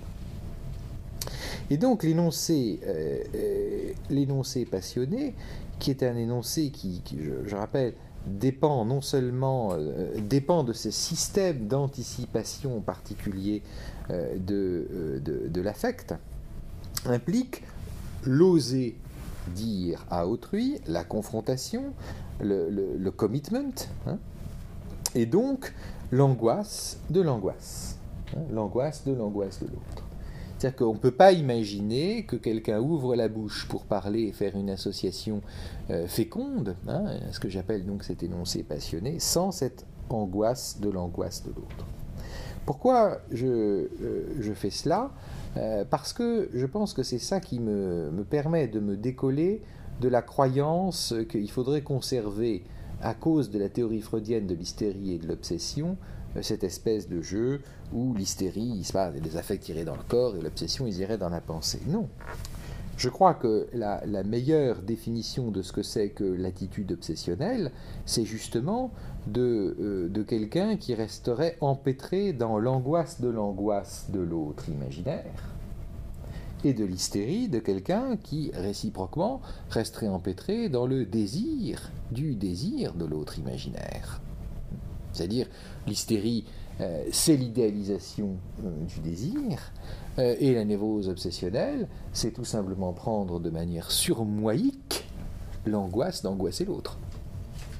Et donc l'énoncé, euh, euh, l'énoncé passionné, qui est un énoncé qui, qui je, je rappelle, dépend non seulement euh, dépend de ce système d'anticipation particulier euh, de, euh, de, de l'affect, implique l'oser dire à autrui, la confrontation, le, le, le commitment, hein, et donc l'angoisse de l'angoisse, hein, l'angoisse de l'angoisse de l'autre. C'est-à-dire qu'on ne peut pas imaginer que quelqu'un ouvre la bouche pour parler et faire une association euh, féconde, hein, ce que j'appelle donc cet énoncé passionné, sans cette angoisse de l'angoisse de l'autre. Pourquoi je, euh, je fais cela ? euh, Parce que je pense que c'est ça qui me, me permet de me décoller de la croyance qu'il faudrait conserver, à cause de la théorie freudienne de l'hystérie et de l'obsession, cette espèce de jeu où l'hystérie, il se passe, les affects iraient dans le corps et l'obsession, ils iraient dans la pensée. Non. Je crois que la, la meilleure définition de ce que c'est que l'attitude obsessionnelle, c'est justement de, euh, de quelqu'un qui resterait empêtré dans l'angoisse de l'angoisse de l'autre imaginaire, et de l'hystérie de quelqu'un qui, réciproquement, resterait empêtré dans le désir du désir de l'autre imaginaire. C'est-à-dire, l'hystérie, euh, c'est l'idéalisation euh, du désir, euh, et la névrose obsessionnelle, c'est tout simplement prendre de manière surmoïque l'angoisse d'angoisser l'autre. Hein ?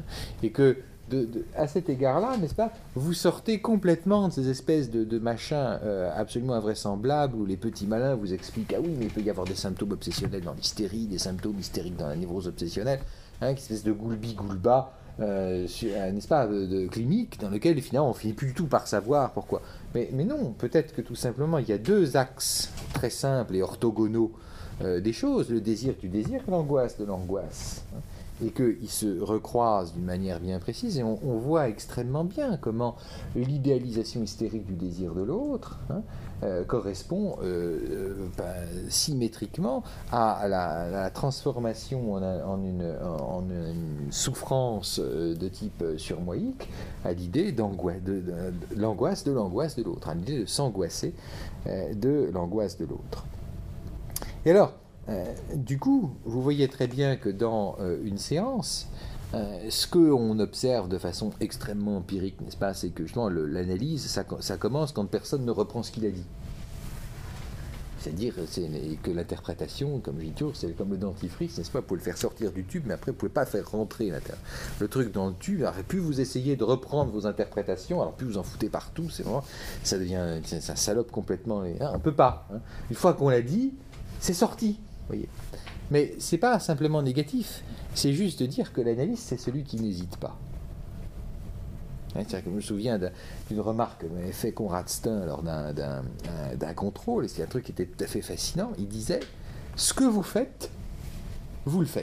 Et que, de, de, à cet égard-là, n'est-ce pas, vous sortez complètement de ces espèces de, de machins euh, absolument invraisemblables où les petits malins vous expliquent « Ah oui, mais il peut y avoir des symptômes obsessionnels dans l'hystérie, des symptômes hystériques dans la névrose obsessionnelle, hein, une espèce de goulbi-goulba. » Euh, n'est-ce pas, de, de clinique dans lequel finalement on finit plus du tout par savoir pourquoi. Mais, mais non, peut-être que tout simplement il y a deux axes très simples et orthogonaux euh, des choses, le désir du désir et l'angoisse de l'angoisse. et qu'ils se recroisent d'une manière bien précise, et on, on voit extrêmement bien comment l'idéalisation hystérique du désir de l'autre hein, euh, correspond euh, euh, ben, symétriquement à la, à la transformation en, en, une, en une souffrance de type surmoïque, à l'idée d'angoisse de, de, de l'angoisse de l'angoisse de l'autre, à l'idée de s'angoisser euh, de l'angoisse de l'autre. Et alors, Euh, du coup, vous voyez très bien que dans euh, une séance, euh, ce qu'on observe de façon extrêmement empirique, n'est-ce pas, c'est que justement le, l'analyse, ça, ça commence quand personne ne reprend ce qu'il a dit. C'est-à-dire c'est, que l'interprétation, comme je dis toujours, c'est comme le dentifrice, n'est-ce pas, vous pouvez le faire sortir du tube, mais après vous ne pouvez pas faire rentrer le truc dans le tube. Alors, plus vous essayez de reprendre vos interprétations, alors plus vous en foutez partout, c'est vraiment, ça devient, ça salope complètement, les, hein, on ne peut pas. Hein. Une fois qu'on l'a dit, c'est sorti. Voyez. Mais ce n'est pas simplement négatif, c'est juste de dire que l'analyste, c'est celui qui n'hésite pas. Hein, c'est-à-dire que je me souviens d'une remarque que m'avait fait Conrad Stein lors d'un, d'un, d'un contrôle, et c'est un truc qui était tout à fait fascinant. Il disait « Ce que vous faites, vous le faites ».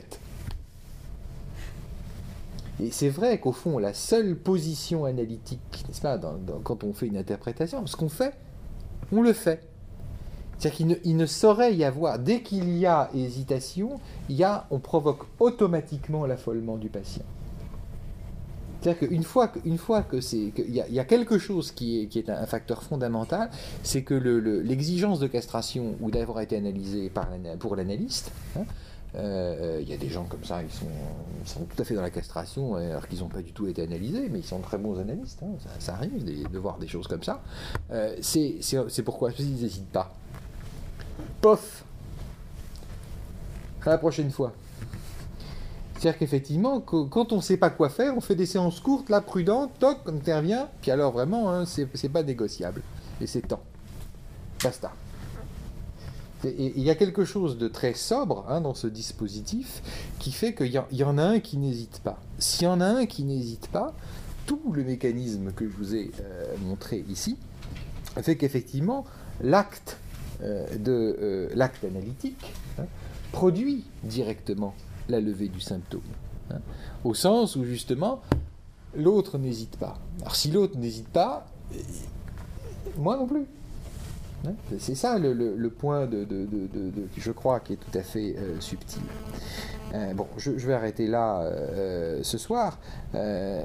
Et c'est vrai qu'au fond, la seule position analytique, n'est-ce pas, dans, dans, quand on fait une interprétation, ce qu'on fait, on le fait. C'est-à-dire qu'il ne, il ne saurait y avoir, dès qu'il y a hésitation, il y a, on provoque automatiquement l'affolement du patient. C'est-à-dire qu'une fois, une fois que c'est, qu'il y a, il y a quelque chose qui est, qui est un facteur fondamental, c'est que le, le, l'exigence de castration ou d'avoir été analysée par, pour l'analyste, hein, euh, il y a des gens comme ça, ils sont, ils sont tout à fait dans la castration, alors qu'ils n'ont pas du tout été analysés, mais ils sont très bons analystes, hein, ça, ça arrive de, de voir des choses comme ça. Euh, c'est, c'est, c'est pourquoi ils n'hésitent pas. Pof, à la prochaine fois. C'est-à-dire qu'effectivement, quand on ne sait pas quoi faire, on fait des séances courtes, là, prudentes, toc, on intervient, puis alors vraiment, hein, c'est, c'est pas négociable. Et c'est temps. Basta. Et il y a quelque chose de très sobre hein, dans ce dispositif qui fait qu'il y, y en a un qui n'hésite pas. S'il y en a un qui n'hésite pas, tout le mécanisme que je vous ai euh, montré ici fait qu'effectivement, l'acte Euh, de euh, l'acte analytique hein, produit directement la levée du symptôme, hein, au sens où justement l'autre n'hésite pas. Alors si l'autre n'hésite pas, euh, moi non plus. Hein, c'est ça le, le, le point de, de, de, de, de, je crois, qui est tout à fait euh, subtil. Euh, bon, je, je vais arrêter là euh, ce soir. Euh,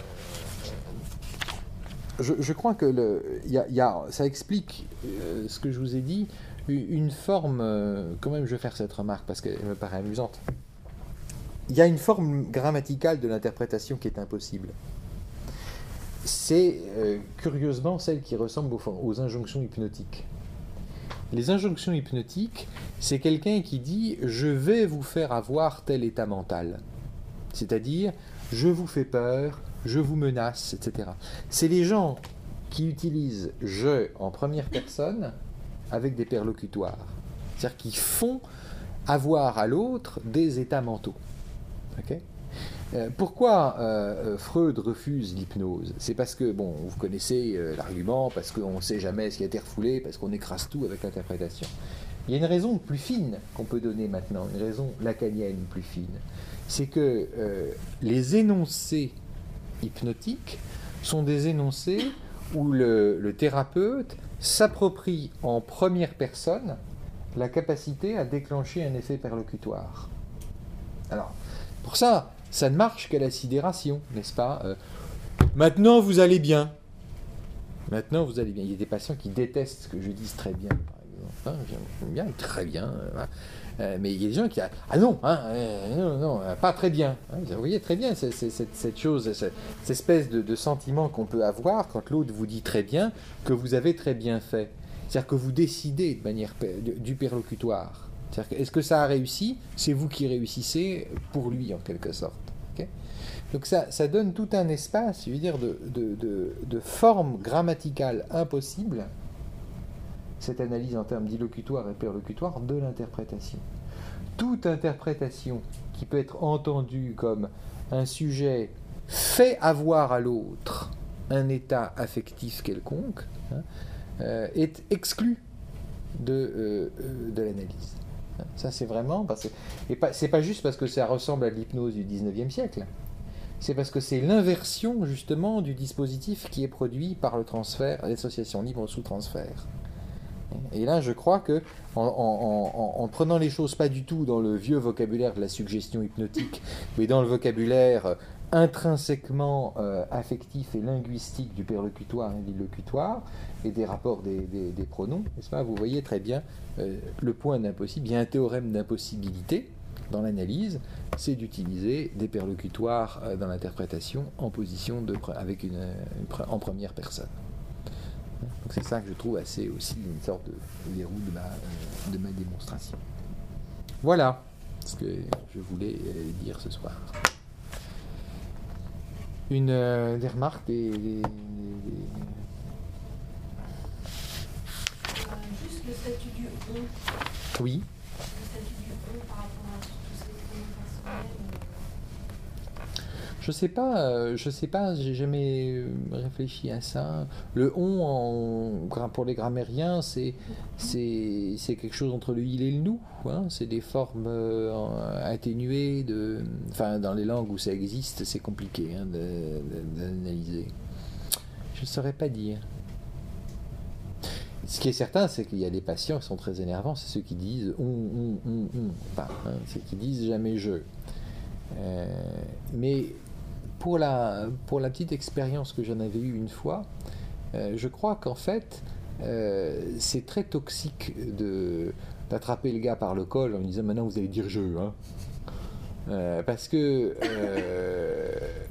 Je, je crois que le, y a, y a, ça explique euh, ce que je vous ai dit, une forme, euh, quand même je vais faire cette remarque parce qu'elle me paraît amusante, il y a une forme grammaticale de l'interprétation qui est impossible. C'est euh, curieusement celle qui ressemble aux, aux injonctions hypnotiques. Les injonctions hypnotiques, c'est quelqu'un qui dit « je vais vous faire avoir tel état mental », c'est-à-dire « je vous fais peur », je vous menace, et cetera. C'est les gens qui utilisent « je » en première personne avec des perlocutoires. C'est-à-dire qu'ils font avoir à l'autre des états mentaux. Okay ? Euh, pourquoi euh, Freud refuse l'hypnose ? C'est parce que, bon, vous connaissez euh, l'argument, parce qu'on ne sait jamais ce qui a été refoulé, parce qu'on écrase tout avec l'interprétation. Il y a une raison plus fine qu'on peut donner maintenant, une raison lacanienne plus fine. C'est que euh, les énoncés hypnotiques sont des énoncés où le, le thérapeute s'approprie en première personne la capacité à déclencher un effet perlocutoire. Alors, pour ça, ça ne marche qu'à la sidération, n'est-ce pas ? euh, Maintenant, vous allez bien. Maintenant, vous allez bien. Il y a des patients qui détestent ce que je dise très bien, par exemple. Hein, j'aime bien, très bien. Euh, Euh, mais il y a des gens qui disent « Ah non, hein, euh, non, non, pas très bien hein. ». Vous voyez très bien c'est, c'est, cette, cette chose, cette, cette espèce de, de sentiment qu'on peut avoir quand l'autre vous dit très bien que vous avez très bien fait. C'est-à-dire que vous décidez de manière de, du perlocutoire. C'est-à-dire que, est-ce que ça a réussi ? C'est vous qui réussissez pour lui, en quelque sorte. Okay ? Donc ça, ça donne tout un espace, je veux dire, de, de, de, de forme grammaticale impossible, cette analyse en termes d'illocutoire et perlocutoire de l'interprétation. Toute interprétation qui peut être entendue comme un sujet fait avoir à l'autre un état affectif quelconque hein, euh, est exclue de, euh, de l'analyse. Ça, c'est vraiment... Parce que, et pas, c'est pas juste parce que ça ressemble à l'hypnose du dix-neuvième siècle. C'est parce que c'est l'inversion, justement, du dispositif qui est produit par le transfert, l'association libre sous transfert. Et là, je crois que en, en, en, en prenant les choses pas du tout dans le vieux vocabulaire de la suggestion hypnotique, mais dans le vocabulaire intrinsèquement euh, affectif et linguistique du perlocutoire et de l'illocutoire, et des rapports des, des, des pronoms, n'est-ce pas ? Vous voyez très bien euh, le point d'impossible. Il y a un théorème d'impossibilité dans l'analyse, c'est d'utiliser des perlocutoires euh, dans l'interprétation en position de, avec une, une, en première personne. Donc c'est ça que je trouve assez aussi une sorte de verrou de ma, euh, de ma démonstration. Voilà ce que je voulais euh, dire ce soir. Une euh, des remarques des, des, des... Euh, juste le statut du on. Oui. Le statut du on par rapport à tous ces pronoms personnels. Je sais pas, euh, je sais pas, j'ai jamais réfléchi à ça. Le on, en, pour les grammairiens, c'est, c'est, c'est quelque chose entre le il et le nous. Hein, c'est des formes euh, atténuées. De, enfin, dans les langues où ça existe, c'est compliqué hein, de, de, d'analyser. Je ne saurais pas dire. Ce qui est certain, c'est qu'il y a des patients qui sont très énervants, c'est ceux qui disent on, on, on, on. Enfin, hein, c'est qui disent jamais je. Euh, mais pour la, pour la petite expérience que j'en avais eue une fois, euh, je crois qu'en fait, euh, c'est très toxique de, d'attraper le gars par le col en lui disant maintenant vous allez dire je. Hein. Euh, parce que euh,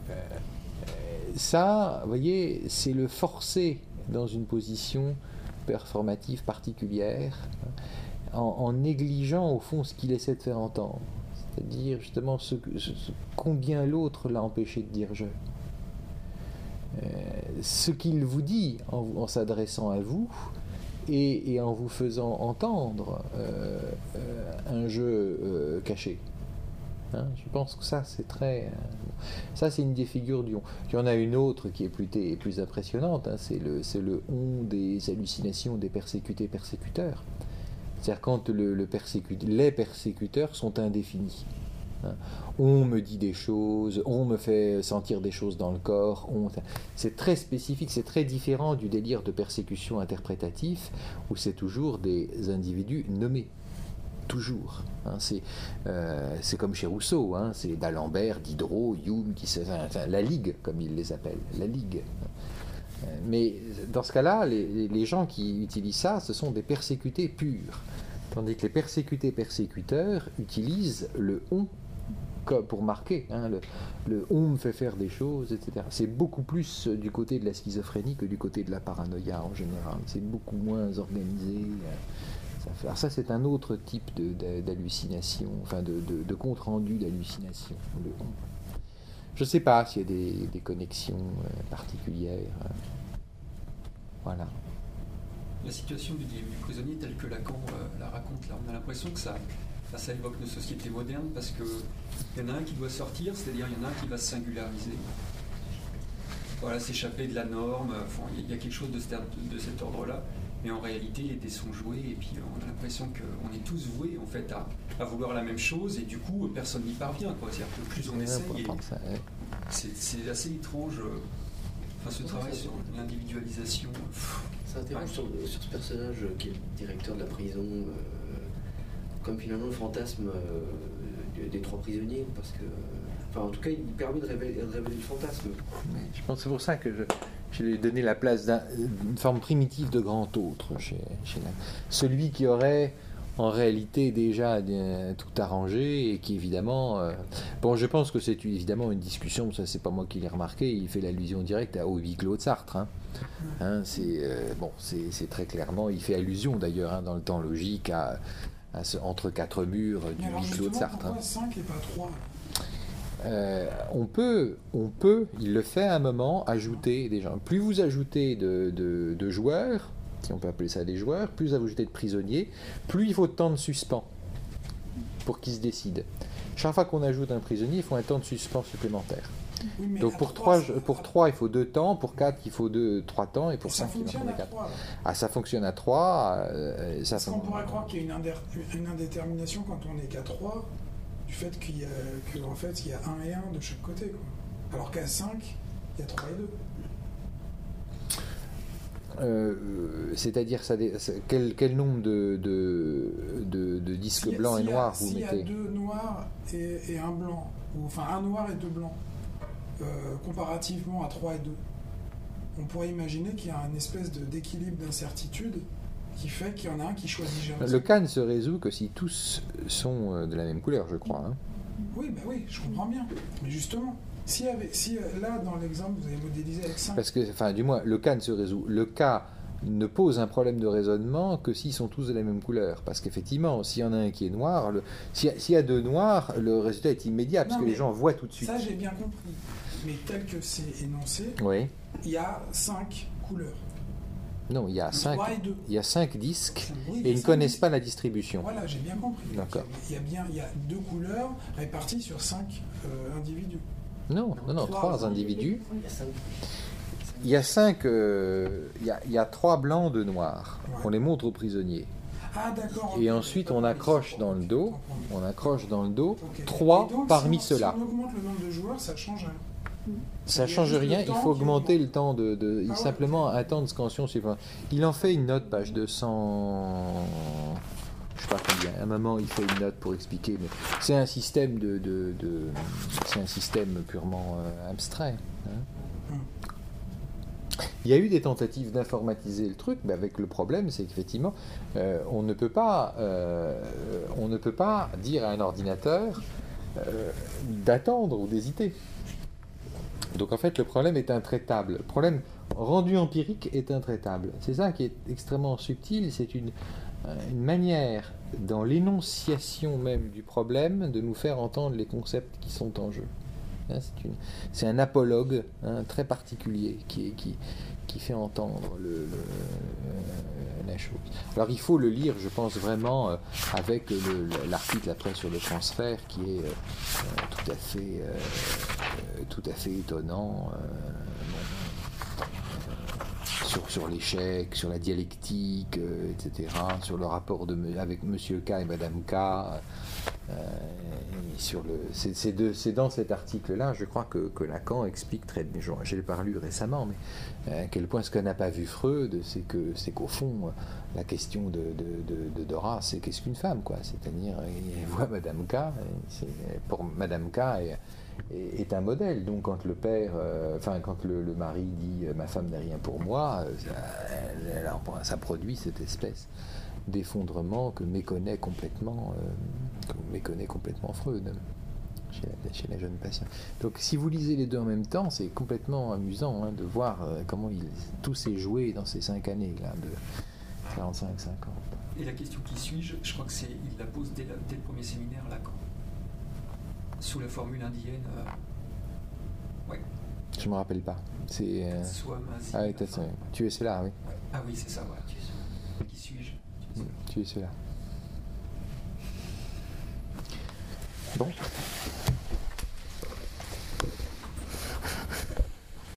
ça, vous voyez, c'est le forcer dans une position performative particulière en, en négligeant au fond ce qu'il essaie de faire entendre. C'est-à-dire justement ce, ce, combien l'autre l'a empêché de dire je. Euh, ce qu'il vous dit en, en s'adressant à vous et, et en vous faisant entendre euh, euh, un jeu euh, caché. Hein, je pense que ça c'est très... Euh, ça c'est une des figures du on. Il y en a une autre qui est plus, t- plus impressionnante, hein, c'est, le, c'est le on des hallucinations des persécutés persécuteurs. C'est-à-dire quand le, le persécu- les persécuteurs sont indéfinis. Hein. On me dit des choses, on me fait sentir des choses dans le corps. On... C'est très spécifique, c'est très différent du délire de persécution interprétatif où c'est toujours des individus nommés. Toujours. Hein. C'est, euh, c'est comme chez Rousseau, hein. C'est d'Alembert, Diderot, Hume, qui, enfin, la Ligue, comme ils les appellent, la Ligue. Mais dans ce cas-là, les, les gens qui utilisent ça, ce sont des persécutés purs. Tandis que les persécutés persécuteurs utilisent le « on » pour marquer. Hein, le, le « on me fait faire des choses », et cetera. C'est beaucoup plus du côté de la schizophrénie que du côté de la paranoïa en général. C'est beaucoup moins organisé. Ça fait, alors ça, c'est un autre type de, de, d'hallucination, enfin de, de, de compte-rendu d'hallucination, le « on ». Je ne sais pas s'il y a des, des connexions euh, particulières. Euh, voilà. La situation du, du prisonnier telle que Lacan euh, la raconte, là, on a l'impression que ça, ça, ça évoque nos sociétés modernes parce qu'il y en a un qui doit sortir, c'est-à-dire il y en a un qui va se singulariser. Voilà, s'échapper de la norme, enfin, il y a quelque chose de, de cet ordre-là. Mais en réalité, les dés sont joués et puis on a l'impression qu'on est tous voués en fait à, à vouloir la même chose et du coup personne n'y parvient, quoi. C'est-à-dire que plus on essaye, et ça, ouais. c'est, c'est assez étrange. Enfin, ce travail sur l'individualisation. Ça interroge sur, sur ce personnage qui est le directeur de la prison, euh, comme finalement le fantasme euh, des, des trois prisonniers, parce que, enfin en tout cas, il permet de révéler, de révéler le fantasme. Oui, je pense que c'est pour ça que je, je lui ai donné la place d'une forme primitive de grand autre chez, chez la, celui qui aurait en réalité déjà bien, tout arrangé et qui évidemment euh, bon je pense que c'est évidemment une discussion, ça c'est pas moi qui l'ai remarqué, il fait l'allusion directe au huis clos de Sartre hein. Hein, c'est euh, bon c'est, c'est très clairement, il fait allusion d'ailleurs hein, dans le temps logique à, à ce entre quatre murs du huis clos de Sartre. Pourquoi cinq et pas trois? Euh, on peut, on peut, il le fait à un moment, ajouter des gens. Plus vous ajoutez de, de, de joueurs, si on peut appeler ça des joueurs, plus vous ajoutez de prisonniers, plus il faut de temps de suspens pour qu'ils se décident. Chaque fois qu'on ajoute un prisonnier, il faut un temps de suspens supplémentaire. Oui, mais Donc à pour trois, trois, ça- pour trois, il faut deux temps, pour quatre, il faut deux, trois temps, et pour ça cinq, il en fonctionne faut à quatre. trois. là. Ah, ça fonctionne à trois. euh, ça Est-ce qu'on fon- pourrait croire qu'il y a une, indé- une indétermination quand on n'est qu'à trois, du fait qu'il y a, que, en fait, il y a un et un de chaque côté, quoi. Alors qu'à cinq, il y a trois et deux. Euh, C'est-à-dire, ça, dé- ça- quel, quel nombre de, de, de, de disques S'il- blancs et s'il y a- noirs vous S'il y mettez? a deux noirs et, et un blanc, ou enfin un noir et deux blancs, euh, comparativement à trois et deux, on pourrait imaginer qu'il y a une espèce de- d'équilibre d'incertitude qui fait qu'il y en a un qui choisit jamais. Le cas ne se résout que si tous sont euh, de la même couleur, je crois. hein. Oui, bah oui, je comprends bien. Mais justement, si, y avait- si euh, là, dans l'exemple, vous avez modélisé avec cinq, Parce que, enfin, du moins, le cas ne se résout. Le cas ne pose un problème de raisonnement que s'ils sont tous de la même couleur. Parce qu'effectivement, s'il y en a un qui est noir, le- s'il y, a- s'il y a deux noirs, le résultat est immédiat, parce Non, que les mais gens voient tout de suite. ça j'ai bien compris. Mais tel que c'est énoncé, Oui. il y a cinq couleurs. Non, il y a cinq, trois et deux. il y a cinq disques Oui, il y et a ils ne cinq connaissent disques. pas la distribution. Voilà, j'ai bien compris. Donc, D'accord. Il y a bien il y a deux couleurs réparties sur cinq euh, individus. Non, non, non, Trois trois individus. Il y a cinq. Il y a cinq, euh, il, y a, il y a trois blancs, deux noirs. Ouais. On les montre aux prisonniers. Ah d'accord. Et ok. ensuite, on accroche dans le dos, on accroche dans le dos Ok. trois Et donc, parmi si on, ceux-là. Si on augmente le nombre de joueurs, ça change rien. Ça Il y a change juste le rien, il temps faut qui augmenter augmente. le temps de, de- il Ah ouais, simplement ok. un temps de scansion suffisant. Il en fait une note, page deux cents, je sais pas combien. À un moment, il fait une note pour expliquer, mais c'est un système de, de- de- c'est un système purement euh, abstrait. hein. Hum. Il y a eu des tentatives d'informatiser le truc, mais avec le problème, c'est qu'effectivement, euh, on ne peut pas, euh, on ne peut pas dire à un ordinateur euh, d'attendre ou d'hésiter. Donc en fait, le problème est intraitable. Le problème rendu empirique est intraitable. C'est ça qui est extrêmement subtil. C'est une, une manière, dans l'énonciation même du problème, de nous faire entendre les concepts qui sont en jeu. Hein, c'est, une, c'est un apologue hein, très particulier qui, est, qui, qui fait entendre le, le, euh, la chose. Alors il faut le lire, je pense vraiment, euh, avec le, l'article après sur le transfert qui est euh, euh, tout à fait, euh, euh, tout à fait étonnant. Euh, bon, euh, sur, sur l'échec, sur la dialectique, euh, et cetera, sur le rapport de, avec Monsieur K et Madame K. Euh, et sur le, c'est, c'est, de, c'est dans cet article-là, je crois que, que Lacan explique très bien. J'ai pas lu récemment, mais euh, à quel point ce que n'a pas vu Freud, c'est que c'est qu'au fond, la question de, de, de, de Dora, c'est qu'est-ce qu'une femme, quoi. C'est-à-dire, elle voit Madame K, et c'est, pour Madame K est, est, est un modèle. Donc quand le père, euh, enfin quand le, le mari dit ma femme n'est rien pour moi, ça, alors, ça produit cette espèce d'effondrement que méconnaît complètement, euh, que méconnaît complètement Freud chez la, chez la jeune patiente. Donc si vous lisez les deux en même temps, c'est complètement amusant hein, de voir euh, comment il, tout s'est joué dans ces cinq années là, de quarante-cinq à cinquante. Et la question qui suis-je, je crois que c'est, il la pose dès, la, dès le premier séminaire, Lacan. Sous la formule indienne. Euh... Ouais. Je me rappelle pas. C'est. Euh... Soit Mazie. Ah oui, t'as, tu es cela, oui. Ah oui, c'est ça, voilà. Qui suis-je? Tu es cela. Bon.